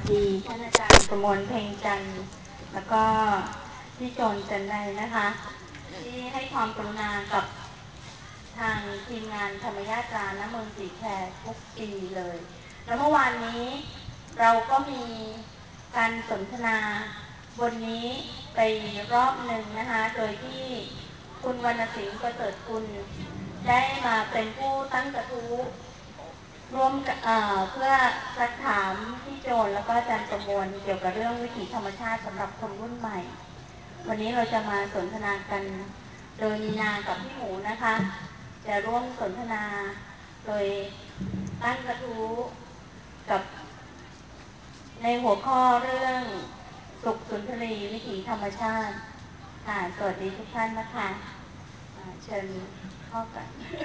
ดีท่านอาจารย์ประมวลเพ็งจันทร์แล้วก็พี่โจนจันไดนะคะที่ให้ความกรุณากับทางทีมงานธรรมญาตราณเมืองสีแควทุกปีเลยแล้วเมื่อวานนี้เราก็มีการสนทนาบนนี้ไปรอบหนึ่งนะคะโดยที่คุณวรรณสิงห์ประเสริฐกุลได้มาเป็นผู้ตั้งกระทู้ร่วมเพื่อซักถามพี่โจนแล้วก็อาจารย์ประมวลเกี่ยวกับเรื่องวิถีธรรมชาติสำหรับคนรุ่นใหม่วันนี้เราจะมาสนทนากันโดยมีนากับพี่หมูนะคะจะร่วมสนทนาโดยตั้งกระทู้กับในหัวข้อเรื่องสุขสุนทรีวิถีธรรมชาติค่ะสวัสดีทุกท่านนะคะเชิญเข้ากัน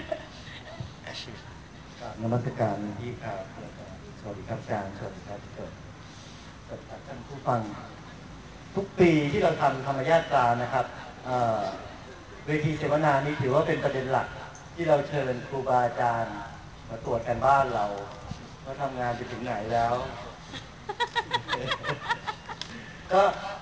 นมัสการที่ครับสวัสดีครับอาจารย์สวัสดีครับพี่โจสวัสดีครับท่านผู้ฟังทุกปีที่เราทำธรรมญาตรานะครับเวทีเสวนานี้ถือว่าเป็นประเด็นหลักที่เราเชิญครูบาอาจารย์มาตรวจกันบ้านเราว่าทำงานไปถึงไหนแล้วก็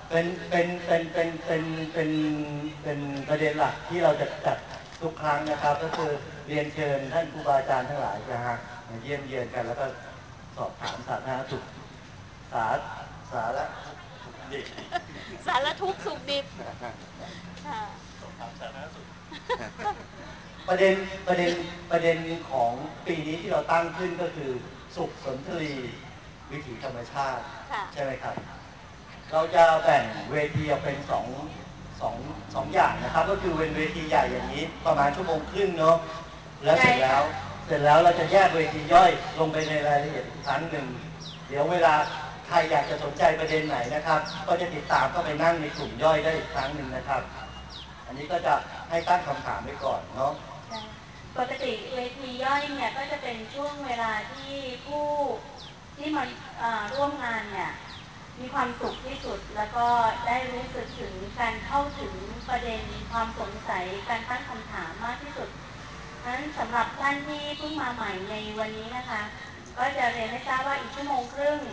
เป็นประเด็นหลักที่เราจะจัดทุกครั้งนะครับก็คือเรียนเชิญท่านครูบาอาจารย์ทั้งหลายนะฮะมาเยี่ยมเยียนกันแล้วก็สอบถามสาธารณสุขสาสาระดิบสารทุกข์สุขดิบสอบถามสาธารณสุขประเด็นของปีนี้ที่เราตั้งขึ้นก็คือสุขสนทรีวิถีธรรมชาติใช่ไหมครับเราจะแบ่งเวทีออกเป็นสองอย่างนะครับก็คือเป็นเวทีใหญ่อย่างนี้ประมาณชั่วโมงครึ่งเนาะแล้วเสร็จแล้วเราจะแยกเวทีย่อยลงไปในรายละเอียดอีกครั้งหนึ่งเดี๋ยวเวลาใครอยากจะสนใจประเด็นไหนนะครับก็จะติดตามเข้าไปนั่งในกลุ่มย่อยได้อีกครั้งหนึ่งนะครับอันนี้ก็จะให้ตั้งคำถามไว้ก่อนเนาะปกติเวทีย่อยเนี่ยก็จะเป็นช่วงเวลาที่ผู้ที่มาร่วมงานเนี่ยมีความสุขที่สุดแล้วก็ได้รู้สึกถึงการเข้าถึงประเด็นความสงสัยการตั้งคำถามมากที่สุดนั้นสำหรับท่านที่เพิ่งมาใหม่ในวันนี้นะคะก็จะเรียนให้ทราบว่าอีกชั่วโมงครึ่ง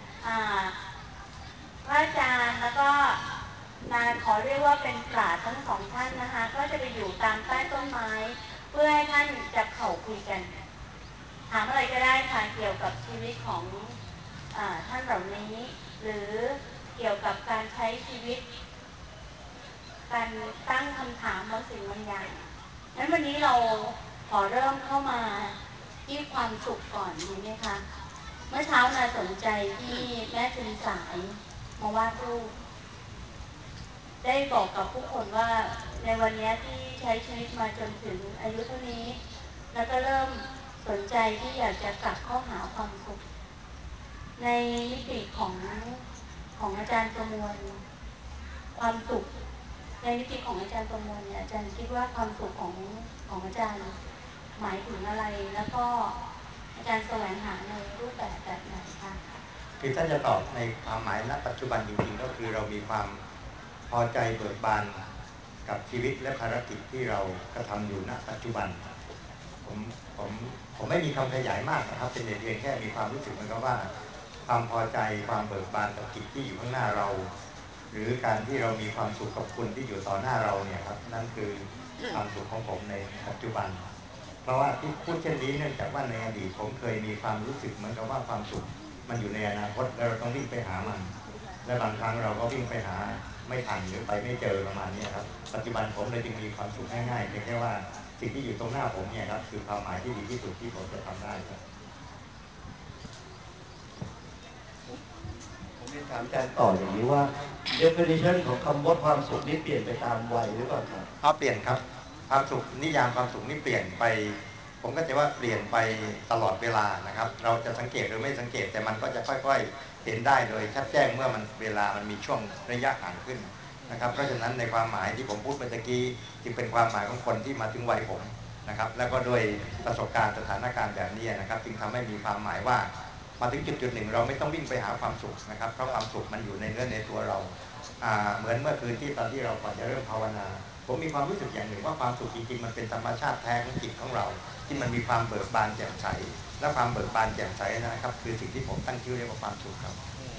พระอาจารย์แล้วก็ขอเรียกว่าเป็นปราชญ์ทั้งสองท่านนะคะก็จะไปอยู่ตามใต้ต้นไม้เพื่อให้ท่านจับเข่าคุยกันถามอะไรก็ได้ค่ะเกี่ยวกับชีวิตของท่านเหล่านี้หรือเกี่ยวกับการใช้ชีวิตการตั้งคำถามบางสิ่งบางอย่างนั้นวันนี้เราขอเริ่มเข้ามาที่ความสุขก่อนดีไหมคะเมื่อเช้าน่าสนใจที่แม่คุณสายมาวาดรูปได้บอกกับผู้คนว่าในวันนี้ที่ใช้ชีวิตมาจนถึงอายุเท่านี้แล้วก็เริ่มสนใจที่อยากจะกลับเข้าหาความสุขในมิติของอาจารย์ประมวลความสุขในมิติของอาจารย์ประมวลเนี่ยอาจารย์คิดว่าความสุขของอาจารย์หมายถึงอะไรแล้วก็อาจารย์แสวงหาในรูปแบบไหนคะคือถ้าจะตอบในความหมายณปัจจุบันจริงๆก็คือเรามีความพอใจเบิกบานกับชีวิตและภารกิจที่เรากระทำอยู่ณปัจจุบันผมผมไม่มีคำขยายมากนะครับเป็นเพียงแค่มีความรู้สึกเหมือนกับว่าความพอใจความเบิกบานกับกิจที่อยู่ข้างหน้าเราหรือการที่เรามีความสุขกับคุณที่อยู่ต่อหน้าเราเนี่ยครับนั่นคือความสุขของผมในปัจจุบันเพราะว่าที่พูดเช่นนี้เนื่องจากว่าในอดีตผมเคยมีความรู้สึกเหมือนกับว่าความสุขมันอยู่ในอนาคตแล้วเราต้องวิ่งไปหามันและบางครั้งเราก็วิ่งไปหาไม่ทันหรือไปไม่เจอประมาณนี้ครับปัจจุบันผมเลยจึงมีความสุขง่ายๆเพียงแค่ว่าสิ่งที่อยู่ตรงหน้าผมเนี่ยครับคือความหมายที่ดีที่สุดที่ผมจะทำได้ครับผมถามอาจารย์ต่ออย่างนี้ว่า definition ของคำว่าความสุขนี้เปลี่ยนไปตามวัยหรือเปล่าครับเปลี่ยนครับความสุขนิยามความสุขนี่เปลี่ยนไปผมก็จะว่าเปลี่ยนไปตลอดเวลานะครับเราจะสังเกตหรือไม่สังเกตแต่มันก็จะค่อยๆเห็นได้โดยชัดแจ้งเมื่อมันเวลามันมีช่วงระยะห่างขึ้นนะครับเพราะฉะนั้นในความหมายที่ผมพูดเมื่อกี้จึงเป็นความหมายของคนที่มาถึงวัยผมนะครับแล้วก็ด้วยประสบการณ์สถานการณ์แบบนี้นะครับจึงทำให้มีความหมายว่ามาถึงจุดหนึ่งเราไม่ต้องวิ่งไปหาความสุขนะครับเพราะความสุขมันอยู่ในเนื้อในตัวเราเหมือนเมื่อคืนที่ตอนที่เราก่อนจะเริ่มภาวนาผมมีความรู้สึกอย่างหนึ่งว่าความสุขจริงๆมันเป็นธรรมชาติแท้ของจิตของเราที่มันมีความเบิกบานแจ่มใสและความเบิกบานแจ่มใสนะครับคือสิ่งที่ผมตั้งชื่อเรียกว่าความสุขครับ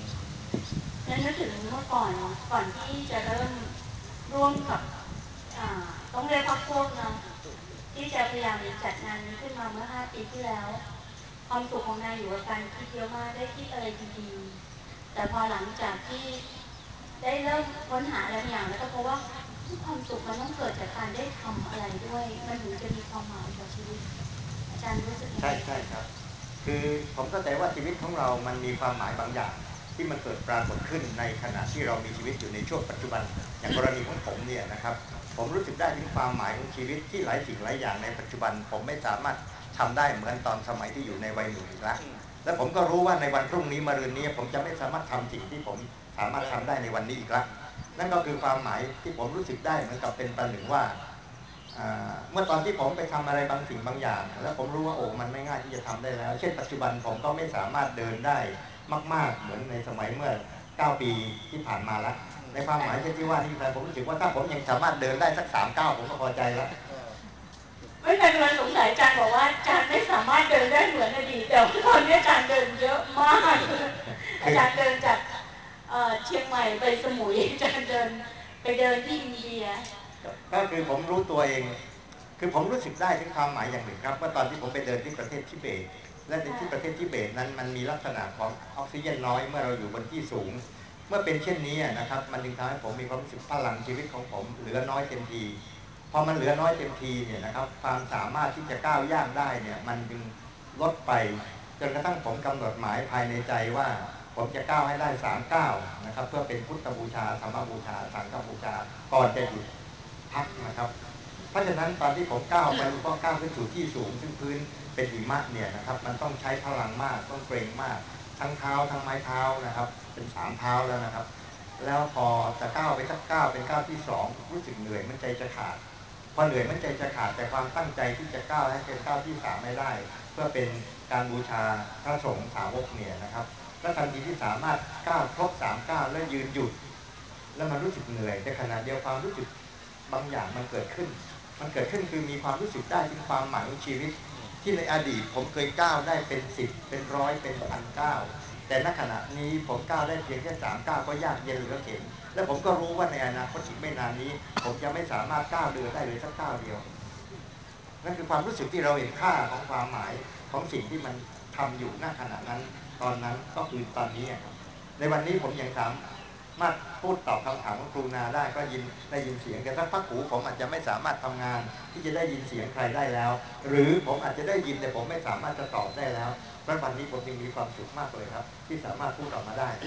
นั่นนึกถึงเมื่อก่อนที่จะเริ่มร่วมกับต้องเรียกพรรคพวกเนาะที่จะพยายามจัดงานนี้ขึ้นมาเมื่อ5 ปีที่แล้วความสุขของนายอยู่กับการคิดเยอะมากได้คิดอะไรดีๆแต่พอหลังจากที่ได้เริ่มค้นหาอะไรบางอย่างแล้วก็พบว่าความสุขมันต้องเกิดจากการได้ทำอะไรด้วยมันถึงจะมีความหมายกับชีวิตอาจารย์รู้สึกยังไงใช่ครับคือผมเข้าใจว่าชีวิตของเรามันมีความหมายบางอย่างที่มันเกิดปรากฏขึ้นในขณะที่เรามีชีวิตอยู่ในช่วงปัจจุบันอย่างกรณีของผมเนี่ยนะครับผมรู้สึกได้ถึงความหมายของชีวิตที่หลายสิ่งหลายอย่างในปัจจุบันผมไม่สามารถทำได้เหมือนตอนสมัยที่อยู่ในวัยหนุ่มอีกแล้วและผมก็รู้ว่าในวันพรุ่งนี้มะรืนนี้ผมจะไม่สามารถทำสิ่งที่ผมสามารถทำได้ในวันนี้อีกแล้วนั่นก็คือความหมายที่ผมรู้สึกได้เหมือนกับเป็นประหนึ่งว่าเมื่อตอนที่ผมไปทำอะไรบางสิ่งบางอย่างแล้วผมรู้ว่าโอ้มันไม่ง่ายที่จะทำได้แล้วเช่นปัจจุบันผมก็ไม่สามารถเดินได้มากๆเหมือนในสมัยเมื่อ9 ปีที่ผ่านมาแล้วในความหมายเช่นที่ว่านี่ผมรู้สึกว่าถ้าผมยังสามารถเดินได้สัก3 ก้าวผมก็พอใจแล้วไม่ใช่กำลังสงสัยอาจารย์บอกว่าอาจารย์ไม่สามารถเดินได้เหมือนอดีตแต่ตอนนี้อาจารย์เดินเยอะมากอาจารย์เดินจากเชียงใหม่ไปสมุยอาจารย์เดินไปเดินที่อินเดียก็คือผมรู้ตัวเองคือผมรู้สึกได้ถึงความหมายอย่างหนึ่งครับว่าตอนที่ผมไปเดินที่ประเทศทิเบตและในที่ประเทศทิเบตนั้นมันมีลักษณะของออกซิเจนน้อยเมื่อเราอยู่บนที่สูงเมื่อเป็นเช่นนี้นะครับมันจึงทำให้ผมมีความรู้สึกพลังชีวิตของผมเหลือน้อยเต็มทีพอมันเหลือน้อยเต็มทีเนี่ยนะครับความสามารถที่จะก้าวย่างได้เนี่ยมันจึงลดไปจนกระทั่งผมกำหนดหมายภายในใจว่าผมจะก้าวให้ได้3 ก้าวนะครับเพื่อเป็นพุทธบูชาธรรมบูชาสังฆบูชาก่อนจะหยุดพักนะครับเพราะฉะนั้นตอนที่ผมก้าวไปก็ก้าวขึ้นสู่ที่สูงซึ่งพื้นเป็นหิมะเนี่ยนะครับมันต้องใช้พลังมากต้องเกรงมากทั้งเท้าทั้งไม้เท้านะครับเป็น3 เท้าแล้วนะครับแล้วพอจะก้าวไปสักก้าวเป็นก้าวที่2รู้สึกเหนื่อยมันใจจะขาดพอเหนื่อยมันใจจะขาดแต่ความตั้งใจที่จะก้าวให้เป็นก้าวที่3ไม่ได้เพื่อเป็นการบูชาพระสงฆ์สาวกเนี่ยนะครับแล้วทันทีที่สามารถก้าวครบ3 ก้าวแล้วยืนหยุดแล้วมันรู้สึกเหนื่อยแต่ขณะเดียวความรู้สึกบางอย่างมันเกิดขึ้นคือมีความรู้สึกได้ถึงความหมายของชีวิตที่ในอดีตผมเคยก้าวได้เป็น10เป็นร้อยเป็นพันก้าวแต่ณขณะนี้ผมก้าวได้เพียงแค่3 ก้าวก็ยากเย็นเหลือเกินและผมก็รู้ว่าในอนาคตอีกไม่นานนี้ผมจะไม่สามารถก้าวเดินได้เลยสักก้าวเดียวนั่นคือความรู้สึกที่เราเห็นค่าของความหมายของสิ่งที่มันทำอยู่ณขณะนั้นตอนนั้นก็คือตอนนี้ครับในวันนี้ผมยังมาพูดตอบคำถามของครูนาได้ก็ได้ยินเสียงแต่ถ้าพักหูผมอาจจะไม่สามารถทำงานที่จะได้ยินเสียงใครได้แล้วหรือผมอาจจะได้ยินแต่ผมไม่สามารถจะตอบได้แล้วเพราะวันนี้ผมยังมีความสุขมากเลยครับที่สามารถพูดออกมาได้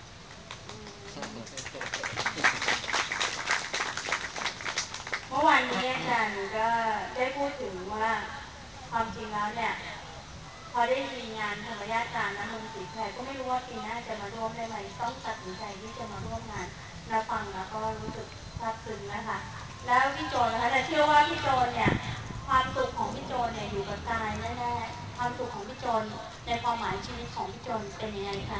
เมื่อวานนี้อาจารย์ก็ได้พูดถึงว่าความจริงแล้วเนี่ยพอได้มีงานธรรมญาตรานะเมืองศรีแพรก็ไม่รู้ว่าปีหน้าจะมาร่วมได้ไหมต้องตัดสินใจที่จะมาร่วมงานนะฟังแล้วก็รู้สึกซาบซึ้งนะคะแล้วพี่โจนนะคะแต่เชื่อว่าพี่โจนเนี่ยความสุขของพี่โจนเนี่ยอยู่กับกายแน่ๆความสุขของพี่โจนในความหมายชีวิตของพี่โจนเป็นยังไงคะ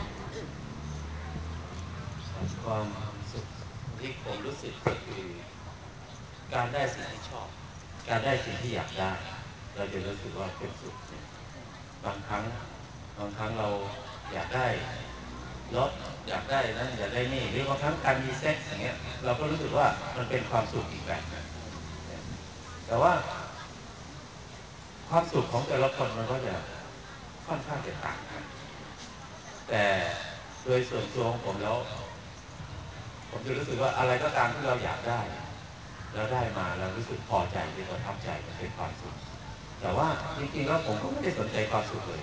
ความสุขที่ผมรู้สึกก็คือการได้สิ่งที่ชอบการได้สิ่งที่อยากได้เราจะรู้สึกว่าเป็นสุขบางครั้งเราอยากได้รถอยากได้นั่นอยากได้นี่หรือบางครั้งการมีเซ็กซ์อย่างเงี้ยเราก็รู้สึกว่ามันเป็นความสุขอีกแบบนึงแต่ว่าความสุขของแต่ละคนมันก็จะค่อนข้างจะต่างกันแต่โดยส่วนตัวของผมแล้วผมจะรู้สึกว่าอะไรก็ตามที่เราอยากได้แล้วได้มาเรารู้สึกพอใจหรือประทับใจมันเป็นความสุขแต่ว่าจริงๆแล้วผมก็ไม่ได้สนใจความสุขเลย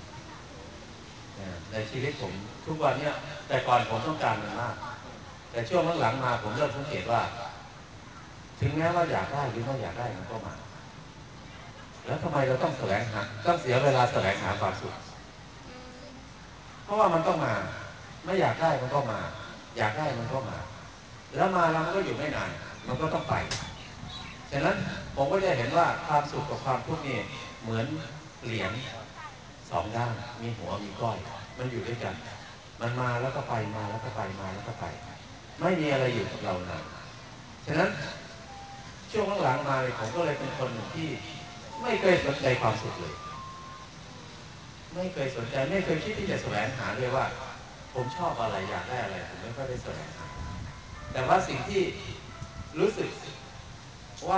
ในชีวิตผมทุกวันเนี้ยแต่ก่อนผมต้องการมันมากแต่ช่วงหลังๆมาผมเริ่มสังเกตว่าถึงแม้ว่าอยากได้หรือไม่อยากได้มันก็มาแล้วทำไมเราต้องแสวงหาต้องเสียเวลาแสวงหาความสุขเพราะว่ามันต้องมาไม่อยากได้มันก็มาอยากได้มันก็มาแล้วมาแล้วมันก็อยู่ไม่นานมันก็ต้องไปฉะนั้นผมก็จะเห็นว่าความสุขกับความทุกข์นี่เหมือนเหรียญ2 ด้านมีหัวมีก้อยมันอยู่ด้วยกันมันมาแล้วก็ไปมาแล้วก็ไปมาแล้วก็ไปไม่มีอะไรอยู่กับเรานานฉะนั้นช่วงหลังๆมาผมก็เลยเป็นคนหนึ่งที่ไม่เคยสนใจความสุขเลยไม่เคยสนใจไม่เคยคิดที่จะแสวงหาเลยว่าผมชอบอะไรอยากได้อะไรผมไม่ค่อยได้แสวงหาแต่ว่าสิ่งที่รู้สึกว่า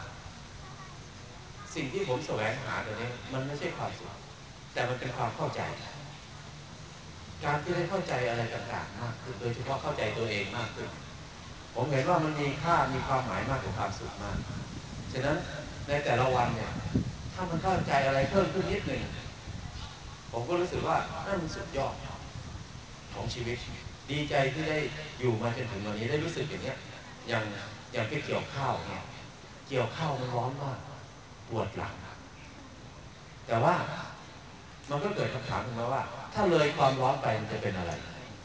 สิ่งที่ผมแสวงหาตัวนี้มันไม่ใช่ความสุขแต่มันเป็นความเข้าใจการที่ได้เข้าใจอะไรต่างๆมากขึ้นโดยเฉพาะเข้าใจตัวเองมากขึ้นผมเห็นว่ามันมีค่ามีความหมายมากกว่าความสุขมากฉะนั้นในแต่ละวันเนี่ยถ้ามันเข้าใจอะไรเพิ่มขึ้นนิดหนึ่งผมก็รู้สึกว่านั่นมันสุดยอดของชีวิตดีใจที่ได้อยู่มาจนถึงวันนี้ได้รู้สึกอย่างเนี้ยอย่างไปเกี่ยวข้าวเนี่ยเกี่ยวข้าวมันร้อนมากปวดหลังแต่ว่ามันก็เกิดคำถามขึ้นมาว่าถ้าเลยความร้อนไปมันจะเป็นอะไร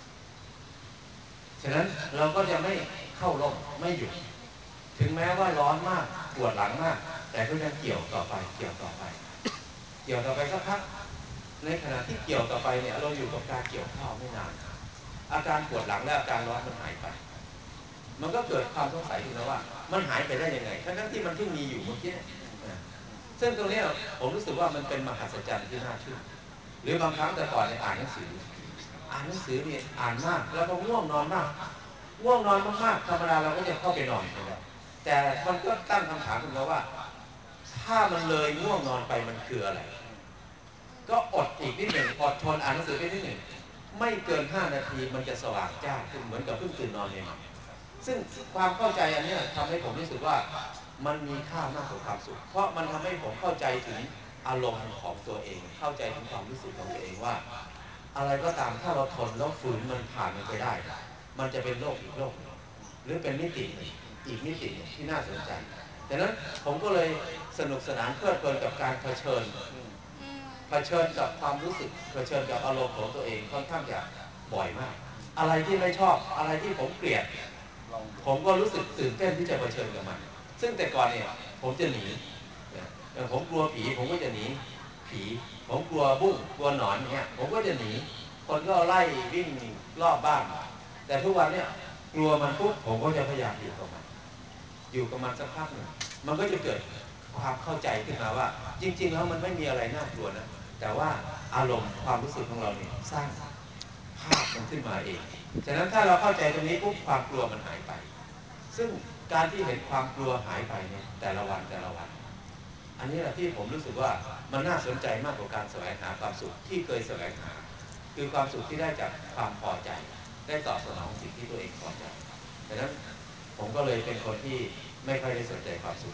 ฉะนั้นเราก็จะไม่เข้าร่มไม่หยุดถึงแม้ว่าร้อนมากปวดหลังมากแต่ก็ยังเกี่ยวต่อไปเกี่ยวต่อไปเกี่ยวต่อไปสักพักในขณะที่เกี่ยวต่อไปเนี่ยเราอยู่กับการเกี่ยวข้าวไม่นานอาการปวดหลังและอาการร้อนมันหายไปมันก็เกิดความสงสัยขึ้นมาว่ามันหายไปได้ยังไงทั้งที่มันเพิ่งมีอยู่เมื่อกี้ซึ่งตรงนี้ผมรู้สึกว่ามันเป็นมหัศจรรย์ที่น่าชื่นหรือบางครั้งแต่ก่อนในอ่านหนังสือเนี่ยอ่านมากแล้วก็ง่วงนอนมากง่วงนอนมากๆธรรมดาเราก็จะเข้าไปนอนนะครับแต่มันก็ตั้งคำถามขึ้นมาว่าถ้ามันเลยง่วงนอนไปมันคืออะไรก็อดอีกนิดหนึ่งอดทนอ่านหนังสือไปนิดหนึ่งไม่เกิน5 นาทีมันจะสว่างจ้าขึ้นเหมือนกับเพิ่งตื่นนอนใหม่ๆซึ่งความเข้าใจอันนี้ทำให้ผมรู้สึกว่ามันมีค่ามากกว่าความสุขเพราะมันทำให้ผมเข้าใจถึงอารมณ์ของตัวเองเข้าใจถึงความรู้สึกของตัวเองว่าอะไรก็ตามถ้าเราทนแล้วฝืนมันผ่านมันไปได้มันจะเป็นโลกอีกโลกหรือเป็นมิติอีกมิติที่น่าสนใจดังนั้นผมก็เลยสนุกสนานเพลิดเพลินกับการเผชิญกับความรู้สึกเผชิญกับอารมณ์ของตัวเองค่อนข้างจะบ่อยมากอะไรที่ไม่ชอบอะไรที่ผมเกลียดผมก็รู้สึกตื่นเต้นที่จะเผชิญกับมันซึ่งแต่ก่อนเนี่ยผมจะหนีผมกลัวผีผมก็จะหนีผีผมกลัวบุ้งกลัวหนอนเนี่ยผมก็จะหนีคนก็ไล่วิ่งรอบบ้านแต่ทุกวันเนี่ยกลัวมันปุ๊บผมก็จะพยายามอยู่กับมันสักพักหนึ่งมันก็จะเกิดความเข้าใจขึ้นมาว่าจริงๆแล้วมันไม่มีอะไรน่ากลัวนะแต่ว่าอารมณ์ความรู้สึกของเราเนี่ยสร้างภาพมันขึ้นมาเองฉะนั้นถ้าเราเข้าใจตรงนี้ปุ๊บความกลัวมันหายไปซึ่งการที่เห็นความกลัวหายไปเนี่ยแต่ละวันอันนี้แหละที่ผมรู้สึกว่ามันน่าสนใจมากกว่าการแสวงหาความสุขที่เคยแสวงหาคือความสุขที่ได้จากความพอใจได้ตอบสนองสิ่งที่ตัวเองพอใจดังนั้นผมก็เลยเป็นคนที่ไม่ค่อยได้สนใจความสุข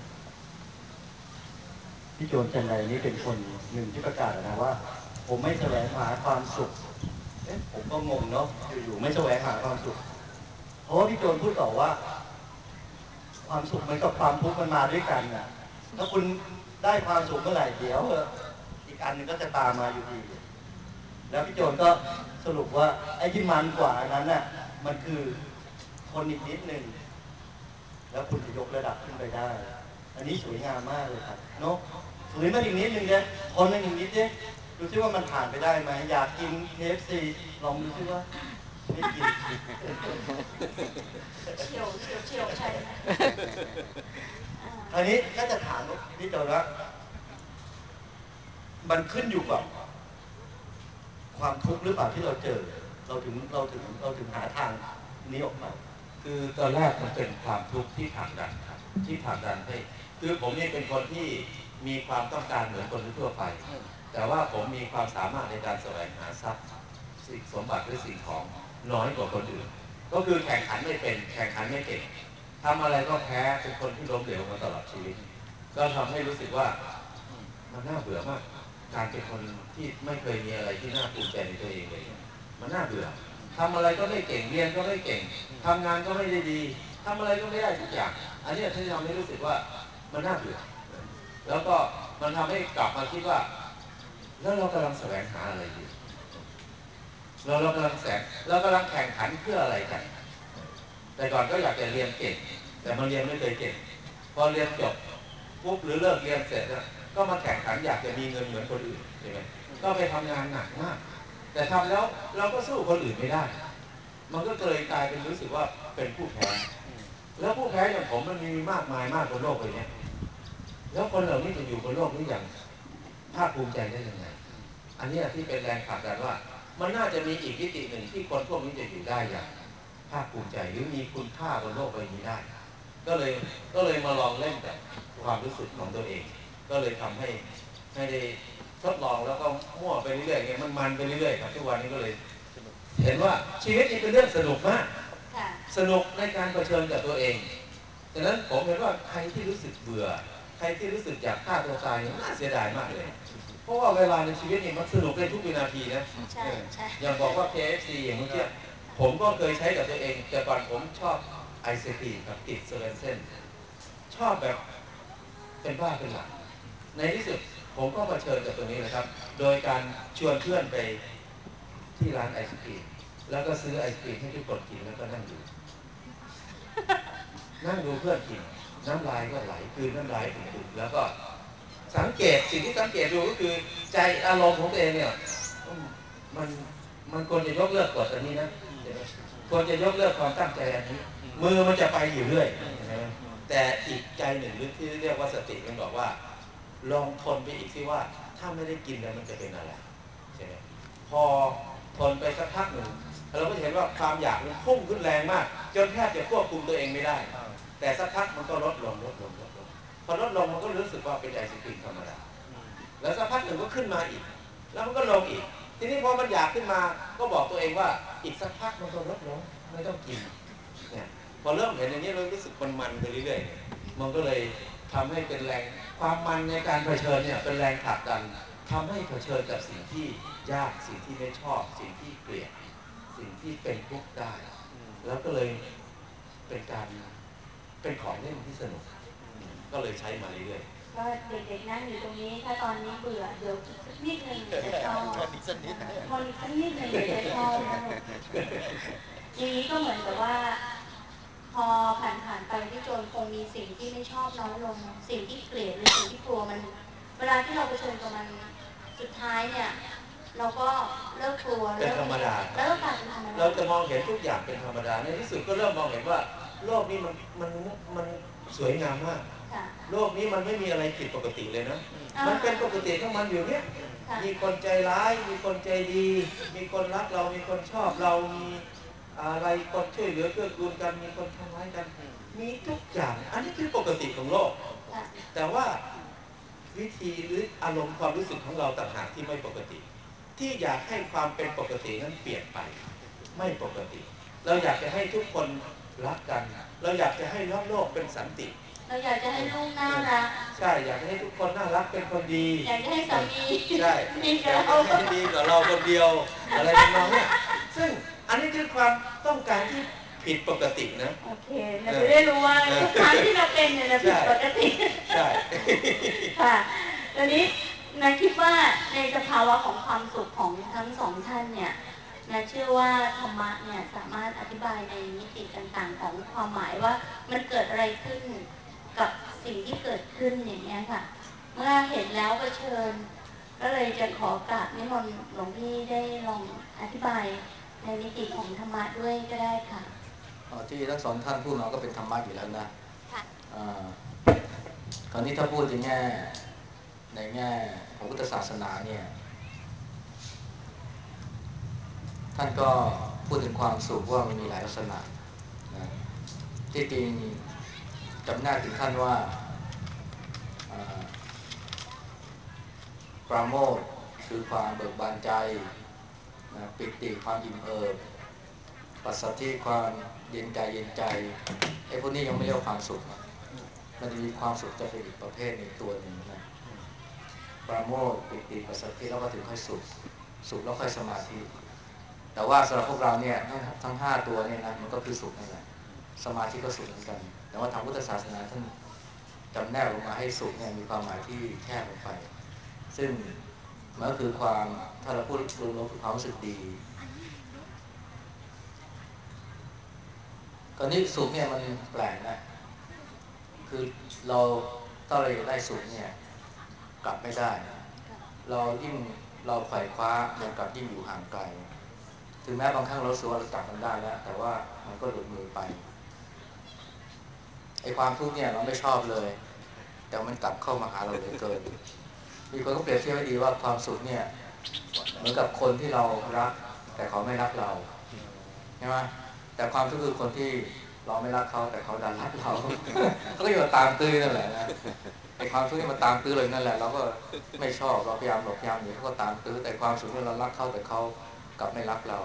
พี่โจนจันไดนี่เป็นคนหนึ่งที่ประกาศนะว่าผมไม่แสวงหาความสุขผมก็งงเนาะอยู่ๆไม่แสวงหาความสุขเพราะว่าพี่โจนพูดต่อว่าความสุขมันกับความทุกข์มันมาด้วยกันน่ะถ้าคุณได้ความสุขเมื่อไหร่เดี๋ยวอีกอันนึงก็จะตามมาอยู่ดีแล้วพี่โจนก็สรุปว่าไอ้ที่มันกว่านั้นน่ะมันคือคนอีกนิดนึงแล้วคุณจะยกระดับขึ้นไปได้อันนี้สวยงามมากเลยครับเนาะฝืนมันอีกนิดนึงเนี่ยคนมันอีกนิดเนี่ยดูซิว่ามันผ่านไปได้ไหมอยากกิน KFC ลองดูซิว่าไม่กินเฉียวใช่ไหมอันนี้ก็จะถามพี่โจว่ามันขึ้นอยู่กับความทุกข์หรือเปล่าที่เราเจอเราถึงหาทางนี้ออกมาคือตอนแรกมันเป็นความทุกข์ที่ผลักดันครับที่ผลักดันให้คือผมนี่เป็นคนที่มีความต้องการเหมือนคนทั่วไปแต่ว่าผมมีความสามารถในการแสวงหาทรัพย์สิ่งสมบัติหรือสิ่งของน้อยกว่าคนอื่นก็คือแข่งขันไม่เป็นแข่งขันไม่เก่งทำอะไรก็แพ้เป็นคนที่ล้มเหลวมาตลอดชีวิตก็ทำให้รู้สึกว่ามันน่าเบื่อมากการเป็นคนที่ไม่เคยมีอะไรที่น่าภูมิใจในตัวเองเลยมันน่าเบื่อทำอะไรก็ไม่เก่งเรียนก็ไม่เก่งทำงานก็ไม่ได้ดีทำอะไรก็ไม่ได้ทุกอย่างอันนี้ที่ทำให้รู้สึกว่ามันน่าเบื่อแล้วก็มันทำให้กลับมาคิดว่าแล้วเรากำลังแสวงหาอะไรอยู่เรากำลังแข่งขันเพื่ออะไรกันแต่ก่อนก็อยากจะเรียนเก่งแต่มันเรียนไม่เคยเก่งพอเรียนจบปุ๊บหรือเลิกเรียนเสร็จก็มาแข่งขันอยากจะมีเงินเหมือนคนอื่นใช่ไหมก็ไปทำงานหนักมากแต่ทำแล้วเราก็สู้คนอื่นไม่ได้มันก็เลยกลายเป็นรู้สึกว่าเป็นผู้แพ้แล้วผู้แพ้อย่างผมมันมีมากมายมากบนโลกใบนี้แล้วคนเหล่านี้จะอยู่บนโลกนี้อย่างภาคภูมิใจได้ยังไงอันนี้ที่เป็นแรงผลักดันว่ามันน่าจะมีอีกมิติหนึ่งที่คนพวกนี้จะอยู่ได้อย่างภาคภูมิใจหรือมีคุณค่าบนโลกใบนี้ได้ก็เลยมาลองเล่นกับความรู้สึกของตัวเองก็เลยทำให้ได้ทดลองแล้วก็มั่วไปเรื่อยๆเงี้ยมันไปเรื่อยๆครับทุกวันนี้ก็เลยเห็นว่าชีวิตนี้เป็นเรื่องสนุกมากสนุกในการเผชิญกับตัวเองดังนั้นผมเห็นว่าใครที่รู้สึกเบื่อใครที่รู้สึกอยากฆ่าตัวตายนี่น่าเสียดายมากเลยเพราะว่าเวลาในชีวิตนี่มันสนุกได้ทุกวินาทีนะอย่างบอกว่า KFC อย่างเมื่อกี้ผมก็เคยใช้กับตัวเองแต่ก่อนผมชอบไอศกรีมกับติดเซเว่นเส้นชอบแบบเป็นบ้าเป็นหลักในที่สุดผมก็เผชิญกับตรงนี้นะครับโดยการชวนเพื่อนไปที่ร้านไอศกรีมแล้วก็ซื้อไอศกรีมให้ทุกคนกินแล้วก็นั่งดูเพื่อนกินน้ำลายก็ไหลคือน้ำลายอึดๆแล้วก็สังเกตสิ่งที่สังเกตดูก็คือใจอารมณ์ของตัวเองเนี่ยมันควรจะยกเลิกกฎอันนี้นะควรจะยกเลิกความตั้งใจอันนี้มือมันจะไปอยู่เรื่อยแต่อีกใจหนึ่งที่เรียกว่าสติมันบอกว่าลองทนไปอีกสิว่าถ้าไม่ได้กินแล้วมันจะเป็นอะไรใช่ไหมพอทนไปสักพักหนึ่งเราก็เห็นว่าความอยากมันพุ่งขึ้นแรงมากจนแทบจะควบคุมตัวเองไม่ได้แต่สักพักมันก็ลดลงพอลดลงมันก็รู้สึกว่าเป็นไอศกรีมธรรมดาแล้วสักพักหนึ่งก็ขึ้นมาอีกแล้วมันก็ลงอีกทีนี้พอมันอยากขึ้นมาก็บอกตัวเองว่าอีกสักพักมันก็ลดลงไม่ต้องกินเนี่ยพอเริ่มเห็นอย่างนี้เรารู้สึกมันไปเรื่อยๆมันก็เลยทำให้เป็นแรงความมันในการเผชิญเนี่ยเป็นแรงผลักดันทำให้เผชิญกับสิ่งที่ยากสิ่งที่ไม่ชอบสิ่งที่เกลียดสิ่งที่เป็นทุกข์ได้แล้วก็เลยเป็นของเล่นที่สนุกก็เลยใช้มาเรื่อยๆก็เด็กๆนั่งอยู่ตรงนี้ถ้าตอนนี้เบื่อเดี๋ยวอีกสักนิดนึงจะชอบพออีกสักนิดนึงเดี๋ยวจะชอบอย่างนี้ก็เหมือนกับว่าพอผ่านไปที่โจรคงมีสิ่งที่ไม่ชอบน้อยลงสิ่งที่เกลียดหรือสิ่งที่กลัวมันเวลาที่เราเผชิญกับมันสุดท้ายเนี่ยเราก็เลิกกลัวเป็นธรรมดาแล้วก็กลายเป็นธรรมดาเราจะมองเห็นทุกอย่างเป็นธรรมดาในที่สุดก็เริ่มมองเห็นว่าโลกนี้มันสวยงามมากโลกนี้มันไม่มีอะไรผิดปกติเลยนะมันเป็นปกติของมันอยู่เนี่ยมีคนใจร้ายมีคนใจดีมีคนรักเรามีคนชอบเรามีอะไรคนช่วยเหลือเกื้อกูลกันมีคนทำร้ายกันมีทุกอย่างอันนี้คือปกติของโลกแต่ว่าวิธีหรืออารมณ์ความรู้สึกของเราต่างหากที่ไม่ปกติที่อยากให้ความเป็นปกตินั้นเปลี่ยนไปไม่ปกติเราอยากจะให้ทุกคนรักกันเราอยากจะให้โลกเป็นสันติเราอยากจะให้ลูกน่ารักใช่อยากให้ทุกคนน่ารักเป็นคนดีอยากให้สามีใช่ดีกับเราคนเดียวอะไรทำนองนี้ซึ่งอันนี้คือความต้องการที่ผิดปกตินะโอเคเราจะได้รู้ว่าทุกครั้งที่เราเป็นเนี่ยเราผิดปกติใช่ค่ะตอนนี้นายคิดว่าในสภาวะของความสุขของทั้งสองท่านเนี่ยนายเชื่อว่าธรรมะเนี่ยสามารถอธิบายในมิติต่างๆของความหมายว่ามันเกิดอะไรขึ้นกับสิ่งที่เกิดขึ้นอย่างนี้ค่ะเมื่อเห็นแล้วเผชิญก็เลยจะขอกราบนิมนต์หลวงพี่ได้ลองอธิบายในมิติของธรรมะด้วยก็ได้ค่ะที่ทั้งสองท่านพูดมาก็เป็นธรรมะอยู่แล้วนะคราวนี้ถ้าพูดในแง่ของพุทธศาสนาเนี่ยท่านก็พูดถึงความสุขว่ามันมีหลายลักษณะนะที่จริงจำแนกถึงขั้นว่าปราโมทย์คือความเบิกบานใจนะปิติความอิ่มเอิบปัสสัทธิความเย็นใจไอ้พวกนี้ยังไม่เรียกว่าความสุขมันจะมีความสุขจะเป็นอีกประเภทในตัวหนึ่งนะปราโมทย์ปิติปัสสัทธิแล้วก็ถึงค่อยสุขแล้วค่อยสมาธิแต่ว่าสำหรับพวกเราเนี่ยทั้ง5ตัวเนี่ยนะมันก็คือสุขนั่นแหละสมาธิก็สุขเหมือนกันแต่ว่าทางพุทธศาสนาท่านจำแนกลงมาให้สุขเนี่ยมีความหมายที่แคบลงไปซึ่งมันก็คือความถ้าเราพูดรวมๆคือความรู้สึกดีตอนนี้สุขเนี่ยมันแปลกนะคือเราถ้าเราอยากได้สุขเนี่ยกลับไม่ได้เรายิ่งเราไขว่คว้ามันกลับยิ่งอยู่ห่างไกลถึงแม้บางครั้งเราสึกว่าเราจับมันได้แล้วแต่ว่ามันก็หลุดมือไปไอ้ความทุกข์เนี่ยเราไม่ชอบเลยแต่มันกลับเข้ามาหาเราเหลือเกินมีคนก็เปรียบเทียบให้ดีว่าความสุขเนี่ยเหมือนกับคนที่เรารักแต่เขาไม่รักเราใช่ไหมแต่ความทุกข์คือคนที่เราไม่รักเขาแต่เขาดันรักเรา เขาก็อยู่ตามตื้อนั่นแหละนะไอ้ความทุกข์ที่มันตามตื้อเลยนั่นแหละเราก็ไม่ชอบเราพยายามหลบพยายามหนีเขาก็ตามตื้อแต่ความสุขที่เรารักเขาแต่เขากลับไม่รักเรา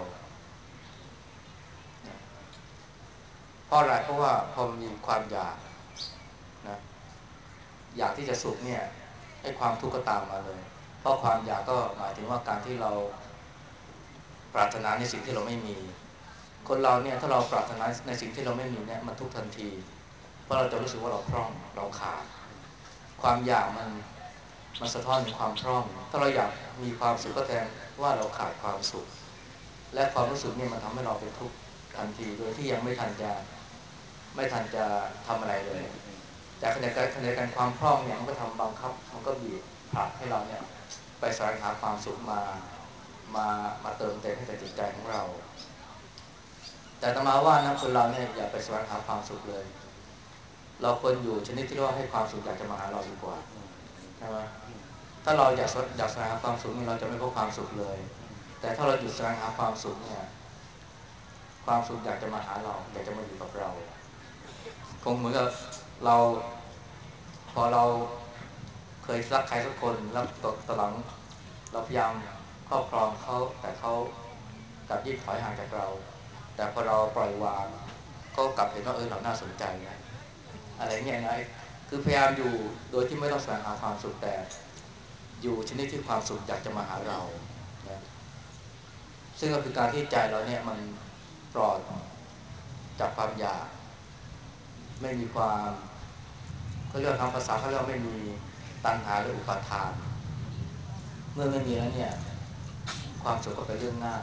เพราะอะไรเพราะว่าพอมีความอยากนะอยากที่จะสุขเนี่ยให้ความทุกข์ก็ตามมาเลยเพราะความอยากก็หมายถึงว่าการที่เราปรารถนาในสิ่งที่เราไม่มีคนเราเนี่ยถ้าเราปรารถนาในสิ่งที่เราไม่มีเนี่ยมันทุกทันทีเพราะเราจะรู้สึกว่าเราพร่องเราขาดความอยากมันสะท้อนถึงความพร่องถ้าเราอยากมีความสุขก็แทนว่าเราขาดความสุขและความรู้สึกเนี่ยมันทำให้เราเป็นทุกข์ทันทีโดยที่ยังไม่ทันจะทำอะไรเลยแต่ขณะการความพร่องเนี่ยมันก็ทำบังคับมันก็บีบผลักให้เราเนี่ยไปแสวงหาความสุขมาเติมเต็มให้กับจิตใจของเราแต่อาตมาว่านะคนเราเนี่ยอย่าไปแสวงหาความสุขเลยเราควรอยู่ชนิดที่เรียกว่าให้ความสุขอยากจะมาหาเราดีกว่าใช่ไหมถ้าเราอยากแสวงหาความสุขนี่เราจะไม่พบความสุขเลยแต่ถ้าเราหยุดแสวงหาความสุขเนี่ยความสุขอยากจะมาหาเราอยากจะมาอยู่กับเราคงเหมือนกับเราพอเราเคยรักใครสักคนแล้วตอนหลังเราพยายามครอบครองเขาแต่เขากลับยิ่งถอยห่างจากเราแต่พอเราปล่อยวางก็กลับเห็นว่าเราน่าสนใจนะอะไรเงี้ยนะคือพยายามอยู่โดยที่ไม่ต้องแสวงหาความสุขแต่อยู่ชนิดที่ความสุขอยากจะมาหาเรานะซึ่งก็คือการที่ใจเราเนี่ยมันปลอดจากความอยากไม่มีความเขาเรียกทางภาษาเขาเรียกไม่มีตัณหาหรืออุปาทานเมื่อไม่มีแล้วเนี่ยความสุขก็เป็นเรื่องง่าย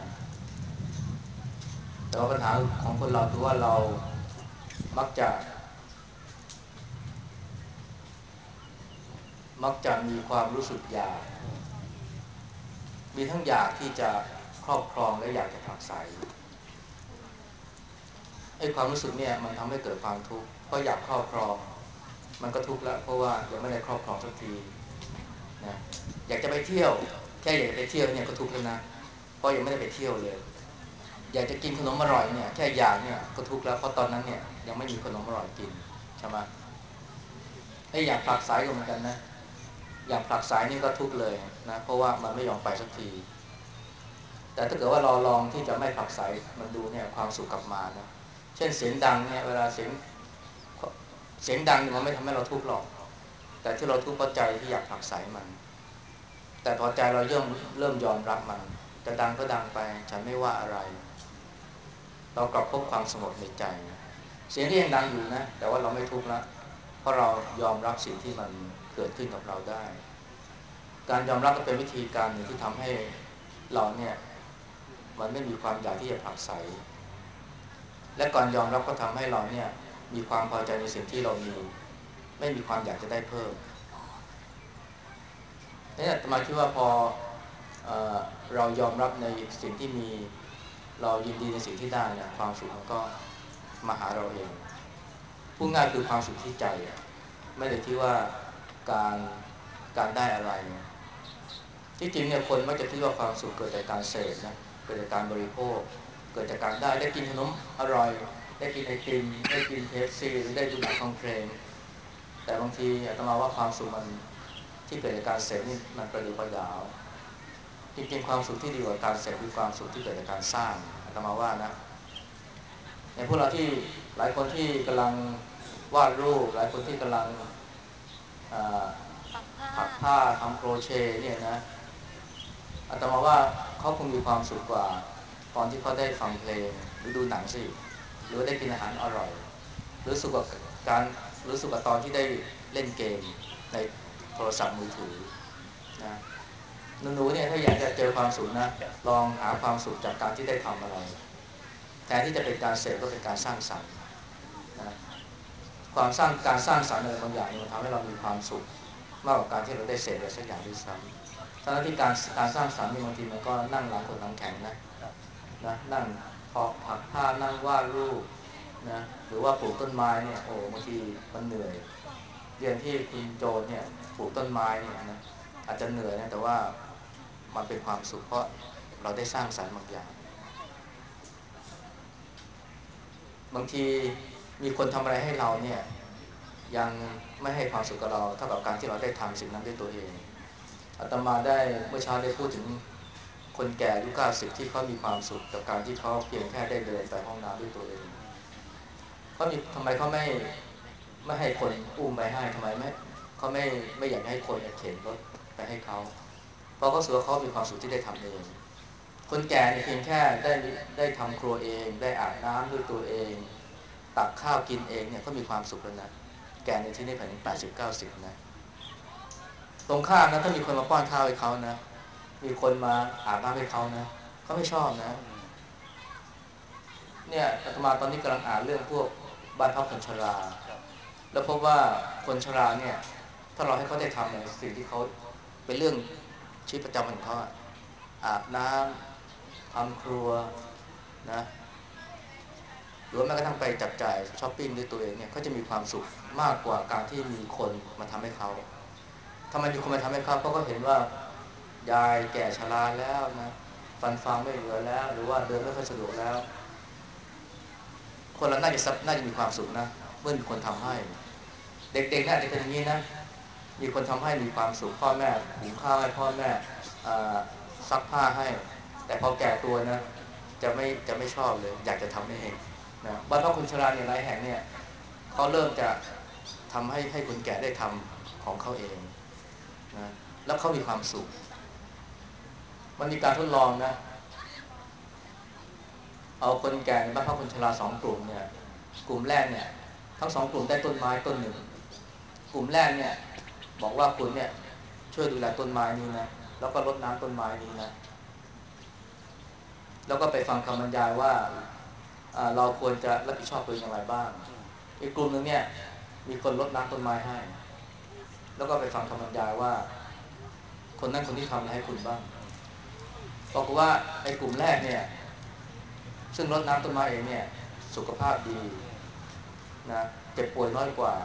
แต่ว่าปัญหาของคนเราคือว่าเรามักจะมีความรู้สึกอยากมีทั้งอยากที่จะครอบครองและอยากจะผลักไสไอ้ความรู้สึกเนี่ยมันทำให้เกิดความทุกข์เพราะอยากครอบครองมันก็ทุกข์แล้วเพราะว่ายังไม่ได้ครอบครองสักทีนะอยากจะไปเที่ยวแค่อยากจะไปเที่ยวเนี่ยก็ทุกข์แล้วนะเพราะยังไม่ได้ไปเที่ยวเลยอยากจะกินขนมอร่อยเนี่ยแค่อยากเนี่ยก็ทุกข์แล้วเพราะตอนนั้นเนี่ยยังไม่มีขนมอร่อยกินใช่ไหมไอ้อยากผลักไสก็เหมือนกันนะอยากผลักไสนี่ก็ทุกข์เลยนะเพราะว่ามันไม่ยอมไปสักทีแต่ถ้าเกิดว่าเราลองที่จะไม่ผลักไสมันดูเนี่ยความสุขกลับมานะเช่นเสียงดังเนี่ยเวลาเสียงดังมันไม่ทำให้เราทุกข์หรอกแต่ที่เราทุกข์เพราะใจที่อยากผลักไสมันแต่พอใจเราเริ่มยอมรับมันจะดังก็ดังไปฉันไม่ว่าอะไรเรากลับพบความสงบในใจเสียงที่ยังดังอยู่นะแต่ว่าเราไม่ทุกข์ละเพราะเรายอมรับสิ่งที่มันเกิดขึ้นกับเราได้การยอมรับก็เป็นวิธีการหนึ่งที่ทำให้เราเนี่ยมันไม่มีความอยากที่จะผลักไสและก่อนยอมรับก็ทำให้เราเนี่ยมีความพอใจในสิ่งที่เรามีไม่มีความอยากจะได้เพิ่มนี่อาตมาคิดว่าพอเรายอมรับในสิ่งที่มีเรายินดีในสิ่งที่ได้เนี่ยความสุขมันก็มาหาเราเองพูดง่ายคือความสุขที่ใจไม่ได้ที่ว่าการได้อะไรที่จริงเนี่ยคนมักจะคิดว่าความสุขเกิดจากการเสพนะเกิดจากการบริโภคเกิดจากการได้กินขนมอร่อยได้กินไอติมได้กินเคฟซีหรือได้ดูหนังฟังเพลงแต่บางทีอาตมาว่าความสุขมันที่เกิดจากการเสพนี่มันประเดี๋ยวประดาวจริงๆความสุขที่ดีกว่าการเสพคือความสุขที่เกิดจากการสร้างอาตมาว่านะในพวกเราที่หลายคนที่กำลังวาดรูปหลายคนที่กำลังถักผ้าทำโครเชต์เนี่ยนะอาตมาว่าเขาคงมีความสุขกว่าตอนที่เขาได้ฟังเพลงหรือดูหนังสิหรือได้กินอาหารอร่อยรู้สึกว่าการรู้สึกว่าตอนที่ได้เล่นเกมในโทรศัพท์มือถือนะหนูเนี่ยถ้าอยากจะเจอความสุขนะลองหาความสุขจากการที่ได้ทำอะไรแทนที่จะเป็นการเสพก็เป็นการสร้างสรรค์นะการสร้างสรรค์อะไรบางอย่างมันทำให้เรามีความสุขมากกว่าการที่เราได้เสพอะไรสักอย่างด้วยซ้ำทั้งที่การสร้างสรรค์นี่บางทีมันก็นั่งหลังคนหลังแข็งนะนั่งเพาะผักผ้านั่งวาดรูปนะหรือว่าปลูกต้นไม้เนี่ยโอ้บางทีมันเหนื่อยเรียนที่คุณโจเนี่ยปลูกต้นไม้เนี่ยนะอาจจะเหนื่อยนะแต่ว่ามันเป็นความสุขเพราะเราได้สร้างสรรค์บางอย่างบางทีมีคนทำอะไรให้เราเนี่ยยังไม่ให้ความสุขกับเราเท่ากับการที่เราได้ทำสิ่งนั้นด้วยตัวเองอาตมาได้เมื่อเช้าได้พูดถึงคนแก่อายุ90ที่เขามีความสุขกับการที่เขาเพียงแค่ได้เดินไปห้องน้ำด้วยตัวเองเขามีทำไมเขาไม่ให้คนอุ้มไปให้ทำไมเขาไม่อยากให้คนเข็นรถไปให้เขาเพราะเขาสึกว่าเขามีความสุขที่ได้ทำเองคนแก่เพียงแค่ได้ทำครัวเองได้อาบน้ำด้วยตัวเองตักข้าวกินเองเนี่ยก็มีความสุขแล้วนะแก่ในที่นี้ผ่านถึง80-90นะตรงข้ามนะถ้ามีคนมาป้อนข้าวให้เขานะมีคนมาอาบน้ำให้เขานะเขาไม่ชอบนะเนี่ยอาตมาตอนนี้กำลังอ่านเรื่องพวกบ้านพักคนชราแล้วพบว่าคนชราเนี่ยถ้าเราให้เขาได้ทำในสิ่งที่เขาเป็นเรื่องชีวิตประจำวันของเขาอาบน้ำทำครัวนะหรือว่าแม้กระทั่งไปจับจ่ายช้อปปิ้งด้วยตัวเองเนี่ยเขาจะมีความสุขมากกว่าการที่มีคนมาทำให้เขาทำไมมีคนมาทำให้เขาเพราะเขาเห็นว่ายายแก่ชราแล้วนะฟันฟางไม่เหลือแล้วหรือว่าเดินไม่ค่อยสะดวกแล้วคนเราน่าจะมีความสุขนะเมื่อมีคนทำให้เด็กๆน่าจะเป็นอย่างนี้นะมีคนทำให้มีความสุขพ่อแม่หุงข้าวให้พ่อแม่ซักผ้าให้แต่พอแก่ตัวนะจะไม่ชอบเลยอยากจะทำเองนะบ้านพักคนชราเนี่ยหลายแห่งเนี่ยเขาเริ่มจะทำให้คนแก่ได้ทำของเขาเองนะแล้วเขามีความสุขมันมีการทดลองนะเอาคนแก่ในบ้านพักคนชรา2กลุ่มเนี่ยกลุ่มแรกเนี่ยทั้ง2กลุ่มได้ต้นไม้ต้นหนึ่งกลุ่มแรกเนี่ยบอกว่าคุณเนี่ยช่วยดูแลต้นไม้นี้นะแล้วก็รดน้ำต้นไม้นี้นะแล้วก็ไปฟังคำบรรยายว่าเราควรจะรับผิดชอบตัวเองอย่างไรบ้างอีกกลุ่มหนึ่งเนี่ยมีคนรดน้ำต้นไม้ให้แล้วก็ไปฟังคำบรรยายว่าคนนั้นคนที่ทำอะไรให้คุณบ้างบอกว่าไอ้กลุ่มแรกเนี่ยซึ่งรดน้ำต้นไม้เองเนี่ยสุขภาพดีนะเจ็บป่วยน้อยกว่า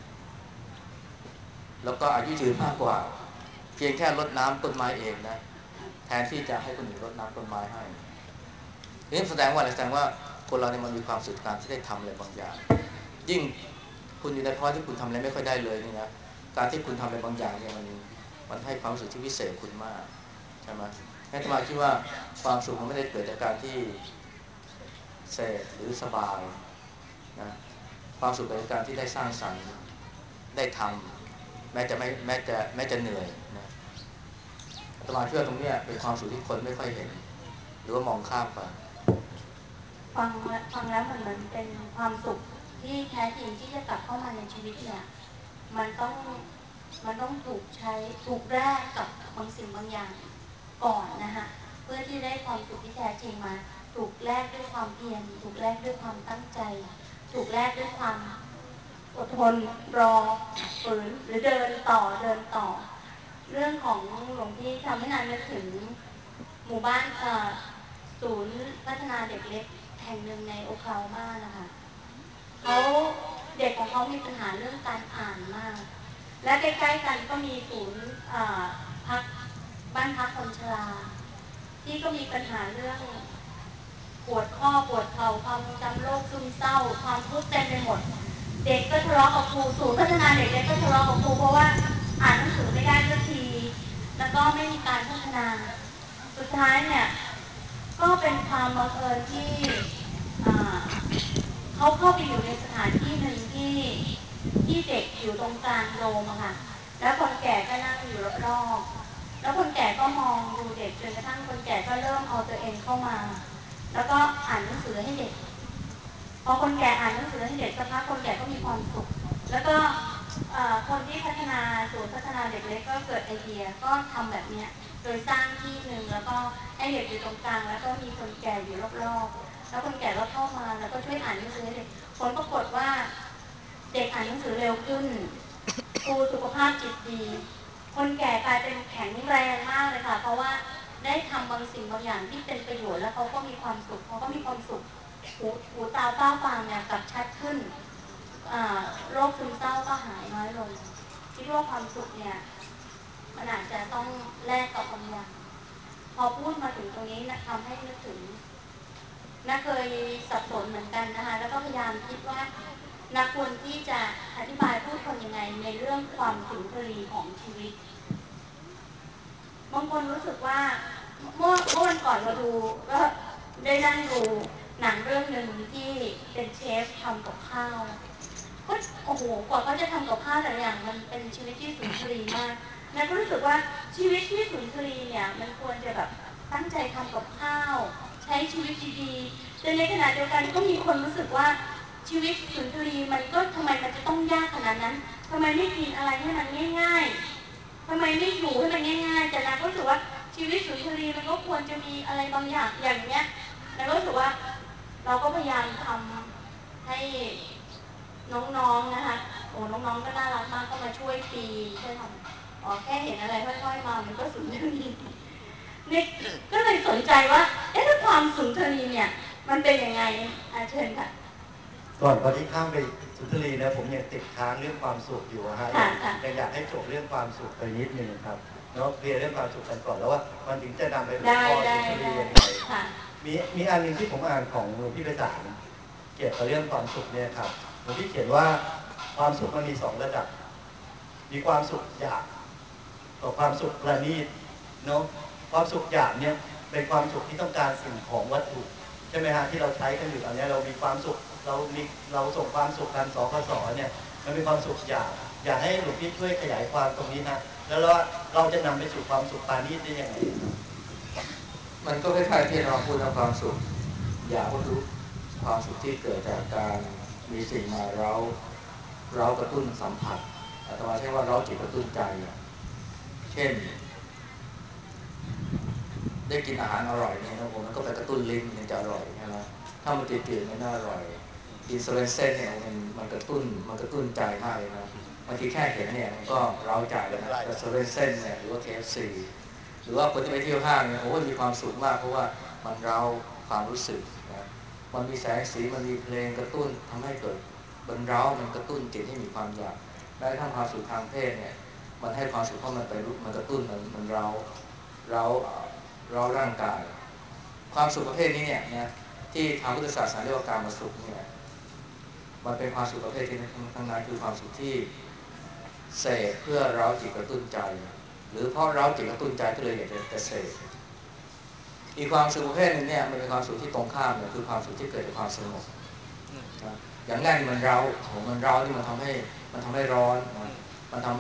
แล้วก็อายุยืนมากกว่าเพียงแค่รดน้ำต้นไม้เองนะแทนที่จะให้คนอื่นรดน้ำต้นไม้ให้นี่แสดงว่าอะไรแสดงว่าคนเราเนี่ยมันมีความสุขการที่ได้ทำอะไรบางอย่างยิ่งคุณอยู่ในภาวะที่คุณทำอะไรไม่ค่อยได้เลยนี่นะการที่คุณทำอะไรบางอย่างเนี่ยมันให้ความรู้สึกที่พิเศษคุณมากใช่ไหมให้อาตมาคิดว่าความสุขมันไม่ได้เกิดจากการที่เสพหรือสบายนะความสุขเกิดจากการที่ได้สร้างสรรค์ได้ทำแม้จะเหนื่อยนะอาตมาเชื่อตรงนี้เป็นความสุขที่คนไม่ค่อยเห็นหรือว่ามองข้ามไปฟังแล้วเหมือนเป็นความสุขที่แท้จริงที่จะกลับเข้ามาในชีวิตเนี่ยมันต้องถูกแลกกับบางสิ่งบางอย่างก่อนนะคะเพื่อที่ได้ความสุขที่แท้จริงมาถูกแลกด้วยความเพียรถูกแลกด้วยความตั้งใจถูกแลกด้วยความอดทนรอฝืนหรือเดินต่อเรื่องของหลวงพี่ทำให้นานนึกถึงหมู่บ้านศูนย์พัฒนาเด็กเล็กแห่งหนึ่งในโอคลาโฮมานะคะเด็กของเขามีปัญหาเรื่องการอ่านมากและใกล้ๆกันก็มีศูนย์พักบ้านพักคนชราที่ก็มีปัญหาเรื่องปวดข้อปวดเข่าความจำโรคซึมเศร้าความทุกข์เต็มไปหมดเด็กก็ทะเลาะกับครูศูนย์พัฒนาเด็กเล็กก็ทะเลาะกับครูเพราะว่าอ่านหนังสือไม่ได้สักทีแล้วก็ไม่มีการพัฒนาสุดท้ายเนี่ยก็เป็นความบังเอิญที่เขาเข้าไปอยู่ในสถานที่หนึ่งที่เด็กอยู่ตรงกลางโดมอะค่ะแล้วคนแก่ก็นั่งอยู่รอบๆแล้วคนแก่ก็มองดูเด็กจนกระทั่งคนแก่ก็เริ่มเอาตัวเองเข้ามาแล้วก็อ่านหนังสือให้เด็กพอคนแก่อ่านหนังสือให้เด็กสักพักคนแก่ก็มีความสุขแล้วก็คนที่พัฒนาศูนย์พัฒนาเด็กเล็กก็เกิดไอเดียก็ทำแบบนี้โดยสร้างที่หนึ่งแล้วก็ให้เด็กอยู่ตรงกลางแล้วก็มีคนแก่อยู่รอบๆแล้วคนแก่ก็เข้ามาแล้วก็ช่วยอ่านหนังสือให้เด็กผลปรากฏว่าเด็กอ่านหนังสือเร็วขึ้นครูสุขภาพจิตดีคนแก่กลายเป็นแข็งแรงมากเลยค่ะเพราะว่าได้ทำบางสิ่งบางอย่างที่เป็นประโยชน์แล้วเขาก็มีความสุขหูตาฝ้าฟางเนี่ยกลับชัดขึ้นโรคซึมเศร้าก็หายน้อยลงคิดว่าความสุขเนี่ยมันอาจจะต้องแลกกับบางอย่างพอพูดมาถึงตรงนี้นะทำให้นึกถึงนะเคยสับสนเหมือนกันนะคะแล้วก็พยายามคิดว่านะควรที่จะอธิบายผู้คนยังไงในเรื่องความสุนทรีของชีวิตบางคนรู้สึกว่าเมื่อวันก่อนเราดูก็ได้นั่งดูหนังเรื่องหนึ่งที่เป็นเชฟทำกับข้าวก็โอ้โหกว่าเขาจะทำกับข้าวแต่ละอย่างมันเป็นชีวิตที่สุนทรีมากนะก็รู้สึกว่าชีวิตที่สุนทรีเนี่ยมันควรจะแบบตั้งใจทำกับข้าวใช้ชีวิตดีๆแต่ในขณะเดียวกันก็มีคนรู้สึกว่าชีวิตสุนทรีมันก็ทำไมมันจะต้องยากขนาดนั้นทำไมไม่กินอะไรให้มันง่ายๆทำไมไม่อยู่ให้มันง่ายๆแต่นะก็รู้สึกว่าชีวิตสุนทรีมันก็ควรจะมีอะไรบางอย่างอย่างเนี้ยแล้วก็รู้สึกว่าเราก็พยายามทำให้น้องๆนะคะโอ้น้องๆก็น่ารักมากก็มาช่วยปีช่วยทำแค่เห็นอะไรค่อยๆมามันก็สุนทรีนี่ก็เลยสนใจว่าถ้าความสุนทรีเนี่ยมันเป็นยังไงเชิญค่ะก่อนที่ข้ามไปสุนทรีนะผมยังติดค้างเรื่องความสุขอยู่ฮะยังอยากให้จบเรื่องความสุขไปนิดนึงครับเนาะเคลียร์เรื่องความสุขกันก่อนแล้วว่ามันถึงจะนำไปเป็นข้อสุนทรียังไงมีอันหนึ่งที่ผมอ่านของหลวงพี่ไพศาลเกี่ยวกับเรื่องความสุขเนี่ยครับหลวงพี่เขียนว่าความสุขมันมี2 ระดับมีความสุขหยาบกับความสุขประณีตเนาะความสุขหยาบเนี่ยเป็นความสุขที่ต้องการสิ่งของวัตถุใช่ไหมฮะที่เราใช้กันอยู่ตอนนี้เรามีความสุขเราส่งความสุขกันสคสเนี่ยมันเป็นความสุขอยากให้หลวงพี่ช่วยขยายความตรงนี้นะแล้วเราจะนำไปสู่ความสุขปราณีตได้ยังไงมันก็คล้ายๆที่เราพูดถึงความสุขอยากก็คือความสุขที่เกิดจากการมีสิ่งมาเรากระตุ้นสัมผัสอาตมาใช้ว่าเราจิตกระตุ้นใจเช่นได้กินอาหารอร่อยเนี่ยนะผมมันก็ไปกระตุ้นลิ้นมันจะอร่อยใช่ไหมถ้ามันจืดๆมันน่าอร่อยกินสเวนเซ่นเนี่ยมันกระตุ้นใจมากเลยนะบางทีแค่เห็นเนี่ยมันก็เร้าใจแล้วนะแต่สเวนเซ่นเนี่ยหรือว่า KFC หรือว่าคนที่ไปเที่ยวห้างเนี่ยโอ้ยมีความสุขมากเพราะว่ามันเร้าความรู้สึกนะมันมีแสงสีมันมีเพลงกระตุ้นทำให้เกิดมันเร้ามันกระตุ้นจิตให้มีความอยากแม้กระทั่งความสุขทางเพศเนี่ยมันให้ความสุขเพราะมันไปมันกระตุ้นมันเร้าร่างกายความสุขประเภทนี้เนี่ยนะที่ทางพุทธศาสนาเรียกว่าการมาสุขเนี่ยมันเป็นความสุขประเภทที่ทั้งนั้นคือความสุขที่เสพเพื่อเร้าจิตกระตุ้นใจหรือเพราะเร้าจิตกระตุ้นใจก็เลยอยากจะเสพอีกความสุขประเภทนึงเนี่ยมันเป็นความสุขที่ตรงข้ามเนี่ยคือความสุขที่เกิดจากความสงบนะอย่างแรกมันเร้าที่มันทำให้ร้อนนะมันทำ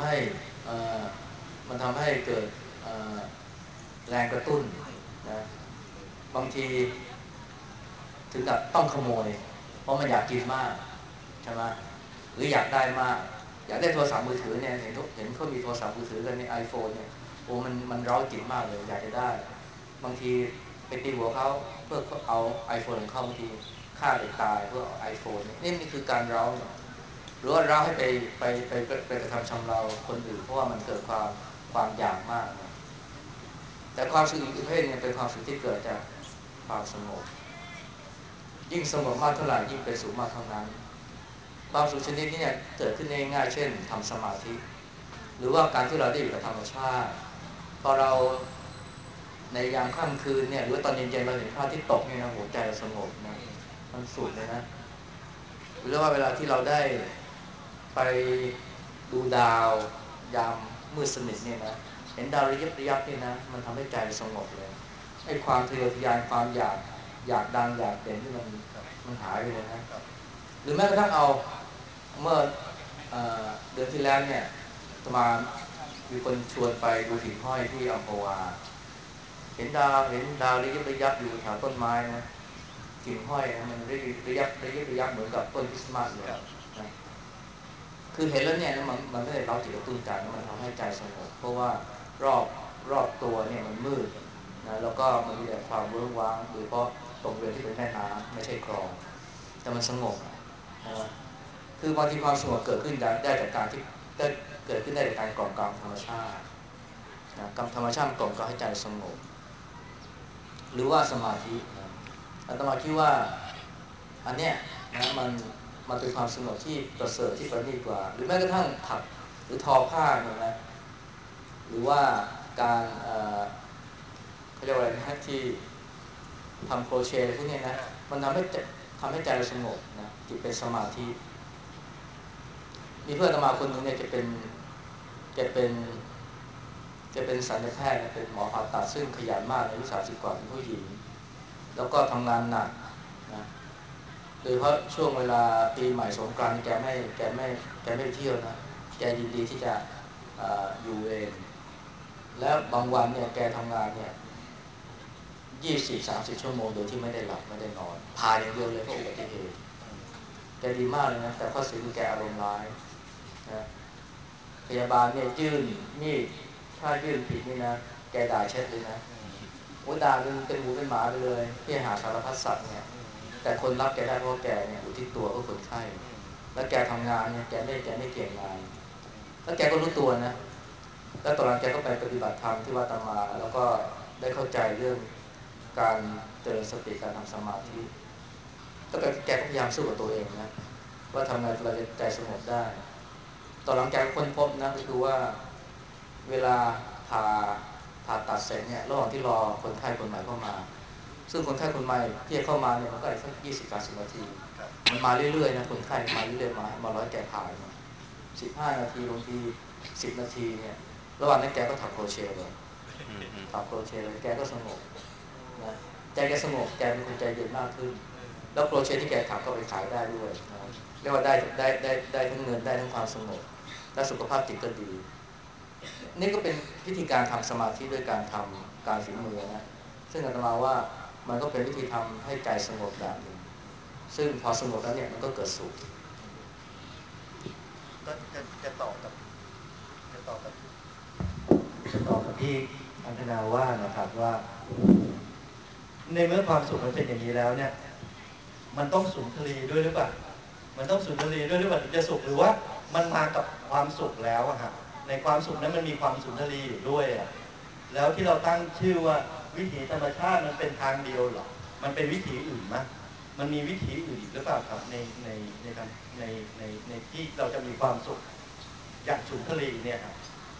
ให้เกิดแรงกระตุ้นนะบางทีถึงกับต้องขโมยเพราะมันอยากกินมากใช่ไหมหรืออยากได้มากอยากได้โทรศัพท์มือถือเนี่ยเห็นเขามีโทรศัพท์มือถือกันใน iPhone เนี่ยโอ้มันเร้าจิตมากเลยอยากจะได้บางทีไปตีหัวเขาเพื่อเอา iPhone ของเขาบางทีฆ่าเด็กตายเพื่อเอา iPhone นี่คือการเร้าหรือว่าเร้าให้ไปกระทำชำเราคนอื่นเพราะว่ามันเกิดความอยากมากนะแต่ความสุขอีกประเภทนึงเป็นความสุขที่เกิดจากความสงบยิ่งสงบมากเท่าไหร่ยิ่งเป็นสุขมากเท่านั้นความสุขชนิดนี้เนี่ยเกิดขึ้นง่ายๆเช่นทำสมาธิหรือว่าการที่เราได้อยู่กับธรรมชาติพอเราในยามค่ำคืนเนี่ยหรือตอนเย็นๆเราเห็นพระอาทิตย์ตกเนี่ยนะหัวใจเราสงบนะมันสุขเลยนะหรือว่าเวลาที่เราได้ไปดูดาวยามมืดสนิทเนี่ยนะเห็นดาวระยิบระยับนี่นะมันทำให้ใจสงบเลยไอ้ความทะเยอทะยานความอยากดังอยากเด่นที่มันหายไปเลยนะหรือแม้กระทั่งเอาเมื่อเดือนที่แล้วเนี่ยมามีคนชวนไปดูหิ่งห้อยที่อัมพวาเห็นดาวระยิบระยับอยู่แถวต้นไม้นะหิ่งห้อยนะมันระยิบเหมือนกับต้นคริสต์มาสเลยนะคือเห็นแล้วเนี่ยมันไม่ได้เร้าจิตกระตุ้นใจมันทำให้ใจสงบเพราะว่ารอบตัวเนี่ยมันมืดนะแล้วก็มันมีแต่ความเวิ้งว้างโดยเฉพาะตรงบริเวณที่เป็นแม่น้ำไม่ใช่คลองแต่มันสงบนะคือบางทีความสงบเกิดขึ้นได้จากการที่เกิดขึ้นได้จากการกล่อมกล่อมธรรมชาตินะกล่อมธรรมชาติกล่อมกล่อมให้ใจสงบหรือว่าสมาธินะอาตมาคิดว่าอันเนี้ยนะมันเป็นความสงบที่ประเสริฐที่ประณีตกว่าหรือแม้กระทั่งถักหรือทอผ้าเนี่ยนะหรือว่าการเขาเรียกว่าอะไรนะที่ทำโครเชต์พวกนี้นะมันทำให้ใจเราสงบนะจิตเป็นสมาธิมีเพื่อนอาตมาคนหนึ่งเนี่ยแกเป็นศัลยแพทย์เป็นหมอผ่าตัดซึ่งขยันมากอายุ30 กว่าเป็นผู้หญิงแล้วก็ทำงานหนักนะโดยเฉพาะช่วงเวลาปีใหม่สงกรานต์แกไม่เที่ยวนะแกยินดีที่จะอยู่เองแล้วบางวันเนี่ยแกทำงานเนี่ย20-30 ชั่วโมงโดยที่ไม่ได้หลับไม่ได้นอนพาอย่างเดียวเลยเพราะอุบัติเหตุแกดีมากเลยนะแต่ข้อเสียคือแกอารมณ์ร้ายนะพยาบาลเนี่ยยื่นมีดถ้ายื่นผิดนี่นะแกด่าเช็ดเลยนะโอ้ด่าเป็นหมูเป็นหมาไปเลยที่หาสารพัดสัตว์เนี่ยแต่คนรับแกได้เพราะแกเนี่ยอุทิศตัวเพื่อคนไข้แล้วแกทำงานเนี่ยแกไม่เกี่ยงงานแล้วแกก็รู้ตัวนะแล้วตอนหลังแกก็ไปปฏิบัติธรรมที่วัดตมาแล้วก็ได้เข้าใจเรื่องการเจริญสติการทำสมาธิแล้วแกก็พยายามสู้กับตัวเองนะว่าทำไงเราจะใจสงบได้ตอนหลังแกค้นพบนะก็คือว่าเวลาผ่าตัดเสร็จเนี่ยระหว่างที่รอคนไข้คนใหม่เข้ามาซึ่งคนไข้คนใหม่ที่เข้ามาเนี่ยมันก็อีกสัก20-30 นาทีมันมาเรื่อยๆนะคนไข้มาเรื่อยๆมาร้อยแกผ่าน15 นาทีบางที10 นาทีเนี่ยระหว่างนั้นแกก็ถักโครเชต์เลยถักโครเชต์เลยแกก็สงบนะใจแกสงบแกเป็นคนใจเย็นมากขึ้นแล้วโครเชต์ที่แกถักก็ไปขายได้ด้วยนะเรียกว่าได้ทั้งเงินได้ทั้งความสงบและสุขภาพจิตก็ดีนี่ก็เป็นวิธีการทำสมาธิด้วยการทำการฝีมือนะซึ่งอาตมาว่ามันก็เป็นวิธีทำให้ใจสงบแบบหนึ่งซึ่งพอสงบแล้วเนี่ยมันก็เกิดสุขก็จะต่อกับที่อังคณาว่านะครับว่าในเมื่อความสุขมันเป็นอย่างนี้แล้วเนี่ยมันต้องสุนทรีด้วยหรือเปล่าถึงจะสุขหรือว่ามันมากับความสุขแล้วอะฮะในความสุขนั้นมันมีความสุนทรีอยู่ด้วยอะแล้วที่เราตั้งชื่อว่าวิถีธรรมชาติมันเป็นทางเดียวหรอมันเป็นวิถีอื่นมั้ยมันมีวิถีอื่นหรือเปล่าครับในที่เราจะมีความสุขอย่างสุนทรีเนี่ยครับ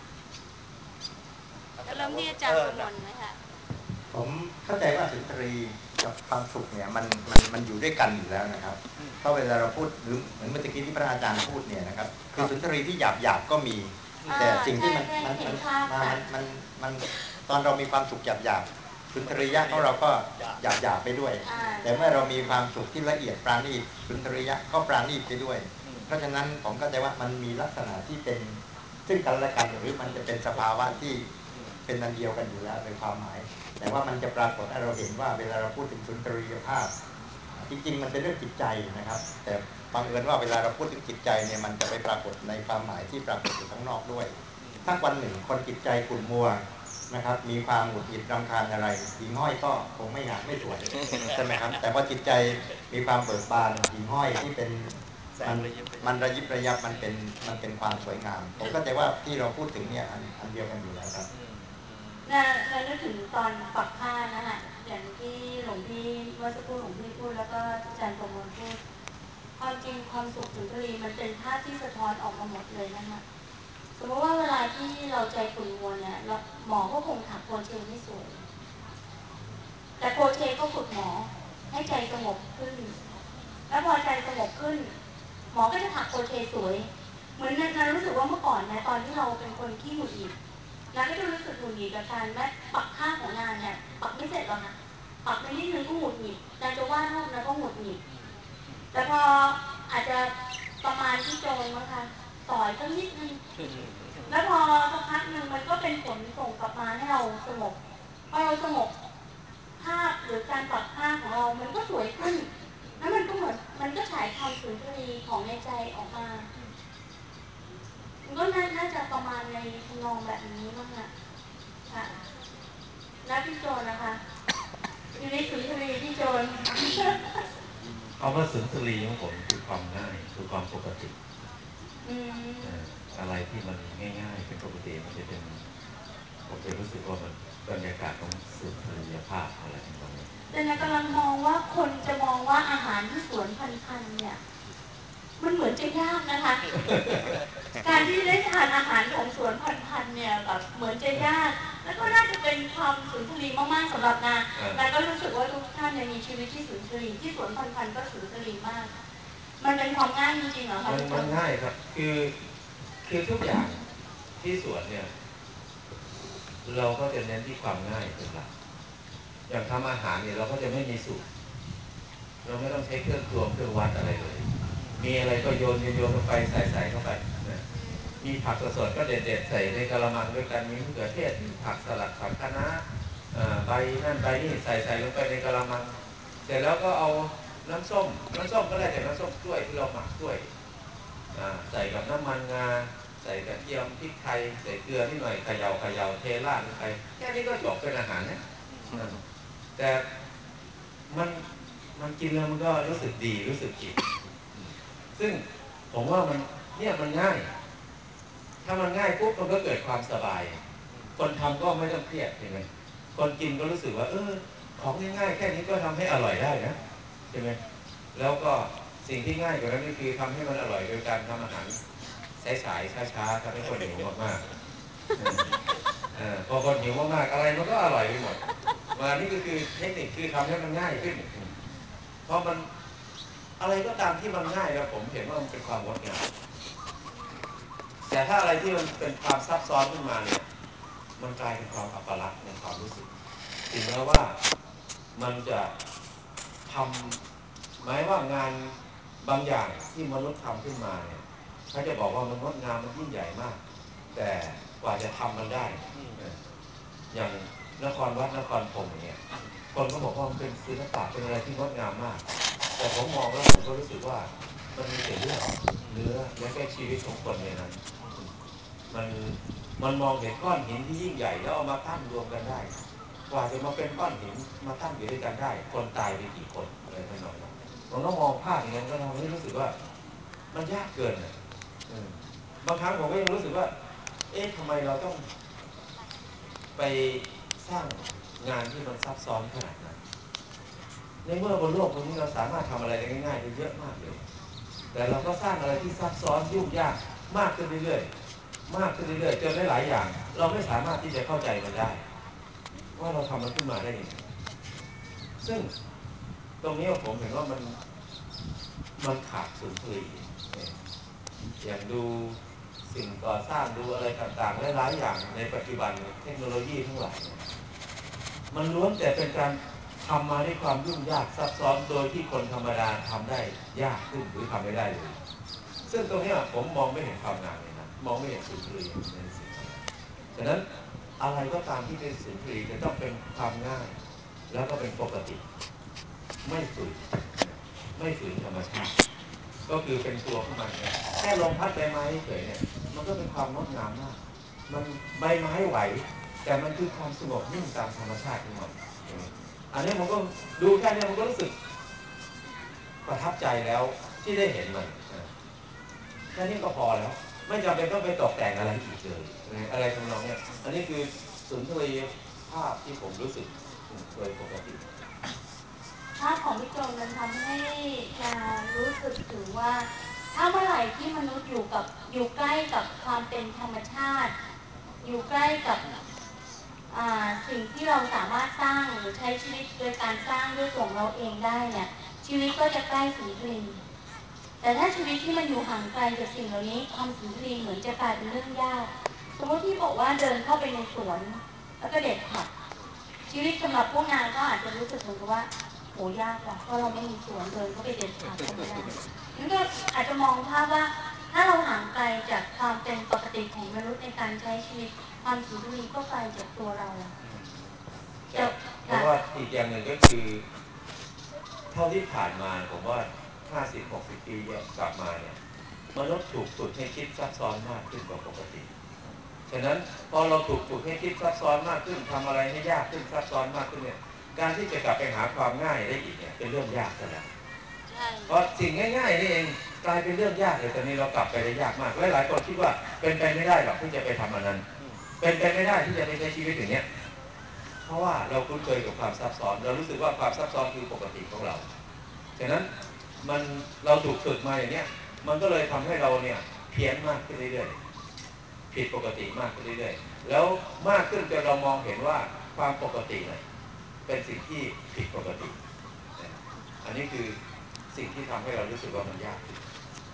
เริ่มที่อาจารย์สมนไหมคะผมเข้าใจว่าสุนทรีกับความสุขเนี่ยมันอยู่ด้วยกันอยู่แล้วนะครับเพราะเวลาเราพูดหรือเหมือนเมื่อกี้ที่พระอาจารย์พูดเนี่ยนะครับคือสุนทรีที่หยาบก็มีแต่สิ่งที่มันตอนเรามีความสุขหยาบสุนทรียะของเราก็หยาบไปด้วยแต่เมื่อเรามีความสุขที่ละเอียดปราณีตสุนทรียะก็ปราณีตไปด้วยเพราะฉะนั้นผมเข้าใจว่ามันมีลักษณะที่เป็นซึ่งกันและกันหรือมันจะเป็นสภาวะที่เป็นอันเดียวกันอยู่แล้วในความหมายแต่ว่ามันจะปรากฏให้เราเห็นว่าเวลาเราพูดถึงสุนทรียภาพจริงๆมันเป็นเรื่องจิตใจนะครับแต่บังเอิญว่าเวลาเราพูดถึงจิตใจเนี่ยมันจะไปปรากฏในความหมายที่ปรากฏอยู่ข้างนอกด้วยถ้าวันหนึ่งคนจิตใจขุ่นมัวนะครับมีความหงุดหงิดรำคาญอะไรหิ่งห้อยก็คงไม่งามไม่สวยใช่ไหมครับแต่พอจิตใจมีความเบิกบานหิ่งห้อยที่เป็นมันระยิบระยับมันเป็นความสวยงามผมเข้าใจว่าที่เราพูดถึงเนี่ยอันเดียวกันอยู่แล้วครับเรานึกถึงตอนปักผ้านะคะอย่างที่หลวงพี่เมื่อสักครู่หลวงพี่พูดแล้วก็อาจารย์ประมวลพูดความจริงความสุขสุนทรีมันเป็นภาพที่สะท้อนออกมาหมดเลยนะคะสมมติว่าเวลาที่เราใจขุ่นมัวเนี่ยหมอก็คงถักโครเชต์ไม่สวยแต่โครเชต์ก็ฝึกหมอให้ใจสงบขึ้นแล้วพอใจสงบขึ้นหมอก็จะถักโครเชต์สวยเหมือนนั้นรู้สึกว่าเมื่อก่อนนะตอนที่เราเป็นคนขี้หงุดหงิดแล้วก็จะรู้สึกหงุดหงิดกับการแม้ปักผ้าของงานเนี่ยปักไม่เสร็จหรอกนะปักไปนิดนึงก็หงุดหงิดการจะวาดรูปนะก็หงุดหงิดแต่พออาจจะประมาณที่โจนมั้งคะต่อยก็นิดนึงแล้วพอสักพักหนึ่งมันก็เป็นผลส่งกลับมาให้เราสงบพอเราสงบภาพหรือการปักผ้าของเรามันก็สวยขึ้นแล้วมันก็เหมือนมันก็ฉายความสุนทรีของในใจออกมามันก็น่าจะประมาณในทำนองแบบนี้มั้งค่ะแล้วพี่โจนนะคะอยู่ในสุนทรีพี่โจนเอาว่าสุนทรีของผมคือความง่ายคือความปกติอะไรที่มันง่ายๆเป็นปกติมันจะเป็นผมจะรู้สึกว่ามันบรรยากาศของสุนทรียภาพอะไรทั้งหมดนี้แต่ในกำลังมองว่าคนจะมองว่าอาหารที่สวนพันธุ์เนี่ยมันเหมือนจะยากนะคะ การที่ได้ทานอาหารของสวนพันธุ์เนี่ยแบบเหมือนจะยากแล้วก็น่าจะเป็นความสุนทรีมากๆสำหรับนาก็รู้สึกว่าทุกท่านเนี่ยมีชีวิตที่สุนทรีที่สวนพันธุ์ก็สุนทรีมาก มันเป็นความง่ายจริงๆเหรอคะมันง่ายครับคือทุกอย่างที่สวนเนี่ยเราก็จะเน้นที่ความง่ายเป็นหลักอย่างทำอาหารเนี่ยเราก็จะไม่มีสูตรเราไม่ต้องใช้เครื่องตวงเครื่องวัดอะไรเลยมีอะไรก็โยนลงไปใส่เข้าไปนะมีผักสดๆก็เด็ดๆใส่ในกะละมังด้วยกันมีมะเขือเทศผักสลัดผักคะน้าใบนั่นใบนี่ใส่ลงไปในกะละมังเสร็จแล้วก็เอาน้ำส้มก็ได้แต่น้ำส้มกล้วยที่เราหมักกล้วยใส่กับน้ำมันงาใส่กระเทียมพริกไทยใส่เกลือนิดหน่อยเขย่าเทราดลงไปแค่นี้ก็จบเป็นอาหารนะแต่มันกินแล้วมันก็รู้สึกดีรู้สึกอิ่มซึ่งผมว่ามันง่ายถ้ามันง่ายปุ๊บมันก็เกิดความสบายคนทำก็ไม่ต้องเครียดใช่ไหมคนกินก็รู้สึกว่าของง่ายๆแค่นี้ก็ทำให้อร่อยได้นะใช่ไหมแล้วก็สิ่งที่ง่ายกว่านั้นก็คือทำให้มันอร่อยโดยการทำอาหารสายช้าๆทำให้คนหิวมากๆพอคนหิวมากๆอะไรมันก็อร่อยไปหมดมานี่ก็คือเทคนิคคือทำให้มันง่ายขึ้นเพราะมันอะไรก็ตามที่มันง่ายแล้วผมเห็นว่ามันเป็นความงดงามแต่ถ้าอะไรที่มันเป็นความซับซ้อนขึ้นมาเนี่ยมันกลายเป็นความอัปลักษณ์ในความรู้สึกถึงแม้ว่ามันจะทำหมายว่างานบางอย่างที่มนุษย์ทำขึ้นมาเนี่ยเขาจะบอกว่ามันงดงามมันยิ่งใหญ่มากแต่กว่าจะทำมันได้อย่างนครวัดนครธมอย่างเงี้ยคนก็บอกว่ามันเป็นศิลปะเป็นอะไรที่งดงามมากแต่ผมมองแล้วผมก็รู้สึกว่ามันมีแต่เรื่องเนื้อและแค่ชีวิตของคนในนั้นมันมองเห็นก้อนหินที่ยิ่งใหญ่แล้วเอามาตั้งรวมกันได้กว่าจะมาเป็นก้อนหินมาตั้งอยู่ด้วยกันได้คนตายไปกี่คนอะไรทั้งนั้นผมก็มองภาพอย่างนั้นก็ทำให้รู้สึกว่ามันยากเกินบางครั้งผมก็ยังรู้สึกว่าทำไมเราต้องไปสร้างงานที่มันซับซ้อนขนาดนั้นในเมื่อบนโลกตรงนี้เราสามารถทำอะไรได้ง่ายๆได้เยอะมากเลยแต่เราก็สร้างอะไรที่ซับซ้อนยุ่งยากมากขึ้นเรื่อยๆจนหลายๆอย่างเราไม่สามารถที่จะเข้าใจมันได้ว่าเราทำมันขึ้นมาได้ยังไงซึ่งตรงนี้ผมเห็นว่ามันขาดสุนทรีย์อย่างดูสิ่งก่อสร้างดูอะไรต่างๆหลายๆอย่างในปัจจุบันเทคโนโลยีทั้งหลายมันล้วนแต่เป็นการทำมาด้วยความยุ่งยากซับซ้อนโดยที่คนธรรมดาทำได้ยากขึ้นหรือทำไม่ได้เลยซึ่งตรงนี้ผมมองไม่เห็นความงามเลยนะมองไม่เห็นสุนทรีย์ในสิ่งนั้นฉะนั้นอะไรก็ตามที่เป็นสุนทรีย์จะต้องเป็นความง่ายแล้วก็เป็นปกติไม่ฝืนธรรมชาติก็คือเป็นตัวของมันแค่ลมพัดใบไม้เฉยเนี่ยมันก็เป็นความงดงามมากมันใบไม้ไหวแต่มันคือความสงบนิ่งตามธรรมชาติของมันอันนี้ผมก็ดูแค่นี้ผมก็รู้สึกประทับใจแล้วที่ได้เห็นมันแค่นี้ก็พอแล้วไม่จำเป็นต้องไปตกแต่งอะไรอีกเลยอะไรทำนองนี้อันนี้คือสุนทรียภาพที่ผมรู้สึกโดยปกติภาพของพี่โจนมันทำให้รู้สึกถึงว่าถ้าเมื่อไหร่ที่มนุษย์อยู่ใกล้กับความเป็นธรรมชาติอยู่ใกล้กับสิ่งที่เราสามารถสร้างหรือใช้ชีวิตโดยการสร้างด้วยตัวเราเองได้เนี่ยชีวิตก็จะใกล้สุนทรีย์แต่ถ้าชีวิตที่มันอยู่ห่างไกลจากสิ่งเหล่านี้ความสุนทรีย์เหมือนจะกลายเป็นเรื่องยากสมมติที่บอกว่าเดินเข้าไปในสวนแล้วก็เด็ดผักชีวิตสำหรับพวกนางก็อาจจะรู้สึกเหมือนกับว่าโหยากว่ะเพราะเราไม่มีสวนเดินเข้าไปเด็ดผักกันไม่ได้นั่นก็อาจจะมองภาพว่าถ้าเราห่างไกลจากความเป็นปกติของมนุษย์ในการใช้ชีวิตความสุนทรีย์ก็ไกลจากตัวเราเพราะว่าอีกอย่างหนึ่งก็คือเท่าที่ผ่านมาผมว่า50-60 ปีกลับมาเนี่ยมนุษย์ถูกฝึกให้คิดซับซ้อนมากขึ้นกว่าปกติฉะนั้นพอเราถูกฝึกให้คิดซับซ้อนมากขึ้นทำอะไรให้ยากขึ้นซับซ้อนมากขึ้นเนี่ยการที่จะกลับไปหาความง่ายได้อีกเนี่ยเป็นเรื่องยากซะแล้วเพราะสิ่งง่ายๆนี่เองกลายเป็นเรื่องยากเลยตอนนี้เรากลับไปได้ยากมากหลายคนคิดว่าเป็นไปไม่ได้หรอกที่จะไปทำอันนั้นเป็นไปไม่ได้ที่จะไปใช้ชีวิตอย่างเนี้ยเพราะว่าเราคุ้นเคยกับความซับซ้อนเรารู้สึกว่าความซับซ้อนคือปกติของเราฉะนั้นเราถูกฝึกมาอย่างเนี้ยมันก็เลยทำให้เราเนี่ยเพี้ยนมากขึ้นเรื่อยๆผิดปกติมากขึ้นเรื่อยๆแล้วมากขึ้นจนเรามองเห็นว่าความปกติเนี่ยเป็นสิ่งที่ผิดปกติอันนี้คือสิ่งที่ทำให้เรารู้สึกว่ามันยากขึ้น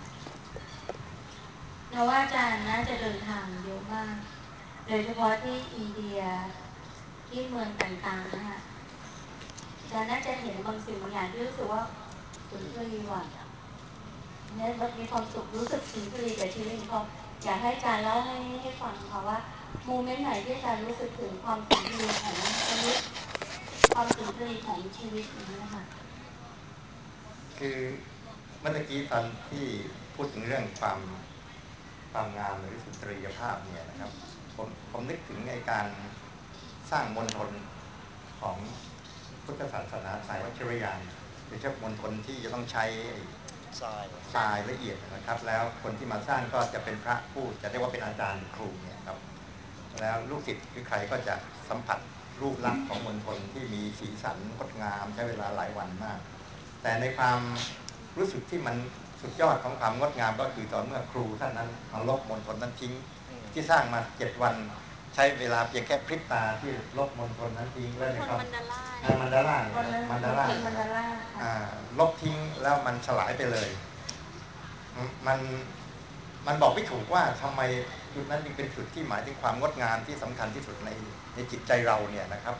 เราว่าอาจารย์น่าจะเดินทางเยอะมากโดยเฉพาะที่อินเดียที่เมืองต่างๆนะคะอาจารย์น่าจะเห็นบางสิ่งบางอย่างที่รู้สึกว่าสุนทรีย์ว่ะเนี่ยแบบมีความสุขรู้สึกสุนทรีย์กับชีวิตเขาอยากให้อาจารย์เล่าให้ฟังค่ะว่าโมเมนต์ไหนที่อาจารย์รู้สึกถึงความสุนทรีย์ของชีวิตความสุนทรีย์ของชีวิตนี้นะคะคือเมื่อกี้ตอนที่พูดถึงเรื่องความงามหรือสุนทรียภาพเนี่ยนะครับผมนึกถึงในการสร้างมณฑลของพุทธศาสนาสายวชิรยานโดยเฉพาะมณฑลที่จะต้องใช้ทรายละเอียดนะครับแล้วคนที่มาสร้างก็จะเป็นพระผู้จะเรียกว่าเป็นอาจารย์ครูเนี่ยครับแล้วลูกศิษย์หรือใครก็จะสัมผัสรูปลักษณ์ของมณฑลที่มีสีสันงดงามใช้เวลาหลายวันมากแต่ในความรู้สึกที่มันสุดยอดของความงดงามก็คือตอนเมื่อครูท่านนั้นมาลบมณฑลนั้นทิ้งที่สร้างมา7 วันใช้เวลาเพียงแค่พริบตาที่ลบมณฑลนั้นทิ้งแล้วนะครับมันดาล่าลบทิ้งแล้วมันสลายไปเลยมันบอกไม่ถูกว่าทำไมจุดนั้นจึงเป็นจุดที่หมายถึงความงดงามที่สำคัญที่สุดในจิตใจเราเนี่ยนะครับ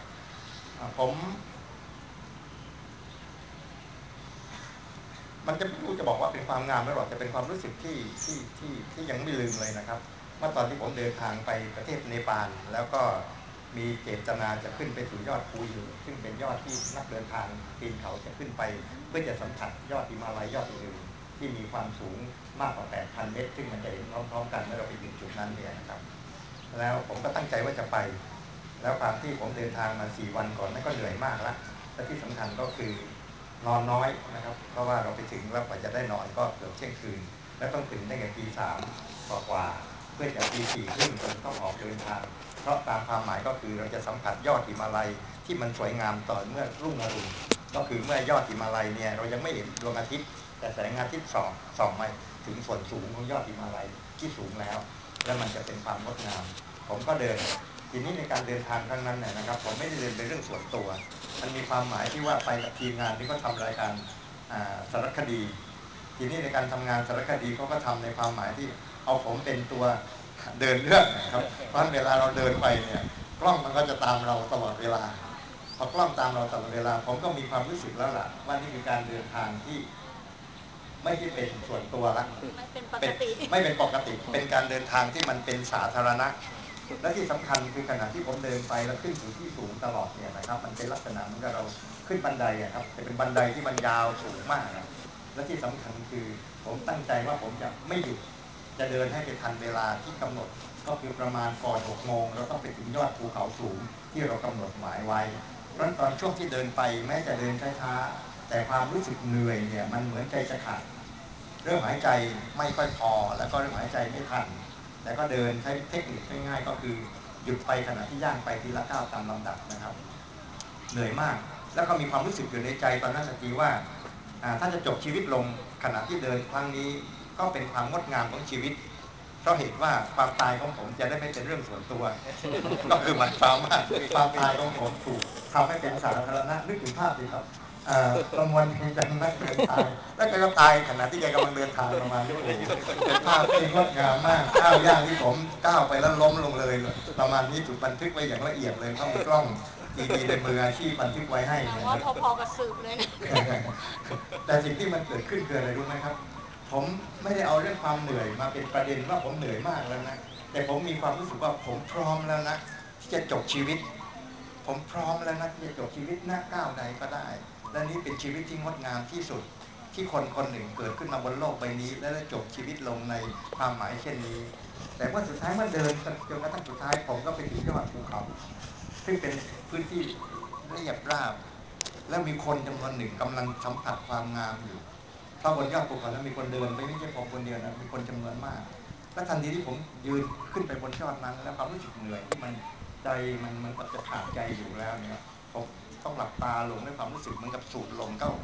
มันจะไม่รู้จะบอกว่าเป็นความงามไม่หรอกแต่เป็นความรู้สึกที่ยังไม่ลืมเลยนะครับเมื่อตอนที่ผมเดินทางไปประเทศเนปาลแล้วก็มีเจตนาจะขึ้นไปสู่ยอดภูอยู่ซึ่งเป็นยอดที่นักเดินทางปีนเขาจะขึ้นไปเพื่อจะสัมผัสยอดหิมาลัยยอดอื่นที่มีความสูงมากกว่า 8,000 เมตรซึ่งมันจะเห็นพร้อมๆกันเมื่อเราไปถึงจุดนั้นเนี่ยนะครับแล้วผมก็ตั้งใจว่าจะไปแล้วความที่ผมเดินทางมา4 วันก่อนนั่นก็เหนื่อยมากแล้วและที่สำคัญก็คือนอนน้อยนะครับเพราะว่าเราไปถึงแล้วกว่าจะได้นอนก็เกือบเที่ยงคืนแล้วต้องตื่นตั้งแต่ตี 3กว่าเพื่อจะตี 4 ครึ่งจนต้องออกเดินทางเพราะตามความหมายก็คือเราจะสัมผัสยอดหิมาลัยที่มันสวยงามต่อเมื่อรุ่งอรุณก็คือเมื่อยอดหิมาลัยเนี่ยเรายังไม่เห็นดวงอาทิตย์แต่แสงอาทิตย์ส่องมาถึงส่วนสูงของยอดหิมาลัยที่สูงแล้วมันจะเป็นความงดงามผมก็เดินทีนี้ในการเดินทางครั้งนั้นเนี่ยนะครับผมไม่ได้เดินเป็นเรื่องส่วนตัวมันมีความหมายที่ว่าไปกับทีมงานที่เขาทำรายการสารคดีทีนี้ในการทำงานสารคดีเขาก็ทำในความหมายที่เอาผมเป็นตัวเดินเรื่องนะครับเพราะเวลาเราเดินไปเนี่ยกล้องมันก็จะตามเราตลอดเวลาพอกล้องตามเราตลอดเวลาผมก็มีความรู้สึกแล้วล่ะว่านี่คือการเดินทางที่ไม่ใช่เป็นส่วนตัวละไม่เป็นปกติเป็นการเดินทางที่มันเป็นสาธารณะและที่สำคัญคือขณะที่ผมเดินไปแล้วขึ้นสู่ที่สูงตลอดเนี่ยนะครับมันเป็นลักษณะเหมือนกับเราขึ้นบันไดครับแต่เป็นบันไดที่มันยาวสูงมากนะและที่สำคัญคือผมตั้งใจว่าผมจะไม่หยุดจะเดินให้ไปทันเวลาที่กำหนดก็คือประมาณก่อน6 โมงเราต้องไปถึงยอดภูเขาสูงที่เรากำหนดหมายไว้เพราะตอนช่วงที่เดินไปแม้จะเดินช้าๆแต่ความรู้สึกเหนื่อยเนี่ยมันเหมือนใจจะขาดเริ่มหายใจไม่ค่อยพอแล้วก็เริ่มหายใจไม่ทันแต่ก็เดินใช้เทคนิคง่ายๆก็คือหยุดไปขณะที่ย่างไปทีละก้าวตามลำดับนะครับเหนื่อยมากแล้วก็มีความรู้สึกอยู่ในใจตอนนั้นทันทีว่าถ้าจะจบชีวิตลงขณะที่เดินครั้งนี้ก็เป็นความงดงามของชีวิตเพราะเหตุว่าความตายของผมจะได้ไม่เป็นเรื่องส่วนตัวก็คือหมายความว่าความตายของผมถูกทำให้เป็นสาธารณะนึกถึงภาพดิครับประมวลเพลงจังนักเดินทางแล้วแกก็ตายขณะที่แกกำลังเดินทางประมาณนี้โอ้เป็นภาพที่งดงามมากก้าวย่างที่ผมก้าวไปแล้วล้มลงเลยประมาณนี้ถูกบันทึกไว้อย่างละเอียดเลยเขามีกล้องดีในมืออาชีพบันทึกไว้ให้แต่ว่าพอๆกับสืบเลยนะแต่สิ่งที่มันเกิดขึ้นคืออะไรรู้ไหมครับผมไม่ได้เอาเรื่องความเหนื่อยมาเป็นประเด็นว่าผมเหนื่อยมากแล้วนะแต่ผมมีความรู้สึกว่าผมพร้อมแล้วนะที่จะจบชีวิตผมพร้อมแล้วนะที่จะจบชีวิตหน้าก้าวใดก็ได้และนี้เป็นชีวิตที่งดงามที่สุดที่คนคนหนึ่งเกิดขึ้นมาบนโลกใบนี้และได้จบชีวิตลงในความหมายเช่นนี้แต่เมื่อสุดท้ายเมื่อเดินจนกระทั่งสุดท้ายผมก็ไปถึงยอดภูเขาซึ่งเป็นพื้นที่เรียบราบและมีคนจำนวนหนึ่งกำลังสัมผัสความงามอยู่เพราะบนยอดภูเขานั้นมีคนเดินไม่ใช่ผมคนเดียวนะมีคนจำนวนมากและทันทีที่ผมยืนขึ้นไปบนยอดนั้นแล้วความรู้สึกเหนื่อยที่มันใจมันกับจะขาดใจอยู่แล้วเนี่ยผมต้องหลับตาลงด้วยความรู้สึกเหมือนกับสูดลมเข้า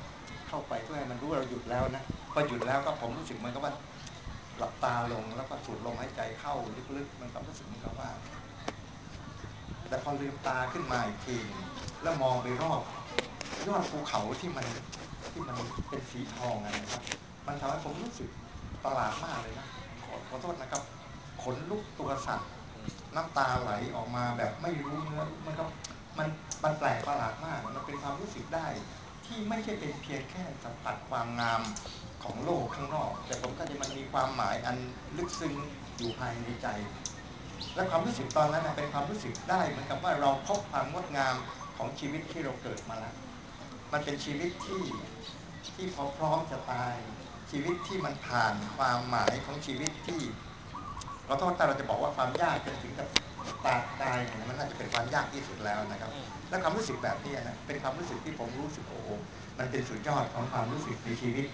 เข้าไปเพื่อให้มันรู้ว่าเราหยุดแล้วนะพอหยุดแล้วก็ผมรู้สึกมันก็ว่าหลับตาลงแล้วก็สูดลมหายใจเข้าลึกๆมันก็รู้สึกเหมือนกับว่าแต่พอลืมตาขึ้นมาอีกทีแล้วมองไปรอบยอดภูเขาที่มันเป็นสีทองนะครับมันทำให้ผมรู้สึกประหลาดมากเลยนะขอโทษนะครับขนลุกตัวสั่นน้ำตาไหลออกมาแบบไม่รู้เนื้อมันแปลกประหลาดมากมันเป็นความรู้สึกได้ที่ไม่ใช่เป็นเพียงแค่สัมผัสความงามของโลกข้างนอกแต่ผมก็จะมันมีความหมายอันลึกซึ้งอยู่ภายในใจและความรู้สึกตอนนั้นเป็นความรู้สึกได้เหมือนกับว่าเราพบความงดงามของชีวิตที่เราเกิดมาแล้วมันเป็นชีวิตที่พร้อมจะตายชีวิตที่มันผ่านความหมายของชีวิตที่เราต้องถ้าเราจะบอกว่าความยากจนถึงกับตายเนี่ยมันน่าจะเป็นความยากที่สุดแล้วนะครับและความรู้สึกแบบนี้นะเป็นความรู้สึกที่ผมรู้สึกโอ้โหมันเป็นสุดยอดของความรู้สึกในชีวิต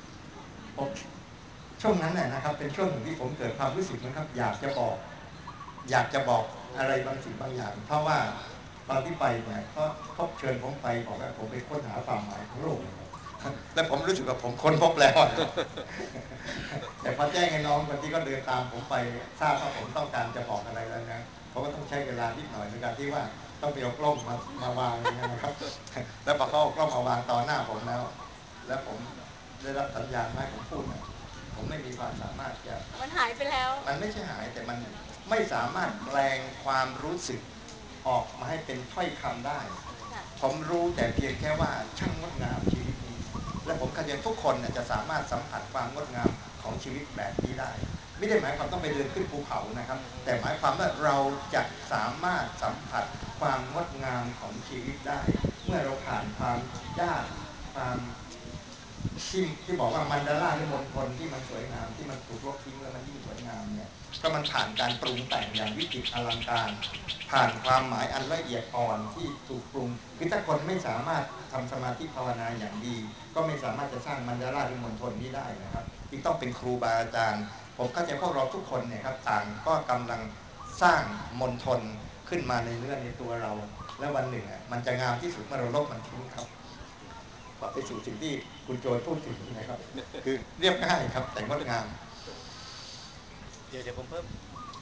ช่วงนั้นนะครับเป็นช่วงหนึ่งที่ผมเกิดความรู้สึกเหมือนกับอยากจะบอกอะไรบางสิ่งบางอย่างเพราะว่าตอนที่ไปเนี่ยเขาเชิญผมไปบอกว่าผมไปค้นหาความหมายของโลกและผมรู้สึกว่าผมค้นพบแล้วแต่พอแจ้งให้น้องคนที่ก็เดินตามผมไปทราบว่าผมต้องการจะบอกอะไรแล้วนะเขาก็ต้องใช้เวลานิดหน่อยในการที่ว่าต้องไปเอากล้องมาวางนะครับแล้วพอเขาเอากล้องมาวางต่อหน้าผมแล้วผมได้รับสัญญาณให้ผมพูดนะผมไม่มีความสามารถจะมันหายไปแล้วมันไม่ใช่หายแต่มันไม่สามารถแปลงความรู้สึกออกมาให้เป็นถ้อยคำได้ผมรู้แต่เพียงแค่ว่าช่างงดงามชีวิตนี้และผมเข้าใจทุกคนจะสามารถสัมผัสความงดงามของชีวิตแบบนี้ได้ไม่ได้หมายความต้องไปเดินขึ้นภูเขานะครับแต่หมายความว่าเราจะสามารถสัมผัสความงดงามของชีวิตได้เมื่อเราผ่านความยากความที่บอกว่ามันดาราหรือมณฑลที่มันสวยงามที่มันถูกลบทิ้งแล้วมันยิ่งสวยงามเนี่ยก็มันผ่านการปรุงแต่งอย่างวิจิตรอลังการผ่านความหมายอันละเอียดอ่อนที่ถูกปรุงคือถ้าคนไม่สามารถทำสมาธิภาวนาอย่างดีก็ไม่สามารถจะสร้างมันดาราหรือมณฑลนี้ได้นะครับที่ต้องเป็นครูบาอาจารย์ผมเข้าใจพวกเราทุกคนเนี่ยครับต่างก็กำลังสร้างมณฑลขึ้นมาในเนื้อในตัวเราและวันหนึ่งมันจะงามที่สุดเมื่อเราลบมันทิ้งครับไปสู่สิ่งที่คุณโจพูดถึงนะครับคือเรียบง่ายครับแต่งดงามเดี๋ยวผมเพิ่ม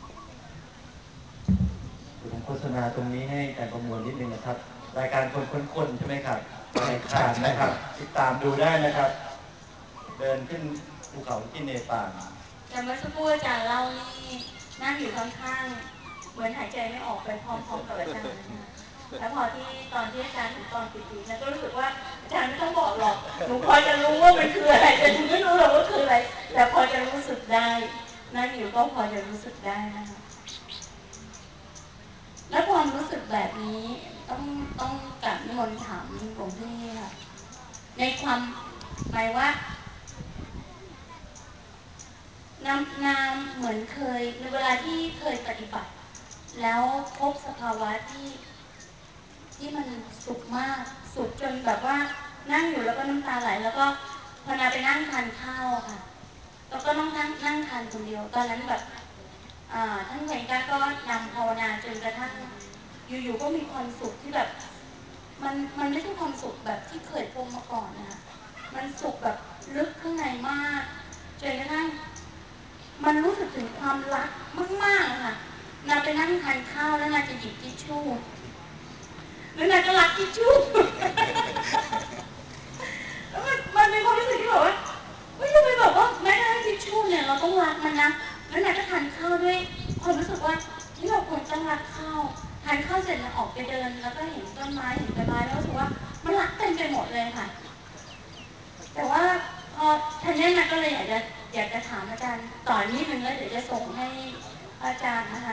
ผมโฆษณาตรงนี้ให้การประมวลนิดนึงนะครับรายการคนใช่ไหมครับรายการนะครับติดตามดูได้นะครับ เดินขึ้นภูเขาที่เนปาลแต่เมื่อสักครู่อาจารย์เล่านี่นั่งอยู่ข้างๆเหมือนหายใจไม่ออกไปพร้อมๆกับอาจารย์นะคะแล้วพอที่ตอนที่อาจารย์ถึงตอนปิติแล้วก็รู้สึกว่าอาจารย์ไม่ต้องบอกหรอกหนูพอจะรู้ว่ามันคืออะไรแต่หนูไม่รู้หรอกว่าคืออะไรแต่พอจะรู้สึกได้นั่งอยู่ก็พอจะรู้สึกได้นะคะและความรู้สึกแบบนี้ต้องกลับนิมนต์ถามหลวงพี่ค่ะในความหมายว่าน้ำเหมือนเคยในเวลาที่เคยปฏิบัติแล้วพบสภาวะที่มันสุขมากสุขจนแบบว่านั่งอยู่แล้วก็น้ำตาไหลแล้วก็พอนาไปนั่งทานข้าวค่ะแล้วก็ต้องนั่งทานคนเดียวตอนนั้นแบบท่านเวนก้าก็นำภาวนาจนกระทั่งอยู่ๆก็มีความสุขที่แบบมันไม่ใช่ความสุขแบบที่เคยพบมาก่อนนะคะมันสุขแบบลึกข้างในมากจนกระทั่งมันรู้สึกถึงความรักมากๆค่ะนาไปนั่งทานข้าวแล้วนาจะหยิบทิชชู่แล้วนาก็รักทิชชู่แล้วมันเป็นความรู้สึกที่แบบว่าไม่ทำไมแบบว่าแม้กระทั่งทิชชู่เนี่ยเราต้องรักมันนะแล้วนาก็ทานข้าวด้วยความรู้สึกว่าที่เราควรต้องรักข้าวทานข้าวเสร็จนาออกไปเดินแล้วก็เห็นต้นไม้เห็นใบไม้แล้วรู้สึกว่ามันรักเต็มไปหมดเลยค่ะแต่ว่าพอทันนี้นาก็เลยอยากจะถามอาจารย์ต่อนิดนึงแล้วเดี๋ยวจะส่งให้อาจารย์นะคะ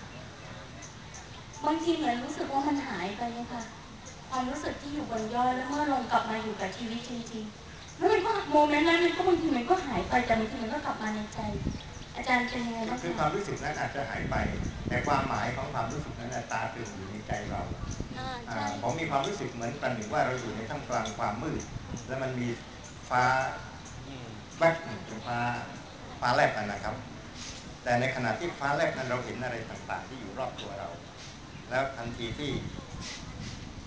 บางทีเหมือนรู้สึกว่ามันหายไปค่ะความรู้สึกที่อยู่บนยอดแล้วเมื่อลงกลับมาอยู่กับชีวิตจริงๆแล้วมันก็โมเมนต์นั้นมันก็บางทีมันก็หายไปแต่บางทีมันก็กลับมาในใจอาจารย์เป็นยังไงบ้างคือความรู้สึกนั้นอาจจะหายไปแต่ความหมายของความรู้สึกนั้นตาตรึงอยู่ในใจเราผมมีความรู้สึกเหมือนกันหนึ่งว่าเราอยู่ในท่ามกลางความมืดแล้วมันมีฟ้าแวบหนึ่งเป็นฟ้าแลบนะครับแต่ในขณะที่ฟ้าแลบนั้นเราเห็นอะไรต่างๆที่อยู่รอบตัวเราแล้วทันทีที่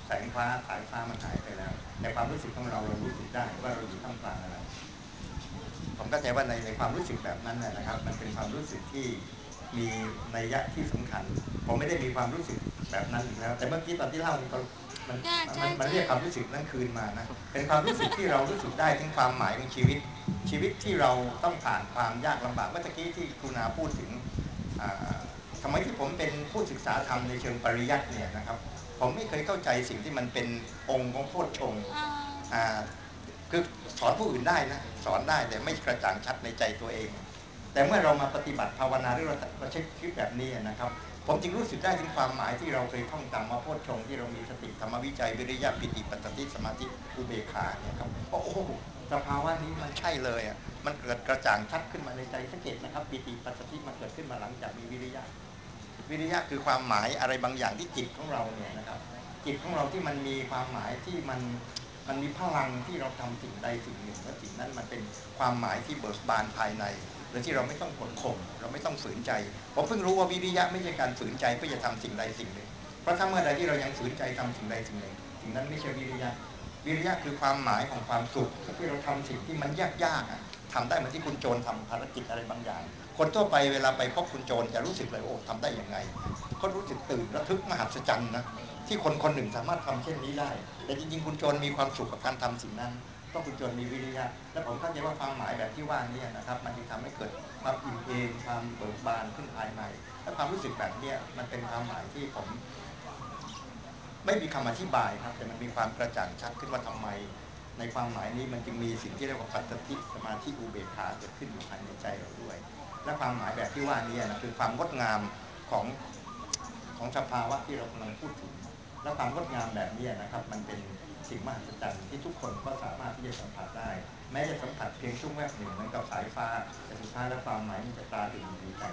แสงฟ้าสายฟ้ามันหายไปแล้วในความรู้สึกของเรารู้สึกได้ว่าเราอยู่ท่ามกลางอะไรผมเข้าใจว่าในความรู้สึกแบบนั้นนะครับมันเป็นความรู้สึกที่มีนัยยะที่สำคัญผมไม่ได้มีความรู้สึกแบบนั้นอีกแล้วแต่เมื่อกี้ตอนที่เล่ามันเรียกความรู้สึกนั้นคืนมานะเป็นความรู้สึกที่เรารู้สึกได้ถึงความหมายของชีวิตที่เราต้องผ่านความยากลำบากเมื่อกี้ที่ครูนาพูดถึงทำไมที่ผมเป็นผู้ศึกษาธรรมในเชิงปริยัติเนี่ยนะครับผมไม่เคยเข้าใจสิ่งที่มันเป็นองค์ของโพชฌงค์คือสอนผู้อื่นได้นะสอนได้แต่ไม่กระจ่างชัดในใจตัวเองแต่เมื่อเรามาปฏิบัติภาวนาหรือเราใช้ชีวิตแบบนี้นะครับผมจึงรู้สึกได้ถึงความหมายที่เราเคยท่องจำมาโพชฌงค์ที่เรามีสติธรรมวิจัยวิริยะปิติปัสสติสมาธิอุเบกขาเนี่ยครับโอ้โหสภาวะนี้มันใช่เลยมันเกิดกระจ่างชัดขึ้นมาในใจสังเกตนะครับปิติปัสสติมันเกิดขึ้นมาหลังจากมีวิริยะคือความหมายอะไรบางอย่างที่จิตของเราเนี่ยนะครับจิตของเราที่มันมีความหมายที่มันมีพลังที่เราทำสิ่งใดสิ่งหนึ่งและสิ่งนั้นมันเป็นความหมายที่เบิกบานภายในโดยที่เราไม่ต้องกดข่มเราไม่ต้องฝืนใจผมเพิ่งรู้ว่าวิริยะไม่ใช่การฝืนใจเพื่อจะทำสิ่งใดสิ่งหนึ่งเพราะถ้าเมื่อใดที่เรายังฝืนใจทำสิ่งใดสิ่งหนึ่งสิ่งนั้นไม่ใช่วิริยะคือความหมายของความสุขที่เราทำสิ่งที่มันยากๆทำได้เหมือนที่คุณโจรทำภารกิจอะไรบางอย่างคนทั่วไปเวลาไปพบคุณโจรจะรู้สึกเลยโอ้ทำได้ยังไงก็รู้สึกตื่นระทึกมหัศจรรย์นะที่คนคนหนึ่งสามารถทำเช่นนี้ได้แต่จริงๆคุณโจรมีความสุขกับการทำสิ่งนั้นเพราะคุณโจรมีวิริยะและผมเข้าใจว่าความหมายแบบที่ว่านี้นะครับมันจึงทำให้เกิดความอิ่มเอมความเบิกบานขึ้นภายในและความรู้สึกแบบนี้มันเป็นความหมายที่ผมไม่มีคำอธิบายครับแต่มันมีความกระจ่างชัดขึ้นว่าทำไมในความหมายนี้มันจึงมีสิ่งที่เรียกว่าปัจจติสมาธิอุเบกขาเกิดขึ้นอยู่ภายในใจเราด้วยและความหมายแบบที่ว่านี้นะคือความงดงามของสภาวะที่เรากำลังพูดถึงและความงดงามแบบนี้นะครับมันเป็นสิ่งมหัศจรรย์ที่ทุกคนก็สามารถที่จะสัมผัสได้แม้จะสัมผัสเพียงช่วงแวบหนึ่งเหมือนกับสายฟ้าแต่สุดท้ายแล้วความหมายมันจะตราถึงอยู่ในใจ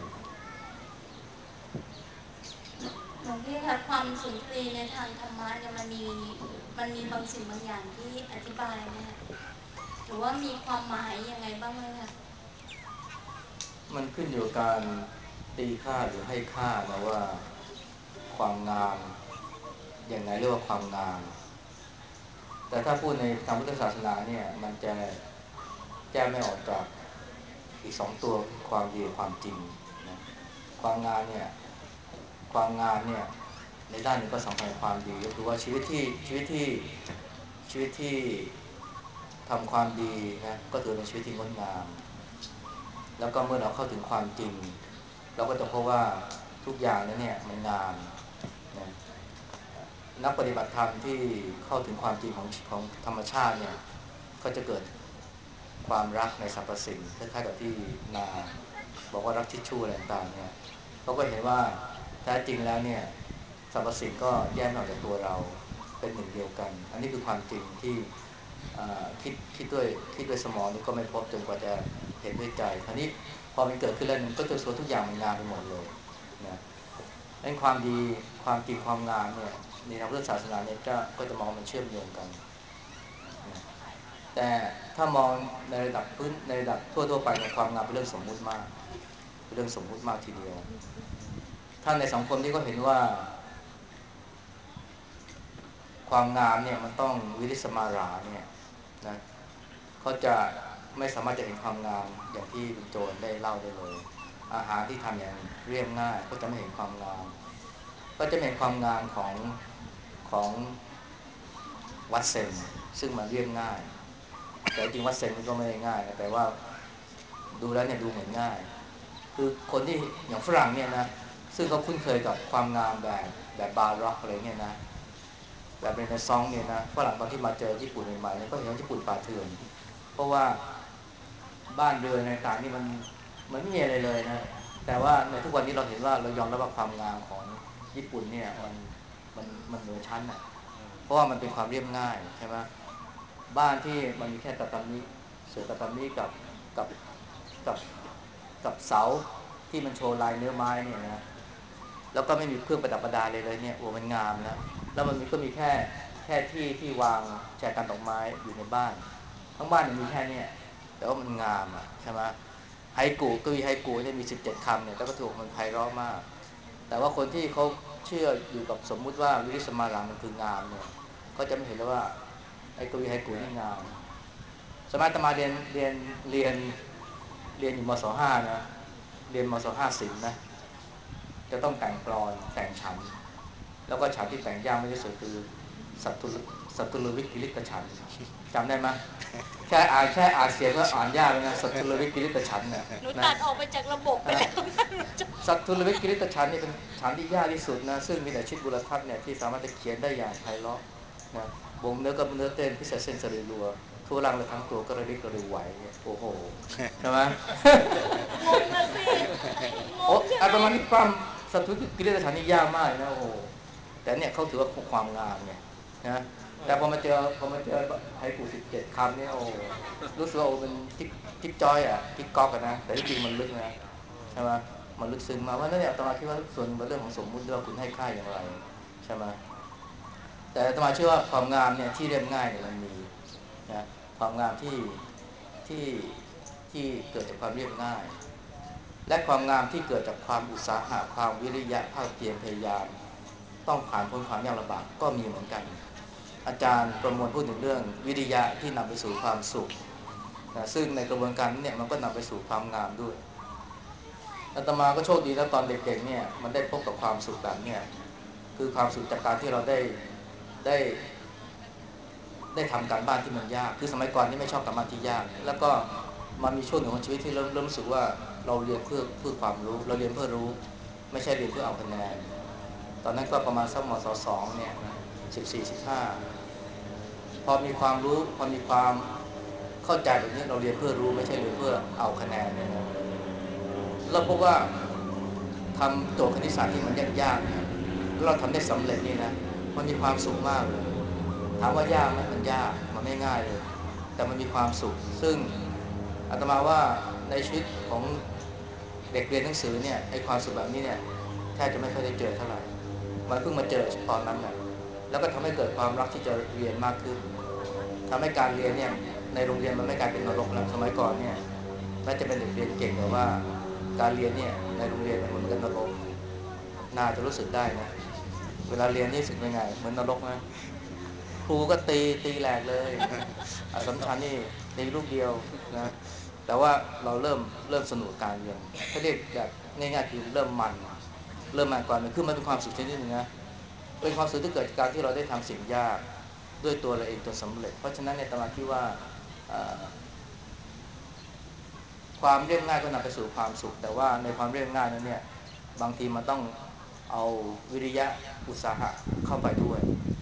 หลวงพี่คะความสุนทรีในทางธรรมะเนี่ยมันมีบางสิ่งบางอย่างที่อธิบายไหมคะหรือว่ามีความหมายยังไงบ้างไหมคะมันขึ้นอยู่กับการตีค่าหรือให้ค่านะว่าความงามอย่างไรเรียกว่าความงามแต่ถ้าพูดในทางพุทธศาสนาเนี่ยมันจะแยกไม่ออกจากอีกสองตัวความดีกับความจริงนะความงามเนี่ยในด้านหนึ่งก็สำคัญความดีก็คือว่าชีวิตที่ทำความดีนะก็ถือเป็นชีวิตที่งดงามแล้วก็เมื่อเราเข้าถึงความจริงเราก็จะพบว่าทุกอย่างนั้นเนี่ยมันงามนะนักปฏิบัติธรรมที่เข้าถึงความจริงของธรรมชาติเนี่ยก็จะเกิดความรักในสรรพสิ่งคล้ายๆกับที่นาบอกว่ารักทิชชู่อะไรต่างๆเนี่ยเขาก็เห็นว่าแท้จริงแล้วเนี่ยสรรพสิ่งก็แยกไม่ออกจากตัวเราเป็นหนึ่งเดียวกันอันนี้คือความจริงที่คิดด้วยสมองนี่ก็ไม่พบจนกว่าจะเห็นด้วยใจคราวนี้พอมันเกิดขึ้นแล้วมันก็จะส่วนทุกอย่างมันงามไปหมดเลยนะนั่นความดีความจริงความงามเนี่ยในทางพุทธศาสนาเนี่ยก็จะมองมันเชื่อมโยงกันนะแต่ถ้ามองในระดับในระดับทั่วไปในความงามเป็นเรื่องสมมุติมากเป็นเรื่องสมมุติมากทีเดียวถ้าในสังคมที่ก็เห็นว่าความงามเนี่ยมันต้องวิริสมาราเนี่ยนะเขาจะไม่สามารถจะเห็นความงามอย่างที่คุณโจรได้เล่าได้เลยอาหารที่ทำอย่างเรียบง่ายก็จะไม่เห็นความงามก็จะเห็นความงามของวัดเซนซึ่งมันเรียบง่ายแต่จริงวัดเซนมันก็ไม่ได้ง่ายนะแต่ว่าดูแล้วเนี่ยดูเหมือนง่ายคือคนที่อย่างฝรั่งเนี่ยนะซึ่งเขาคุ้นเคยกับความงามแบบบาร็อกอะไรเงี้ยนะแบบเรเนซองส์เนี่ยนะฝรั่งตอนที่มาเจอญี่ปุ่นใหม่ๆเนี่ยก็เห็นว่าญี่ปุ่นป่าเถื่อนเพราะว่าบ้านเรือนในต่างนี่มันไม่มีอะไรเลยนะแต่ว่าในทุกวันนี้เราเห็นว่าเรายอมรับว่าความงามของญี่ปุ่นเนี่ยมันเหนือชั้นอ่ะเพราะว่ามันเป็นความเรียบง่ายใช่ไหมบ้านที่มันมีแค่ตะตามิเสื่อตะตามิกับกับกับเสาที่มันโชว์ลายเนื้อไม้เนี่ยนะแล้วก็ไม่มีเครื่องประดับประดาเลยเนี่ยโอ้มันงามนะแล้วมันก็มีแค่ที่วางแจกันดอกไม้อยู่ในบ้านทั้งบ้านมีแค่นี้แต่ว่ามันงามอ่ะใช่ไหมไฮกูก็มีไฮกูเนี่ยมี17คำเนี่ยแล้วก็ถูกมันไพเราะมากแต่ว่าคนที่เขาเชื่ออยู่กับสมมุติว่าวิริสมารามันคืองามเนี่ยก็จะไม่เห็นเลยว่าไอ้กวีไฮกูนี่งามสมัยอาตมาเรียนอยู่มศ.5นะเรียนมศ.5ศิลป์นะจะต้องแต่งกลอนแต่งฉันท์แล้วก็ฉันท์ที่แต่งยากไม่ที่สุดคือสัตตุลวิกกิริตฉันท์จำได้ไหมแค่อ่านเสียงก็อ่านยากเลยนะสัตตุลวิกกิริตฉันท์เนี่ยหนูนะตัดออกไปจากระบบไปแล้วสัตตุลวิกกิริตฉันท์นี่เป็นฉันท์ที่ยากที่สุดนะซึ่งมีแต่ชิดบุรทัศน์เนี่ยที่สามารถจะเขียนได้อย่างไพเราะนะวงเนื้อกับเนื้อเต้นพิเศษเส้นสรีรัวทั่วร่างและทั้งตัวก็ระริกระริวไหวเนี่ยโอ้โหใช่ไหมงงนะสิงโอ้งใช่อาตไหมมานี่ปั้มสัตตุลวิกกิริตฉันท์นี่ยากมากนะโอ้โหแต่เนี่ยเขาถือว่าความงามไงนะแต่พอมาเจอไฮกู17 คำเนี่ยโอ้รู้สึกว่าโอ้เป็นจิ๊กจอยอ่ะจิ๊กก๊อกกันนะแต่ที่จริงมันลึกนะใช่ไหมมันลึกซึ้งมาว่านั่นเนี่ยอาตมาคิดว่าส่วนเป็นเรื่องของสมมุติด้วยคุณให้ค่าอย่างไรใช่ไหมแต่อาตมาเชื่อว่าความงามเนี่ยที่เรียบง่ายเนี่ยมันมีนะความงามที่ที่เกิดจากความเรียบง่ายและความงามที่เกิดจากความอุตสาหะความวิริยะภาคเพียรพยายามต้องผ่านพ้นความยากลำบากก็มีเหมือนกันอาจารย์ประมวลพูดถึงเรื่องวิริยะที่นำไปสู่ความสุขนะซึ่งในกระบวนการนี้เนี่ยมันก็นำไปสู่ความงามด้วยอาตมาก็โชคดีแล้วตอนเด็กๆเนี่ยมันได้พบกับความสุขแบบเนี่ยคือความสุขจากการที่เราได้ได้ทำการบ้านที่มันยากคือสมัยก่อนนี่ไม่ชอบการบ้านที่ยากแล้วก็มันมีช่วงหนึ่งของชีวิตที่เริ่มรู้สึกว่าเราเรียนเพื่อความรู้เราเรียนเพื่อรู้ไม่ใช่เรียนเพื่อเอาคะแนนตอนนั้นก็ประมาณสักมศ.2เนี่ยนะ14-15พอมีความรู้พอมีความเข้าใจแบบนี้เราเรียนเพื่อรู้ไม่ใช่เรียนเพื่อเอาคะแนนเนี่ยนะเราพบว่าทำโจทย์คณิตศาสตร์ที่มันยากๆนะแล้วเราทำได้สำเร็จนี่นะมันมีความสุขมากเลยถามว่ายากไหมมันยากมันไม่ง่ายเลยแต่มันมีความสุขซึ่งอาตมาว่าในชีวิตของเด็กเรียนหนังสือเนี่ยไอ้ความสุขแบบนี้เนี่ยแทบจะไม่ค่อยได้เจอเท่าไหร่มันเพิ่งมาเจอตอนนั้นแหละแล้วก็ทำให้เกิดความรักที่จะเรียนมากขึ้นทำให้การเรียนเนี่ยในโรงเรียนมันไม่กลายเป็นนรกแล้วสมัยก่อนเนี่ยแม้จะเป็นเด็กเรียนเก่งแต่ว่าการเรียนเนี่ยในโรงเรียนเนี่ยมันเหมือนกับนรกน่าจะรู้สึกได้นะเวลาเรียนนี่รู้สึกยังไงเหมือนนรกนะครูก็ตีแหลกเลยนะอัสสัมชัญนี่ตีลูกเดียวนะแต่ว่าเราเริ่มสนุกกับการเรียนถ้าเรียกแบบง่ายๆคือเริ่มมันก่อนมันคือมันเป็นความสุขชนิดหนึ่งนะเป็นความสุขที่เกิดจากการที่เราได้ทำสิ่งยากด้วยตัวเราเองจนสำเร็จเพราะฉะนั้นเนี่ยอาตมาคิดว่าความเรียบง่ายก็นำไปสู่ความสุขแต่ว่าในความเรียบง่ายนั้นเนี่ยบางทีมันต้องเอาวิริยะอุตสาหะเข้าไปด้วย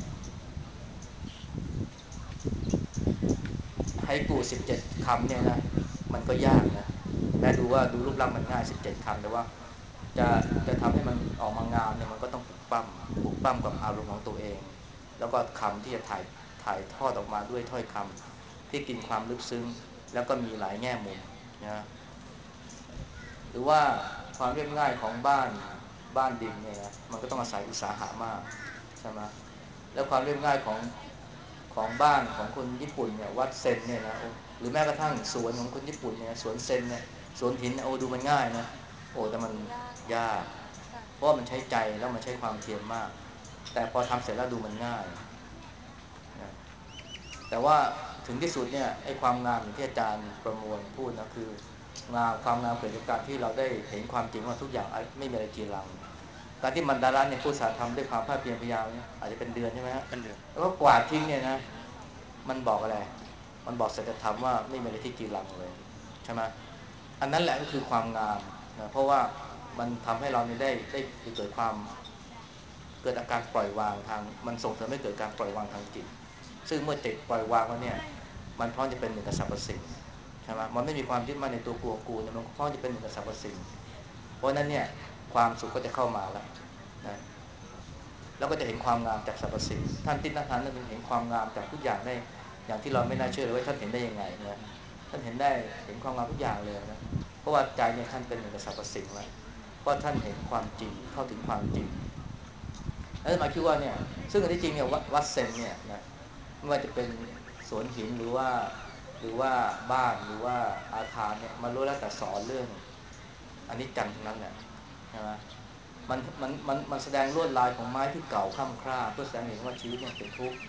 ให้กู17 คำเนี่ยนะมันก็ยากนะแม้ดูรูปร่างมันง่าย17 คำแต่ว่าจะจะทำให้มันออกมางามเนี่ยมันก็ต้องปลุกปั้มกับอารมณ์ของตัวเองแล้วก็คำที่จะถ่ายทอดออกมาด้วยถ้อยคำที่กินความลึกซึ้งแล้วก็มีหลายแง่มุมนะหรือว่าความเรียบง่ายของบ้านดินเนี่ยนะมันก็ต้องอาศัยอุตสาหะมากใช่ไหมแล้วความเรียบง่ายของบ้านของคนญี่ปุ่นเนี่ยวัดเซนเนี่ยนะหรือแม้กระทั่งสวนของคนญี่ปุ่นเนี่ยสวนเซนเนี่ยสวนหินโอ้ดูมันง่ายนะโอ้แต่มันยากเพราะมันใช้ใจแล้วมันใช้ความเพียรมากแต่พอทำเสร็จแล้วดูมันง่ายนะแต่ว่าถึงที่สุดเนี่ยไอ้ความงามอย่างที่อาจารย์ประมวลพูดนะคือความงามเกิดจากการที่เราได้เห็นความจริงว่าทุกอย่างไม่มีอะไรจีรังการที่มันดาราเนี่ยผู้สาทำด้วยความภาคเพียรพยายามเนี่ยอาจจะเป็นเดือนใช่ไหมฮะเป็นเดือนแล้วก็กวาดทิ้งเนี่ยนะมันบอกอะไรมันบอกสัจธรรมว่าไม่มีอะไรที่จีรังเลยใช่ไหมอันนั้นแหละก็คือความงามนะเพราะว่ามันทำให้เราเนี่ยได้เกิดเกิดอาการปล่อยวางทางมันส่งเสริมให้เกิดการปล่อยวางทางจิตซึ่งเมื่อจิตปล่อยวางแล้วเนี่ยมันพร้อมจะเป็นหนึ่งกับสรรพสิ่งใช่ไหมมันไม่มีความยึดมั่นในตัวกูเนี่ยมันพร้อมจะเป็นหนึ่งกับสรรพสิ่งเพราะนั้นเนี่ยความสุขก็จะเข้ามาแล้วนะแล้วก็จะเห็นความงามจากสรรพสิ่งท่านติณฐานนั้นเห็นความงามจากทุกอย่างได้อย่างที่เราไม่น่าเชื่อเลยว่าท่านเห็นได้ยังไงนะท่านเห็นความงามทุกอย่างเลยนะเพราะว่าใจเนี่ยท่านเป็นหนึ่งกับสรรพสิ่งแล้วเพราะท่านเห็นความจริงเข้าถึงความจริงแล้วมาคิดว่าเนี่ยซึ่งอันที่จริงเนี่ยวัดเซนเนี่ยนะไม่ว่าจะเป็นสวนหินหรือว่าบ้านหรือว่าอาคารเนี่ยมันล้วนแล้วแต่สอนเรื่องอนิจจังทั้งนั้นแหละใช่ไหมมันแสดงลวดลายของไม้ที่เก่าค่ำคร่าเพื่อแสดงเห็นว่าชีวิตเนี่ยเป็นทุกข์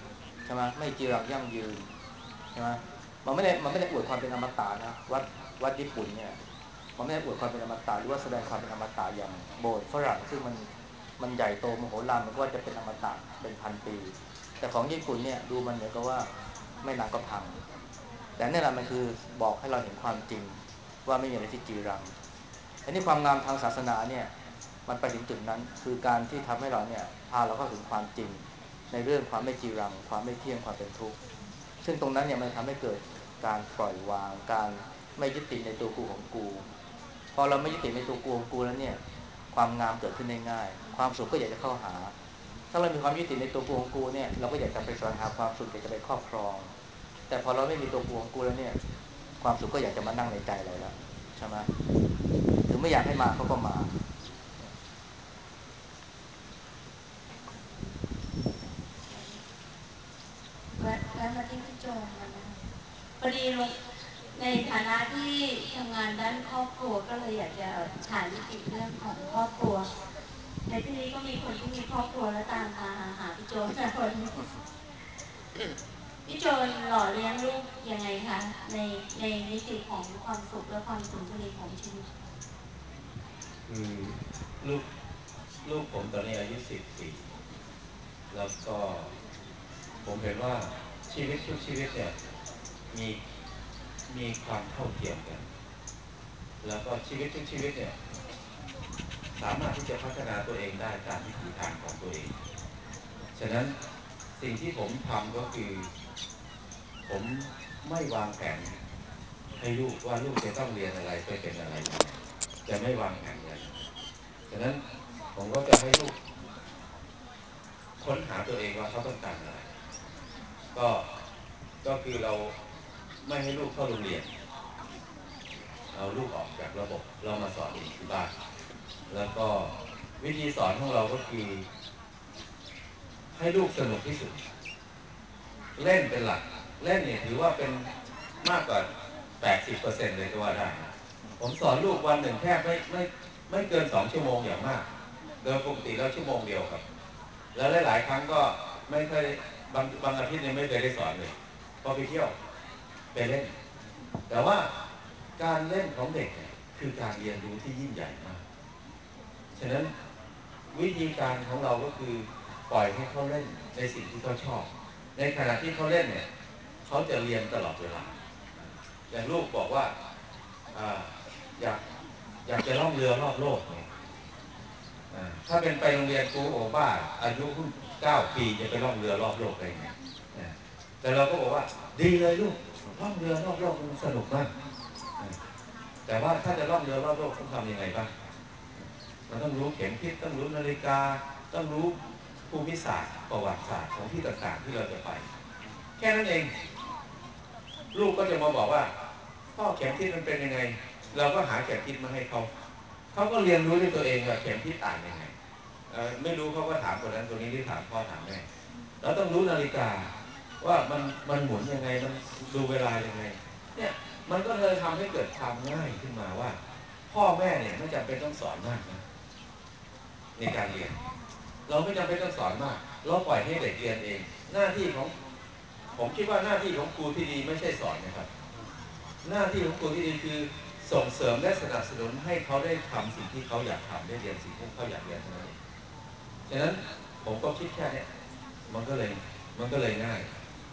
ใช่ไหมไม่จีรังยั่งยืนใช่ไหมมันไม่ได้อวดความเป็นอมตะนะวัดญี่ปุ่นเนี่ยมันไม่ได้อวดความเป็นอมตะหรือว่าแสดงความเป็นอมตะอย่างโบสถ์ฝรั่งซึ่งมันใหญ่โตมโหฬารมันก็ว่าจะเป็นอมตะเป็นพันปีแต่ของญี่ปุ่นเนี่ยดูมันเหมือนกับว่าไม่นานก็พังแต่นี่แหละมันคือบอกให้เราเห็นความจริงว่าไม่มีอะไรที่จีรังอันนี้ความงามทางศาสนาเนี่ยมันไปถึงจุดนั้นคือการที่ทำให้เราเนี่ยพาเราเข้าถึงความจริงในเรื่องความไม่จีรังความไม่เที่ยงความเป็นทุกข์ซึ่งตรงนั้นเนี่ยมันทำให้เกิดการปล่อยวางการไม่ยึดติดในตัวกูของกูพอเราไม่ยึดติดในตัวกูของกูแล้วเนี่ยความงามเกิดขึ้นได้ง่ายความสุขก็อยากจะเข้าหาถ้าเรามีความยึดติดในตัวกูของกูเนี่ยเราก็อยากจะไปแสวงหาความสุขอยากจะไปครอบครองแต่พอเราไม่มีตัวกูของกูแล้วเนี่ยความสุขก็อยากจะมานั่งในใจเราแล้วใช่ไหมถึงไม่อยากให้มาเขาก็มาแล้วมาที่พี่โจมกันนะพอดีลงในฐานะที่ทำงานด้านครอบครัวก็เลยอยากจะถามนิติเรื่องของครอบครัวในที่นี้ก็มีคนที่มีครอบครัวแล้วตามมาหาพี่โจมนะคนพี่โจมหล่อเลี้ยงลูกยังไงคะในนิติของความสุขและความสุนทรีของชีวิตคือลูกผมตอนนี้อายุ10 ปีแล้วก็ผมเห็นว่าชีวิตทุกชีวิตเนี่ยมีความเท่าเทียมกันแล้วก็ชีวิตทุกชีวิตเนี่ยสามารถที่จะพัฒนาตัวเองได้ตามวิถีทางของตัวเองฉะนั้นสิ่งที่ผมทำก็คือผมไม่วางแผนให้ลูกว่าลูกจะต้องเรียนอะไรไปเป็นอะไรจะไม่วางแผนเลยฉะนั้นผมก็จะให้ลูกค้นหาตัวเองว่าเขาต้องการอะไรก็คือเราไม่ให้ลูกเข้าโรงเรียนเอาลูกออกจากระบบเรามาสอนเองที่บ้านแล้วก็วิธีสอนของเราก็คือให้ลูกสนุกที่สุดเล่นเป็นหลักเล่นเนี่ยถือว่าเป็นมากกว่า 80% เลยก็ว่าได้ผมสอนลูกวันหนึ่งแค่ไม่เกิน2 ชั่วโมงอย่างมากโดยปกติแล้วชั่วโมงเดียวครับแล้วหลายๆครั้งก็ไม่เคยบางอาทิตย์เนี่ยไม่เคยได้สอนเลยพอไปเที่ยวไปเล่นแต่ว่าการเล่นของเด็กเนี่ยคือการเรียนรู้ที่ยิ่งใหญ่มากฉะนั้นวิธีการของเราก็คือปล่อยให้เขาเล่นในสิ่งที่เขาชอบในขณะที่เขาเล่นเนี่ยเขาจะเรียนตลอดเวลาอย่างลูกบอกว่าอยากจะล่องเรือรอบโลกเนี่ยถ้าเป็นไปโรงเรียนครูโอบ้าอายุเพิ่ง9 ปีจะไปล่องเรือรอบโลกได้ไงแต่เราก็บอกว่าดีเลยลูกล่องเรือรอบโลกมันสนุกมากแต่ว่าถ้าจะล่องเรือรอบโลกต้องทำยังไงบ้างมันต้องรู้เข็มทิศต้องรู้นาฬิกาต้องรู้ภูมิศาสตร์ประวัติศาสตร์ของที่ต่างๆที่เราจะไปแค่นั้นเองลูกก็จะมาบอกว่าพ่อเข็มทิศมันเป็นยังไงเราก็หาเข็มทิศมาให้เขาก็เรียนรู้ด้วยตัวเองว่าเข็มทิศอ่านยังไงไม่รู้เขาก็ถามคนนั้นคนนี้ที่ถามพ่อถามแม่เราต้องรู้นาฬิกาว่ามันหมุนยังไงมันดูเวลายังไงเนี่ยมันก็เลยทำให้เกิดความง่ายขึ้นมาว่าพ่อแม่เนี่ยไม่จำเป็นต้องสอนมากนะในการเรียนเราไม่จำเป็นต้องสอนมากเราปล่อยให้เด็กเรียนเองหน้าที่ของผมคิดว่าหน้าที่ของครูที่ดีไม่ใช่สอนนะครับหน้าที่ของครูที่ดีคือส่งเสริมและสนับสนุนให้เขาได้ทำสิ่งที่เขาอยากทำได้เรียนสิ่งที่เขาอยากเรียนเท่านั้นเองฉะนั้นผมก็คิดแค่นี้มันก็เลยง่าย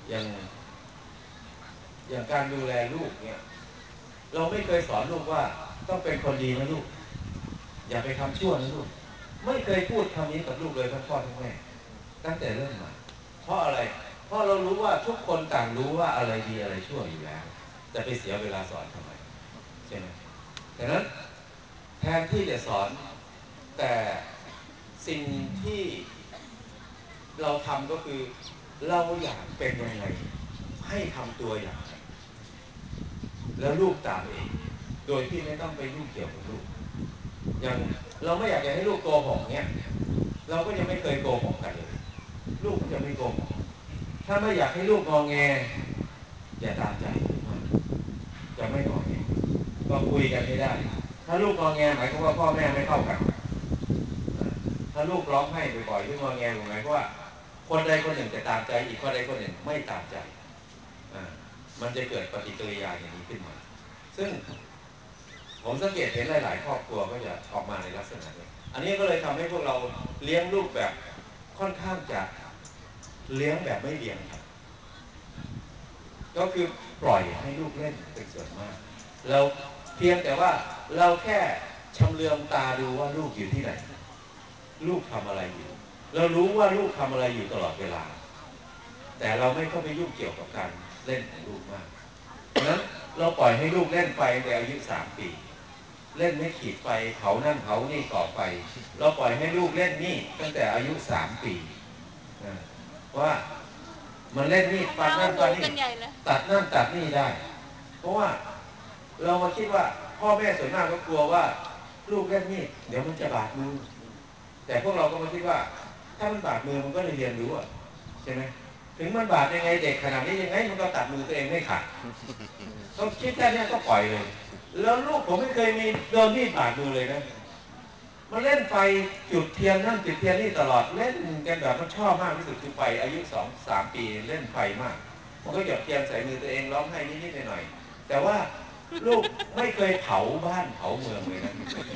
อย่างการดูแลลูกเนี่ยเราไม่เคยสอนลูกว่าต้องเป็นคนดีนะลูกอย่าไปทำชั่วนะลูกไม่เคยพูดคำนี้กับลูกเลยทั้งพ่อทั้งแม่ตั้งแต่เริ่มมาเพราะอะไรเพราะเรารู้ว่าทุกคนต่างรู้ว่าอะไรดีอะไรชั่วอยู่แล้วจะไปเสียเวลาสอนทำไมใช่ไหมดังนั้นแทนที่จะสอนแต่สิ่งที่เราทำก็คือเราอยากเป็นยังไงให้ทำตัวอย่างนั้นแล้วลูกตามเองโดยที่ไม่ต้องไปยุ่งเกี่ยวกับลูกอย่างเราไม่อยากจะให้ลูกโกหกเนี่ยเราก็ยังไม่เคยโกหกกันเลยลูกก็จะไม่โกหกถ้าไม่อยากให้ลูกงอแงอย่าตามใจลูกมากจะไม่งอแงก็คุยกันไม่ได้ถ้าลูกงอแงหมายความว่าพ่อแม่ไม่เข้ากันถ้าลูกร้องไห้บ่อยๆหรืองอแงหมายความว่าคคนใดคนหนึ่งจะตามใจอีกคนใดคนหนึ่งไม่ตามใจมันจะเกิดปฏิกิริยาอย่างนี้ขึ้นมาซึ่งผมสังเกตเห็นหลายๆครอบครัวก็จะออกมาในลักษณะนี้อันนี้ก็เลยทำให้พวกเราเลี้ยงลูกแบบค่อนข้างจะเลี้ยงแบบไม่เลี้ยงครับก็คือปล่อยให้ลูกเล่นเป็นส่วนมากเราเพียงแต่ว่าเราแค่ชำเลืองตาดูว่าลูกอยู่ที่ไหนลูกทำอะไรอยู่เรารู้ว่าลูกทำอะไรอยู่ตลอดเวลาแต่เราไม่เข้าไปยุ่งเกี่ยวกับการเล่นของลูกมากเพราะฉะนั้นเราปล่อยให้ลูกเล่นไฟตั้งแต่อายุ3 ปีเล่นไม่ขีดไฟเผานั่นเผานี่ก่อไฟเราปล่อยให้ลูกเล่นนี่ตั้งแต่อายุ3 ปีว่ามันเล่นนี่ฟันนั่นฟันนี่ตัดนั่นตัดนี่ได้เพราะว่าเรามาคิดว่าพ่อแม่ส่วนมากก็กลัวว่าลูกเล่นนี่เดี๋ยวมันจะบาดมือแต่พวกเราก็มาคิดว่าถ้ามันบาดมือมันก็ได้เรียนรู้ใช่ไหมถึงมันบาดยังไงเด็กขนาดนี้ยังไงมันก็ตัดมือตัวเองไม่ขาดต้องคิดแค่นี้ก็ปล่อยเลยแล้วลูกผมไม่เคยมีโดนมีดบาดมือเลยนะมันเล่นไฟจุดเทียนนั่นจุดเทียนนี่ตลอดเล่นกันแบบมันชอบมากที่สุดคือไฟอายุ2-3 ปีเล่นไฟมากมันก็หยดเทียนใส่มือตัวเองร้องไห้นิดๆหน่อยๆแต่ว่าลูกไม่เคยเผาบ้านเผาเมืองเลยนะ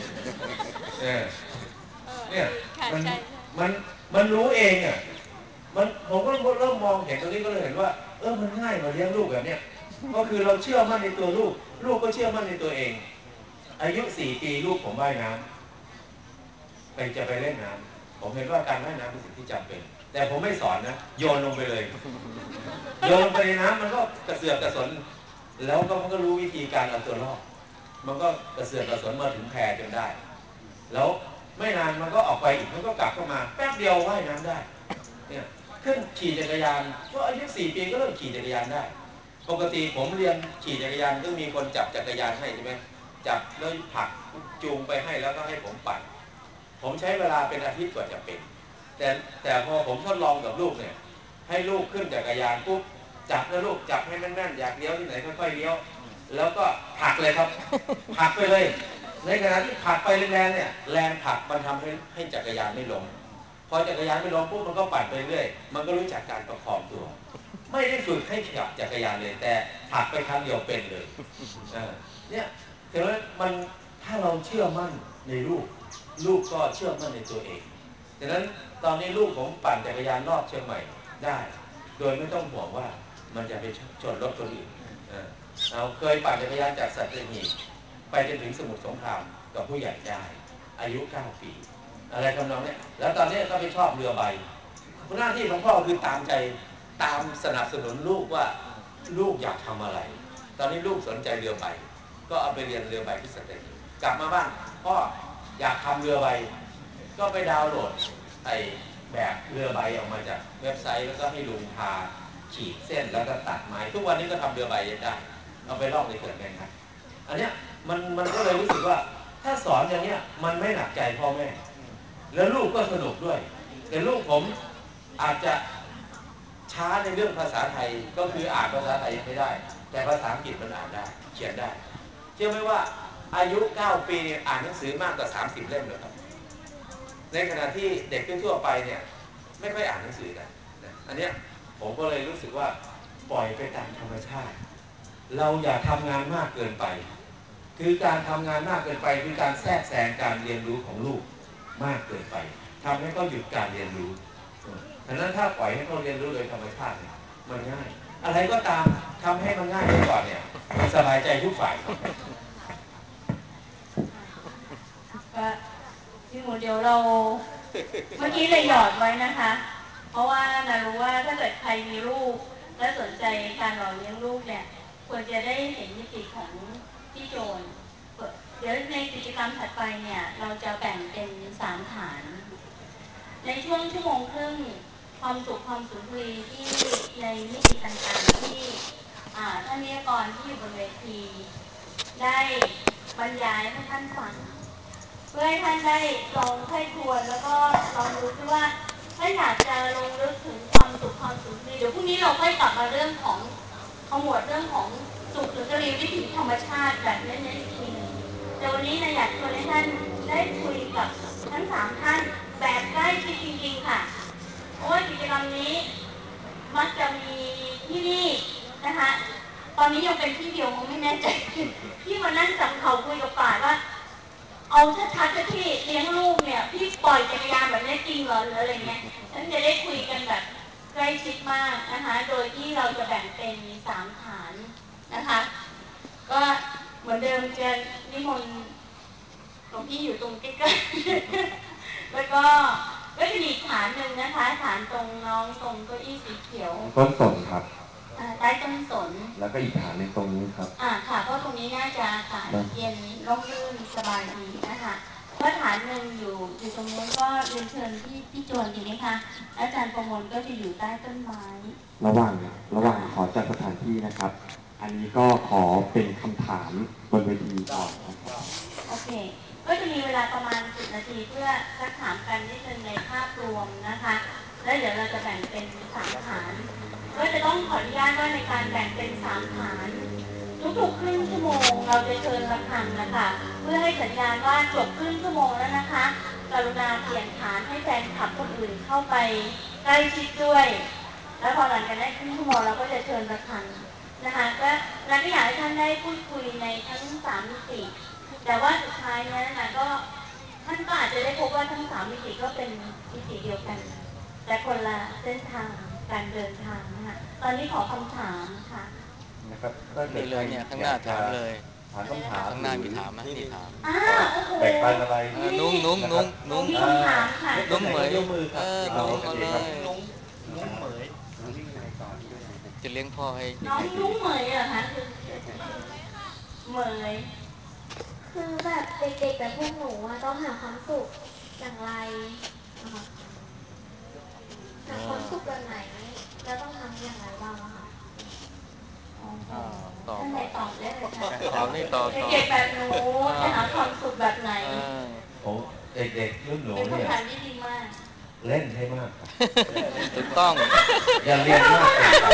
เนี่ยมันรู้เองอ่ะผมก็เริ่มมองเห็นตรงนี้ก็เลยเห็นว่ามันง่ายมาเลี้ยงลูกแบบเนี้ยก็คือเราเชื่อมั่นในตัวลูกก็เชื่อมั่นในตัวเองอายุ4 ปีลูกผมว่ายน้ำจะไปเล่นน้ำผมเห็นว่าการว่ายน้ำเป็นสิ่งที่จำเป็นแต่ผมไม่สอนนะโยนลงไปเลยโยนลงไปในน้ำมันก็กระเสือกกระสนแล้วก็มันก็รู้วิธีการเอาตัวรอดมันก็กระเสือกกระสนมาถึงแพจนได้แล้วไม่นานมันก็ออกไปอีกมันก็กลับเข้ามาแป๊บเดียวว่ายน้ำได้เนี่ยขึ้นขี่จักรยานก็อายุ4 ปีก็เริ่มขี่จักรยานได้ปกติผมเรียนขี่จักรยานก็มีคนจับจักรยานให้ใช่ไหมจับแล้วผลักจูงไปให้แล้วก็ให้ผมปั่นผมใช้เวลาเป็นอาทิตย์กว่าจะเป็นแต่พอผมทดลองกับลูกเนี่ยให้ลูกขึ้นจักรยานปุ๊บจับนะลูกจับให้แน่นๆอยากเลี้ยวที่ไหนค่อยๆเลี้ยวแล้วก็ผลักเลยครับผลักไปเลยในขณะที่ผลักไปแรงๆเนี่ยแรงผลักมันทำให้จักรยานไม่ล้มพอจักรยานไม่ล้มปุ๊บมันก็ปั่นไปเรื่อยมันก็รู้จักการประคองตัวไม่ได้ฝึกให้ขับจักรยานเลยแต่ผลักไปครั้งเดียวเป็นเลยเนี่ยถือว่ามันถ้าเราเชื่อมั่นในลูกก็เชื่อมั่นในตัวเองดังนั้นตอนนี้ลูกผมปั่นจักรยานรอบเชียงใหม่ได้โดยไม่ต้องห่วงว่ามันจะไปชนรถคนอื่นเราเคยปั่นจักรยานจากสัตหีบไปจนถึงสมุทรสงครามกับผู้ใหญ่ได้อายุ9 ปีอะไรทำนองนี้แล้วตอนนี้ก็ไปชอบเรือใบหน้าที่ของพ่อคือตามใจตามสนับสนุนลูกว่าลูกอยากทำอะไรตอนนี้ลูกสนใจเรือใบก็เอาไปเรียนเรือใบที่สัตหีบกลับมาบ้านพ่ออยากทำเรือใบก็ไปดาวน์โหลดไอ้แบบเรือใบออกมาจากเว็บไซต์แล้วก็ให้ลุงพาขีดเส้นแล้วก็ตัดไม้ทุกวันนี้ก็ทำเรือใบได้เอาไปล่องในเขื่อนแม่งัดอันเนี้ยมันก็เลยรู้สึกว่าถ้าสอนอย่างเนี้ยมันไม่หนักใจพ่อแม่แล้วลูกก็สนุกด้วยแต่ลูกผมอาจจะช้าในเรื่องภาษาไทยก็คืออ่านภาษาไทยยังไม่ได้แต่ภาษาอังกฤษมันอ่านได้เขียนได้เชื่อไหมว่าอายุ9 ปีอ่านหนังสือมากกว่า30 เล่มเลยครับในขณะที่เด็กทั่วไปเนี่ยไม่ค่อยอ่านหนังสือกันอันเนี้ยผมก็เลยรู้สึกว่าปล่อยไปตามธรรมชาติเราอย่าทำงานมากเกินไปคือการทำงานมากเกินไปคือการแทรกแซงการเรียนรู้ของลูกมากเกินไปทำให้เขาหยุดการเรียนรู้ฉะนั้นถ้าปล่อยให้เขาเรียนรู้โดยธรรมชาติมันง่ายอะไรก็ตามทำให้มันง่ายไปก่อนเนี่ยมันสบายใจทุกฝ่ายก็พี่หมูเดี๋ยวเราเมื่อกี้เลยหยอดไว้นะคะ เพราะว่านารู้ว่าถ้าเกิดใครมีลูกและสนใจการหล่อเลี้ยงลูกเนี่ยควรจะได้เห็นมิติของพี่โจนเดี๋ยวในกิจกรรมถัดไปเนี่ยเราจะแบ่งเป็น3 ฐานในช่วงชั่วโมงครึ่งความสุขความสุนทรีที่ในมิติต่างๆที่ท่านวิทยากรที่อยู่บนเวทีได้บรรยายให้ท่านฟังเพื่อให้ท่านได้ลองใคร่ครวญแล้วก็ลองดูซิว่าถ้าอยากจะลงลึกถึงความสุขความสุนทรีเดี๋ยวพรุ่งนี้เราค่อยกลับมาเรื่องของขมวดเรื่องของสุขสุนทรีวิถีธรรมชาติแบบเน้นๆอีกทีหนึ่งแต่วันนี้นะอยากชวนให้ท่านได้คุยกับทั้ง3 ท่านแบบใกล้ชิดจริงๆค่ะเพราะว่ากิจกรรมนี้มักจะมีที่นี่นะคะตอนนี้ยังเป็นที่เดียวไม่แน่ใจที่มานั่งจับเข่าคุยกับป่าว่าเอาชัดๆที่เลี้ยงลูกเนี่ยพี่ปล่อยจักรยานแบบนี้จริงเหรอหรืออะไรเงี้ยฉันจะได้คุยกันแบบใกล้ชิดมากนะคะโดยที่เราจะแบ่งเป็น3ฐานนะคะก็เหมือนเดิมจะนิมนต์หลวงพี่อยู่ตรงใกล้ๆแล้วก็จะมีฐานหนึ่งนะคะฐานตรงน้องตรงเก้าอี้สีเขียวต้นสนครับใต้ต้นสนแล้วก็อีกฐานหนึ่งตรงนี้ครับค่ะเพราะตรงนี้น่าจะอากาศเย็นร่มรื่นสบายดีนะคะก็ฐานหนึ่งอยู่ตรงนู้นก็เรียนเชิญพี่จวนดีไหมคะอาจารย์ประมวลก็จะอยู่ใต้ต้นไม้ระหว่างขอจัดสถานที่นะครับอันนี้ก็ขอเป็นคำถามบนเวทีก่อนนะครับโอเคก็จะมีเวลาประมาณ10 นาทีเพื่อสักถามกันนิดนึงในภาพรวมนะคะแล้วเดี๋ยวเราจะแบ่งเป็น3ฐานก็จะต้องขออนุญาตว่าในการแบ่งเป็น3ฐานทุกๆครึ่งชั่วโมงเราจะเชิญระฆังนะคะเพื่อให้สัญญาณว่าจบครึ่งชั่วโมงแล้วนะคะกรุณาเปลี่ยนฐานให้แฟนคลับคนอื่นเข้าไปใกล้ชิดด้วยแล้วพอหลังจากนั้นครึ่งชั่วโมงเราก็จะเชิญระฆังนะคะก็อยากให้ท่านได้พูดคุยในทั้ง3 มิติแต่ว่าสุดท้ายนี้นะก็ท่านก็อาจจะได้พบว่าทั้ง3 มิติก็เป็นมิติเดียวกันแต่คนละเส้นทางการเดินทางนะคะตอนนี้ขอคำถามค่ะนะครับนี่เลยเนี่ยข้างหน้าถามเลยถามคำถามข้างหน้ามีถามไหมนี่ถามแบ่งปันอะไรนุ้งมีคำถามค่ะนุ้งเหมยยกมือครับนุ้งเอาเลยนุ้งเหมยจะเลี้ยงพ่อให้น้องนุ้งเหมยเหรอคะเหมยคือแบบเด็กๆแบบพวกหนูต้องหาความสุขอย่างไรหาความสุขแบบไหนแล้วต้องทำอย่างไรบ้างคะตอบท่านไหนตอบได้เลยค่ะตอบนี่ตอบเด็กๆแบบหนูจะหาความสุขแบบไหนโอ้เด็กๆรุ่นหนูเป็นเนี่ยคำถามที่ดีมากเล่นให้มากถูกต้องอย่าเรียนมากเกินไป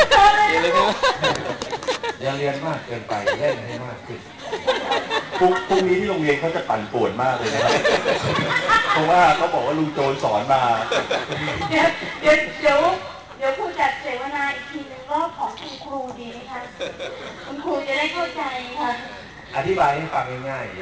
อย่าเรียนมากเกินไปเล่นให้มากขึ้นพรุ่งนี้ที่โรงเรียนเขาจะปั่นป่วนมากเลยนะครับเพราะว่าเขาบอกว่าลุงโจรสอนมาเดี๋ยวครูจัดเสวนาอีกทีนึงรอบของคุณครูดีไหมคะคุณครูจะได้เข้าใจค่ะอธิบายให้ฟังง่ายๆ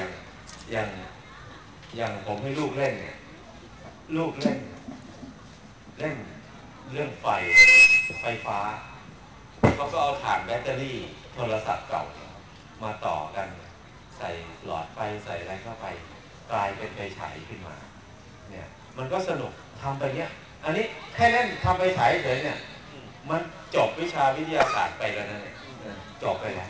อย่างผมให้ลูกเล่นเนี่ยลูกเล่นเรื่องไฟฟ้าเขาก็เอาถ่านแบตเตอรี่โทรศัพท์เก่ามาต่อกันใส่หลอดไฟใส่อะไรเข้าไปกลายเป็นไฟฉายขึ้นมาเนี่ยมันก็สนุกทำไปเนี้ยอันนี้แค่เล่นทำไฟฉายเฉยเนี่ยมันจบวิชาวิทยาศาสตร์ไปแล้วนะเนี่ยจบไปแล้ว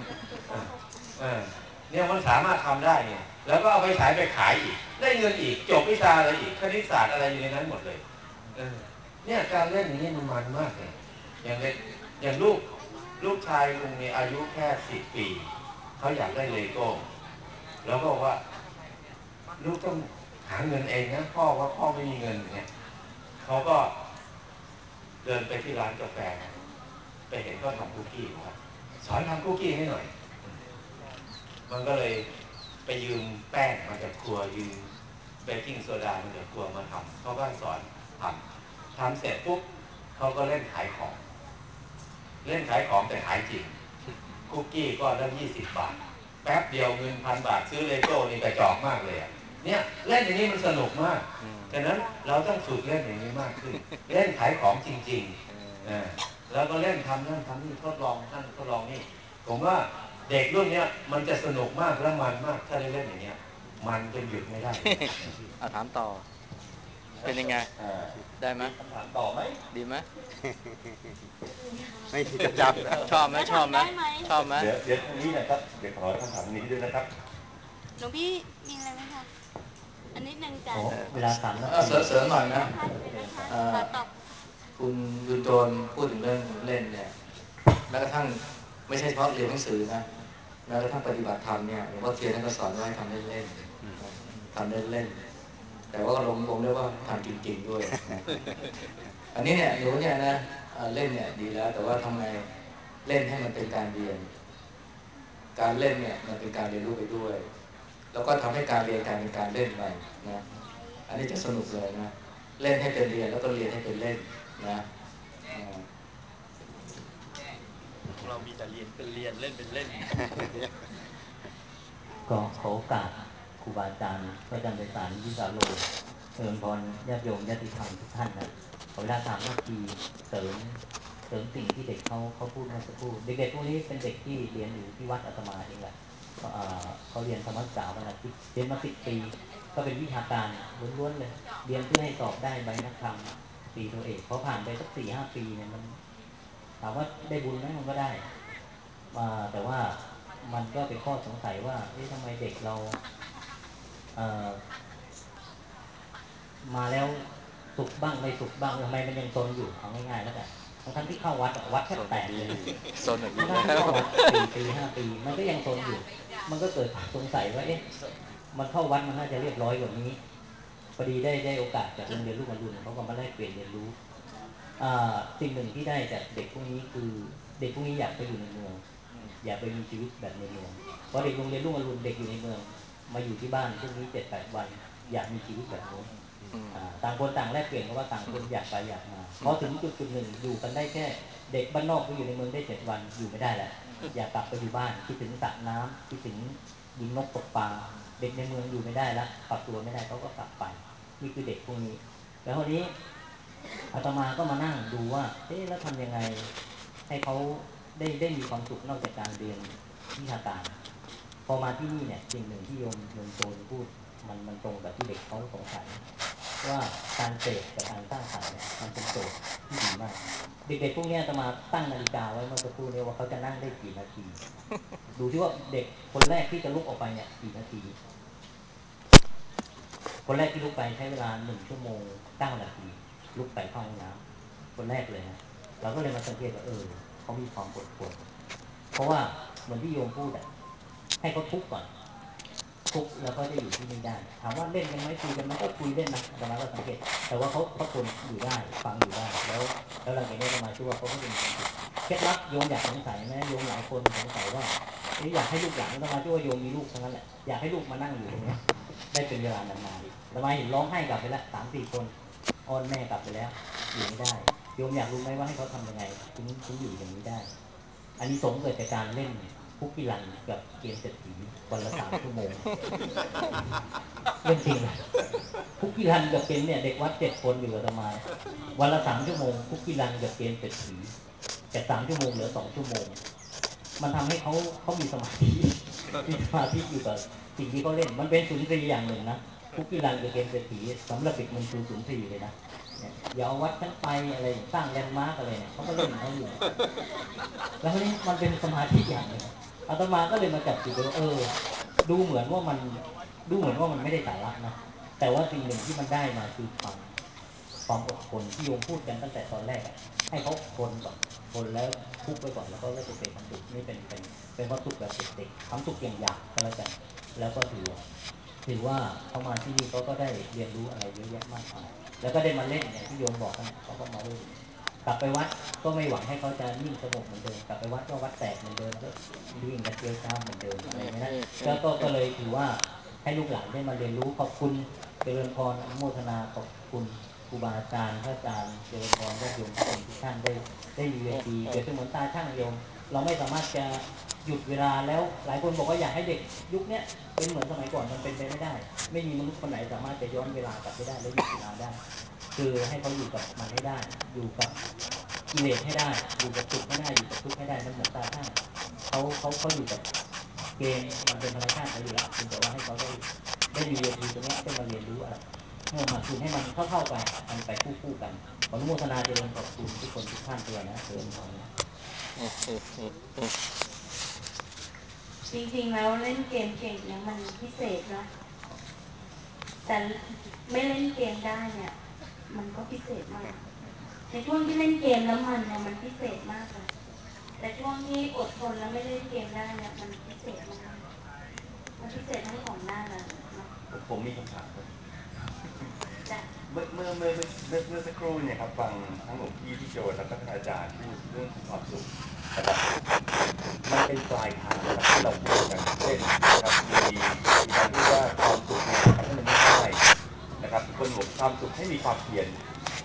เนี่ยมันสามารถทำได้ไงแล้วก็เอาไฟฉายไปขายอีกได้เงินอีกจบวิชาอะไรอีกคณิตศาสตร์อะไรอยู่ในนั้นหมดเลยเนี่ยการเล่นนี้มันมากเลยอย่างลูกชายลุงมีอายุแค่10 ปีเขาอยากได้เลโก้แล้วก็บอกว่าลูกต้องหาเงินเองนะพ่อว่าพ่อไม่มีเงินเนี่ยเขาก็เดินไปที่ร้านกาแฟไปเห็นเขาทำคุกกี้ว่าสอนทำคุกกี้ให้หน่อยมันก็เลยไปยืมแป้งมาจากครัวยืมเบกกิ้งโซดามาจากครัวมาทำเขาก็สอนทำเสร็จปุ๊บเขาก็เล่นขายของแต่ขายจริงคุกกี้ก็ได้20 บาทแป๊บเดียวเงิน1,000 บาทซื้อเลโก้นี่กระจอกมากเลยเนี่ยเล่นอย่างนี้มันสนุกมากฉะนั้นเราต้องฝึกเล่นอย่างนี้มากขึ้นเล่นขายของจริงๆแล้วก็เล่นทำนั่นทำนี่ทดลองนั่นทดลองนี่ผมว่าเด็กรุ่นนี้มันจะสนุกมากและมันมากถ้าได้เล่นอย่างเงี้ยมันจะหยุดไม่ได้ถามต่อเป็นยังไงได้ไหมคำถามต่อไหมดีไหมไม่จะจับชอบไหมเดี๋ยวตรงนี้นะครับเดี๋ยวขอคำถามนี้ด้วยนะครับหลวงพี่มีอะไรไหมคะอันนิดนึงจ้ะเวลา3 นาทีเสริมหน่อยนะคุณยุนโจรพูดถึงเรื่องเล่นเนี่ยแม้กระทั่งไม่ใช่เฉพาะเรียนหนังสือนะแม้กระทั่งปฏิบัติธรรมเนี่ยหลวงพ่อเทียนท่านก็สอนไว้ทำเล่นๆทำเล่นๆแต่ว่าลงเรียกว่าทำจริงๆด้วยอันนี้เนี่ยหนูเนี่ยนะเล่นเนี่ยดีแล้วแต่ว่าทำไงเล่นให้มันเป็นการเรียนการเล่นเนี่ยมันเป็นการเรียนรู้ไปด้วยแล้วก็ทำให้การเรียนกลายเป็นการเล่นไปนะอันนี้จะสนุกเลยนะเล่นให้เป็นเรียนแล้วก็เรียนให้เป็นเล่นนะเรามีแต่เรียนเป็นเรียนเล่นเป็นเล่นก็ขอโอกาสครูบาอาจารย์พระอาจารย์ไพศาลวิสาโลเอิญพรญาติโยมญาติธรรมทุกท่านนะขอเวลา3 นาทีเสริมสิ่งที่เด็กเขาพูดเมื่อสักครู่เด็กๆพวกนี้เป็นเด็กที่เรียนอยู่ที่วัดอาตมาเองแหละเขาเรียนธรรมศึกษาวันอาทิตย์เรียนมา10 ปีก็เป็นวิชาการล้วนๆเลยเรียนเพื่อให้สอบได้ใบนักธรรมปีตัวเอกพอผ่านไปสัก4-5 ปีเนี่ยมันถามว่าได้บุญไหมมันก็ได้แต่ว่ามันก็เป็นข้อสงสัยว่าทำไมเด็กเรามาแล้วสุขบ้างไม่สุขบ้างทำไมมันยังซนอยู่เอาง่ายๆแล้วกันทั้งที่เข้าวัดแทบแตกเลยซนอย่างนี้ทั้งที่เข้าวัด4 ปี 5 ปีมันก็ยังซนอยู่มันก็เกิดสงสัยว่ามันเข้าวัดมันน่าจะเรียบร้อยกว่านี้พอดีได้โอกาสจากโรงเรียนลูกอรุณเขาก็มาแลกเปลี่ยนเรียนรู้สิ่งหนึ่งที่ได้จากเด็กพวกนี้คือเด็กพวกนี้อยากไปอยู่ในเมืองอยากไปมีชีวิตแบบในเมืองเพราะเด็กโรงเรียนลูกอรุณเด็กอยู่ในเมืองมาอยู่ที่บ้านพวกนี้7-8 วันอยากมีชีวิตแบบนี้ต่างคนต่างแลกเปลี่ยนเพราะว่าต่างคนอยากไปอยากมาพอถึงจุดหนึ่งอยู่กันได้แค่เด็กบ้านนอกไปอยู่ในเมืองได้7 วันอยู่ไม่ได้แหละอยากกลับไปอยู่บ้านคิดถึงสระน้ำคิดถึงยิงนกตกปลาเด็กในเมืองอยู่ไม่ได้แล้วปรับตัวไม่ได้เขาก็กลับไปนี่คือเด็กพวกนี้แล้วคราวนี้อาตมาก็มานั่งดูว่าแล้วทำยังไงให้เขาได้มีความสุขนอกจากการเรียนวิชาการพอมาที่นี่เนี่ยสิ่งหนึ่งที่โยมโจพูดมันตรงกับที่เด็กเขาสงสัยว่าการเสพกับการสร้างสรรค์เนี่ยมันเป็นโจทย์ที่ดีมากเด็กๆพวกนี้อาตมาตั้งนาฬิกาไว้เมื่อสักครู่นี้ว่าเขาจะนั่งได้กี่นาทีดูที่ว่าเด็กคนแรกที่จะลุกออกไปเนี่ยกี่นาทีคนแรกที่ลุกไปใช้เวลา1 ชั่วโมง 9 นาทีลุกไปเข้าห้องน้ำคนแรกเลยนะเราก็เลยมาสังเกตว่าเขามีความอดทนเพราะว่าเหมือนที่โยมพูดให้เขาทุกข์ก่อนทุกข์แล้วก็จะอยู่ที่นี่ได้ถามว่าเล่นกันไหมคุยกันไหมก็คุยเล่นนะแต่มาเราสังเกตแต่ว่าเขาทนอยู่ได้ฟังอยู่ได้แล้วหลังจากนี้มาช่วยเขาก็เป็นความสุขเคล็ดลับโยมอยากสงสัยไหมโยมหลายคนสงสัยว่าอยากให้ลูกหลานต้องมาช่วยโยมมีลูกทั้งนั้นแหละอยากให้ลูกมานั่งอยู่ตรงนี้ได้เป็นเวลานานๆทำไมเห็นร้องไห้กลับไปแล้ว3-4 คนอ้อนแม่กลับไปแล้วอยู่ไม่ได้โยมอยากรู้ไหมว่าให้เขาทำยังไงถึงอยู่อย่างนี้ได้อันนี้สงเกิดจากการเล่นคุกกี้รันกับเกมเศรษฐีวันละ3 ชั่วโมงเรื่องจริงคุกกี้รันกับเกมเนี่ยเด็กวัด7 คนอยู่กับอาตมาวันละ3 ชั่วโมงคุกกี้รันกับเกมเศรษฐีจาก3 ชั่วโมงเหลือ2 ชั่วโมงมันทำให้เขามีสมาธิอยู่กับสิ่งที่เขาเล่นมันเป็นสุนทรีย์อย่างหนึ่งนะคุกกี้รันกับเกมเศรษฐีสำหรับเด็กมันคือสุนทรีย์เลยนะอย่าเอาวัดชั้นไปอะไรสร้างแลนด์มาร์กอะไรเนี่ยเขาก็เล่นเขาอยู่แล้วนี้มันเป็นสมาธิอย่างหนึ่งอาตมาก็เลยมาจับจุดว่าดูเหมือนว่ามันไม่ได้สาระนะแต่ว่าสิ่งหนึ่งที่มันได้มาคือความอดทนที่โยมพูดกันตั้งแต่ตอนแรกให้เขาทนก่อนทนแล้วทุกข์ไปก่อนแล้วก็จะเป็นความสุขนี่เป็นความสุขแบบเด็กๆความสุขอย่างหยาบก็แล้วกันแล้วก็ถือว่าเขามาที่นี่เขาก็ได้เรียนรู้อะไรเยอะแยะมากมายแล้วก็ได้มาเล่นอย่างที่โยมบอกกันเขาก็มาเล่นกลับไปวัดก็ไม่หวังให้เขาจะนิ่งสงบเหมือนเดิมกลับไปวัดก็วัดแตกเหมือนเดิมก็วิ่งกันเกลียวกล้าวเหมือนเดิมอะไรอย่างเงี้ยนะก็เลยถือว่าให้ลูกหลานได้มาเรียนรู้ขอบคุณเจริญพรอนุโมทนาขอบคุณครูบาอาจารย์พระอาจารย์เจริญพรญาติโยมทุกท่านได้มีเวทีเดี๋ยวจะเหมือนตาช่างโยมเราไม่สามารถจะหยุดเวลาแล้วหลายคนบอกว่าอยากให้เด็กยุคนี้เป็นเหมือนสมัยก่อนมันเป็นไปไม่ได้ไม่มีมนุษย์คนไหนสามารถจะย้อนเวลากลับไปได้และหยุดเวลาได้คือให้เขาอยู่กับมันให้ได้อยู่กับกิเลสให้ได้อยู่กับสุขให้ได้อยู่กับทุกข์ให้ได้มันเหมือนตาช่างเขาอยู่กับเกณฑ์มันเป็นธรรมชาติเขาอยู่แล้วแต่ว่าให้เขาได้มีเวทีตรงนี้ได้มาเรียนรู้อะไรเมื่อมาคืนให้มันเข้าไปมันไปคู่กันขออนุโมทนาเจริญขอบคุณทุกคนทุกท่านด้วยนะเจริญพรจริงๆแล้วเล่นเกมเก่งเนี่ยมันพิเศษเนาะแต่ไม่เล่นเกมได้เนี่ยมันก็พิเศษมากในช่วงที่เล่นเกมแล้วมันพิเศษมากเลยแต่ช่วงที่อดทนแล้วไม่เล่นเกมได้เนี่ยมันพิเศษมากมันพิเศษทั้ง2 ด้านเลยเนาะผมมีคำถามครับจ้ะเมื่อสักครู่เนี่ยครับฟังทั้งหลวงพี่โจแล้วก็ท่านอาจารย์พูดเรื่องความสุขนะครับมันเป็นปลายทางนะครับที่เราพูดกันเช่นนะครับมีการพูดว่าความสุขเนี่ยทำให้มันไม่ได้นะครับคนหลงความสุขให้มีความเพียรผ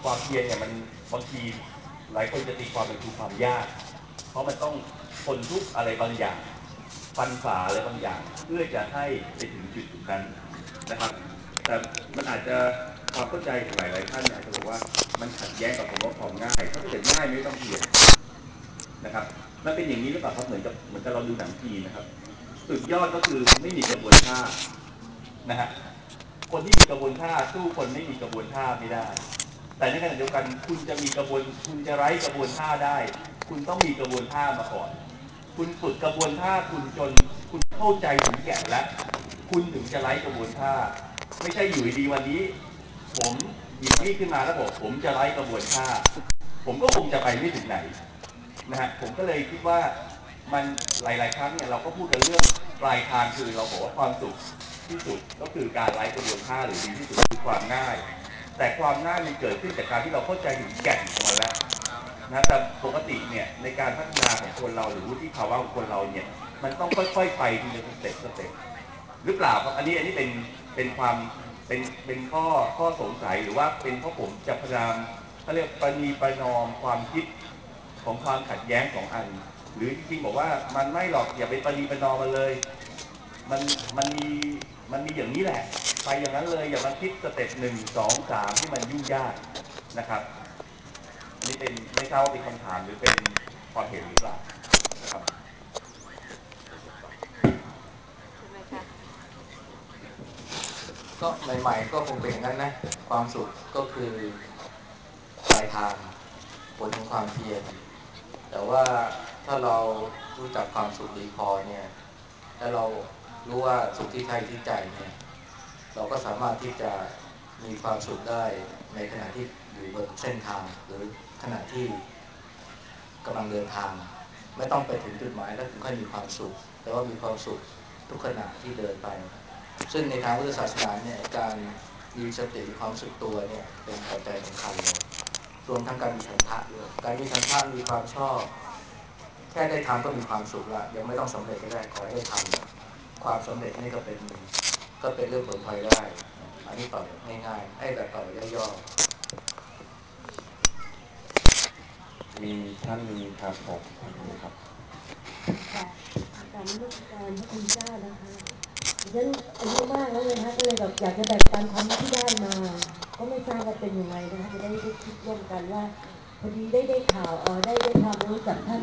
ความเพียรเนี่ยมันบางทีหลายคนจะตีความมันคือความยาก เพราะมันต้องทนทุกข์อะไรบางอย่างฟันฝ่าอะไรบางอย่าง เพื่อจะให้ไปถึงจุดนั้นนะครับ แต่มันอาจจะความเข้าใจของหลายๆท่านอาจจะบอกว่ามันขัดแย้งกับคำว่าความง่ายถ้าเกิดง่ายไม่ต้องเพียรนะครับมันเป็นอย่างนี้หรือเปล่าครับเหมือนกับเราดูหนังจีนนะครับสุดยอดก็คือไม่มีกระบวนท่านะฮะคนที่มีกระบวนท่าสู้คนไม่มีกระบวนท่าไม่ได้แต่ในขณะเดียวกันคุณจะไร้กระบวนท่าได้คุณต้องมีกระบวนท่ามาก่อนคุณฝึกกระบวนท่าคุณจนคุณเข้าใจถึงแก่นและคุณถึงจะไร้กระบวนท่าไม่ใช่อยู่ดีวันนี้ผมหยิบมีดขึ้นมาแล้วบอกผมจะไร้กระบวนท่าผมก็คงจะไปไม่ถึงไหนนะฮะผมก็เลยคิดว่ามันหลายๆครั้งเนี่ยเราก็พูดกันเรื่องปลายทางคือเราบอกว่าความสุขที่สุดก็คือการไร้กระบวนท่าหรือดีที่สุดคือความง่ายแต่ความง่ายมันเกิดขึ้นจากการที่เราเข้าใจถึงแก่นของมันแล้วนะแต่ปกติเนี่ยในการพัฒนาของคนเราหรือวุฒิภาวะของคนเราเนี่ยมันต้องค่อยๆไปทีละสเต็ปหรือเปล่าครับอันนี้เป็นความเป็นข้อสงสัยหรือว่าเป็นเพราะผมจะพยายามเขาเรียกประนีประนอมความคิดของความขัดแย้งของอันหรือจริงๆบอกว่ามันไม่หรอกอย่าไปประนีประนอมมันเลยมันมีอย่างนี้แหละไปอย่างนั้นเลยอย่ามาคิดสเต็ป1 2 3ที่มันยุ่งยากนะครับอันนี้เป็นไม่ทราบว่าเป็นคำถามหรือเป็นความเห็นหรือเปล่านะครับก็ใหม่ๆก็คงเป็นอย่างนั้นนะความสุขก็คือปลายทางผลของความเพียรแต่ว่าถ้าเรารู้จักความสุขดีพอเนี่ยแล้วเรารู้ว่าสุขที่แท้ที่ใจเนี่ยเราก็สามารถที่จะมีความสุขได้ในขณะที่อยู่บนเส้นทางหรือขณะที่กำลังเดินทางไม่ต้องไปถึงจุดหมายแล้วถึงค่อยมีความสุขแต่ว่ามีความสุขทุกขณะที่เดินไปซึ่งในทางพุทธศาสนาเนี่ยการมีสติความรู้สึกตัวเนี่ยเป็นปัจจัยสำคัญเลยรวมทั้งการมีฉันทะด้วยการมีฉันทะมีความชอบแค่ได้ทำก็มีความสุขละยังไม่ต้องสำเร็จก็ได้ขอให้ได้ทำความสำเร็จนี่ก็เป็นเรื่องผลพลอยได้อันนี้ตอบง่ายๆให้แบบตอบย่อๆมีท่านมีครับผมครับค่ะการนมัสการพระคุณเจ้านะคะฉันอายุมากแล้วเลยนะคะก็เลยแบบอยากจะแบ่งปันความที่ได้มาก็ไม่ทราบว่าเป็นยังไงนะคะจะได้คิดร่วมกันว่าพอดีได้ข่าวได้ความรู้จากท่าน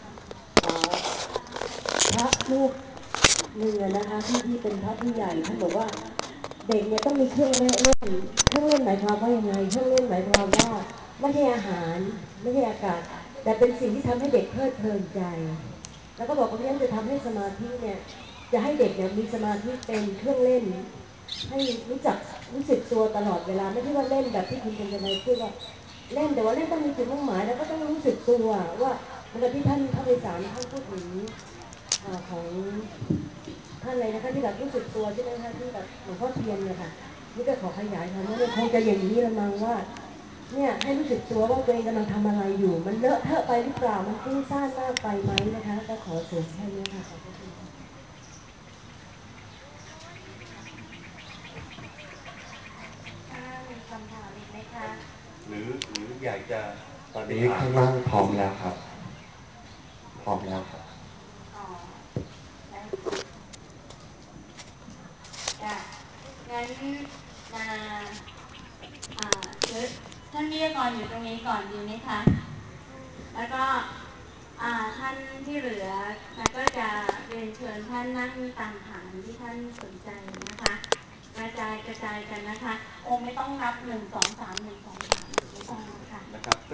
พระรูปหนึ่งนะคะที่เป็นพระผู้ใหญ่ท่านบอกว่าเด็กเนี่ยต้องมีเครื่องเล่นหมายความว่ายังไงเครื่องเล่นหมายความว่าไม่ใช่อาหารไม่ใช่อากาศแต่เป็นสิ่งที่ทำให้เด็กเพลิดเพลินใจแล้วก็บอกว่าเพื่อนจะทำให้สมาธิเนี่ยจะให้เด็กเนี่ยมีสมาธิเป็นเครื่องเล่นให้รู้สึกตัวตลอดเวลาไม่ใช่ว่าเล่นแบบที่คุณเป็นยังไงพูดว่าเล่นแต่ว่าเล่นต้องมีจุดมุ่งหมายแล้วก็ต้องรู้สึกตัวว่าเวลาที่ท่านพระภิกษุท่านพูดถึงของท่านอะไรนะคะที่แบบรู้สึกตัวใช่ไหมคะที่แบบหลวงพ่อเทียนเนี่ยค่ะนี่ก็ขอขยายความว่าคงจะอย่างนี้ละมั้งว่าเนี่ยให้รู้สึกตัวว่าตัวเองกำลังทำอะไรอยู่มันเลอะเทอะไปหรือเปล่ามันฟุ้งซ่านมากไปไหมนะคะแล้วก็ขอเสริมแค่นี้ค่ะขอบคุณค่ะมีคำถามอีกไหมคะหรืออยากจะตอนนี้ข้างล่างพร้อมแล้วครับพร้อมแล้วครับอ๋อได้จ้ะงั้นเดี๋ยวท่านวิทยากรอยู่ตรงนี้ก่อนดีไหมคะแล้วก็ท่านที่เหลือก็จะเรียนเชิญท่านนั่งตามฐานที่ท่านสนใจนะคะกระจายกันนะคะคงไม่ต้องนับ1 2 3 1 2 3ไม่ต้องนะคะนะครับ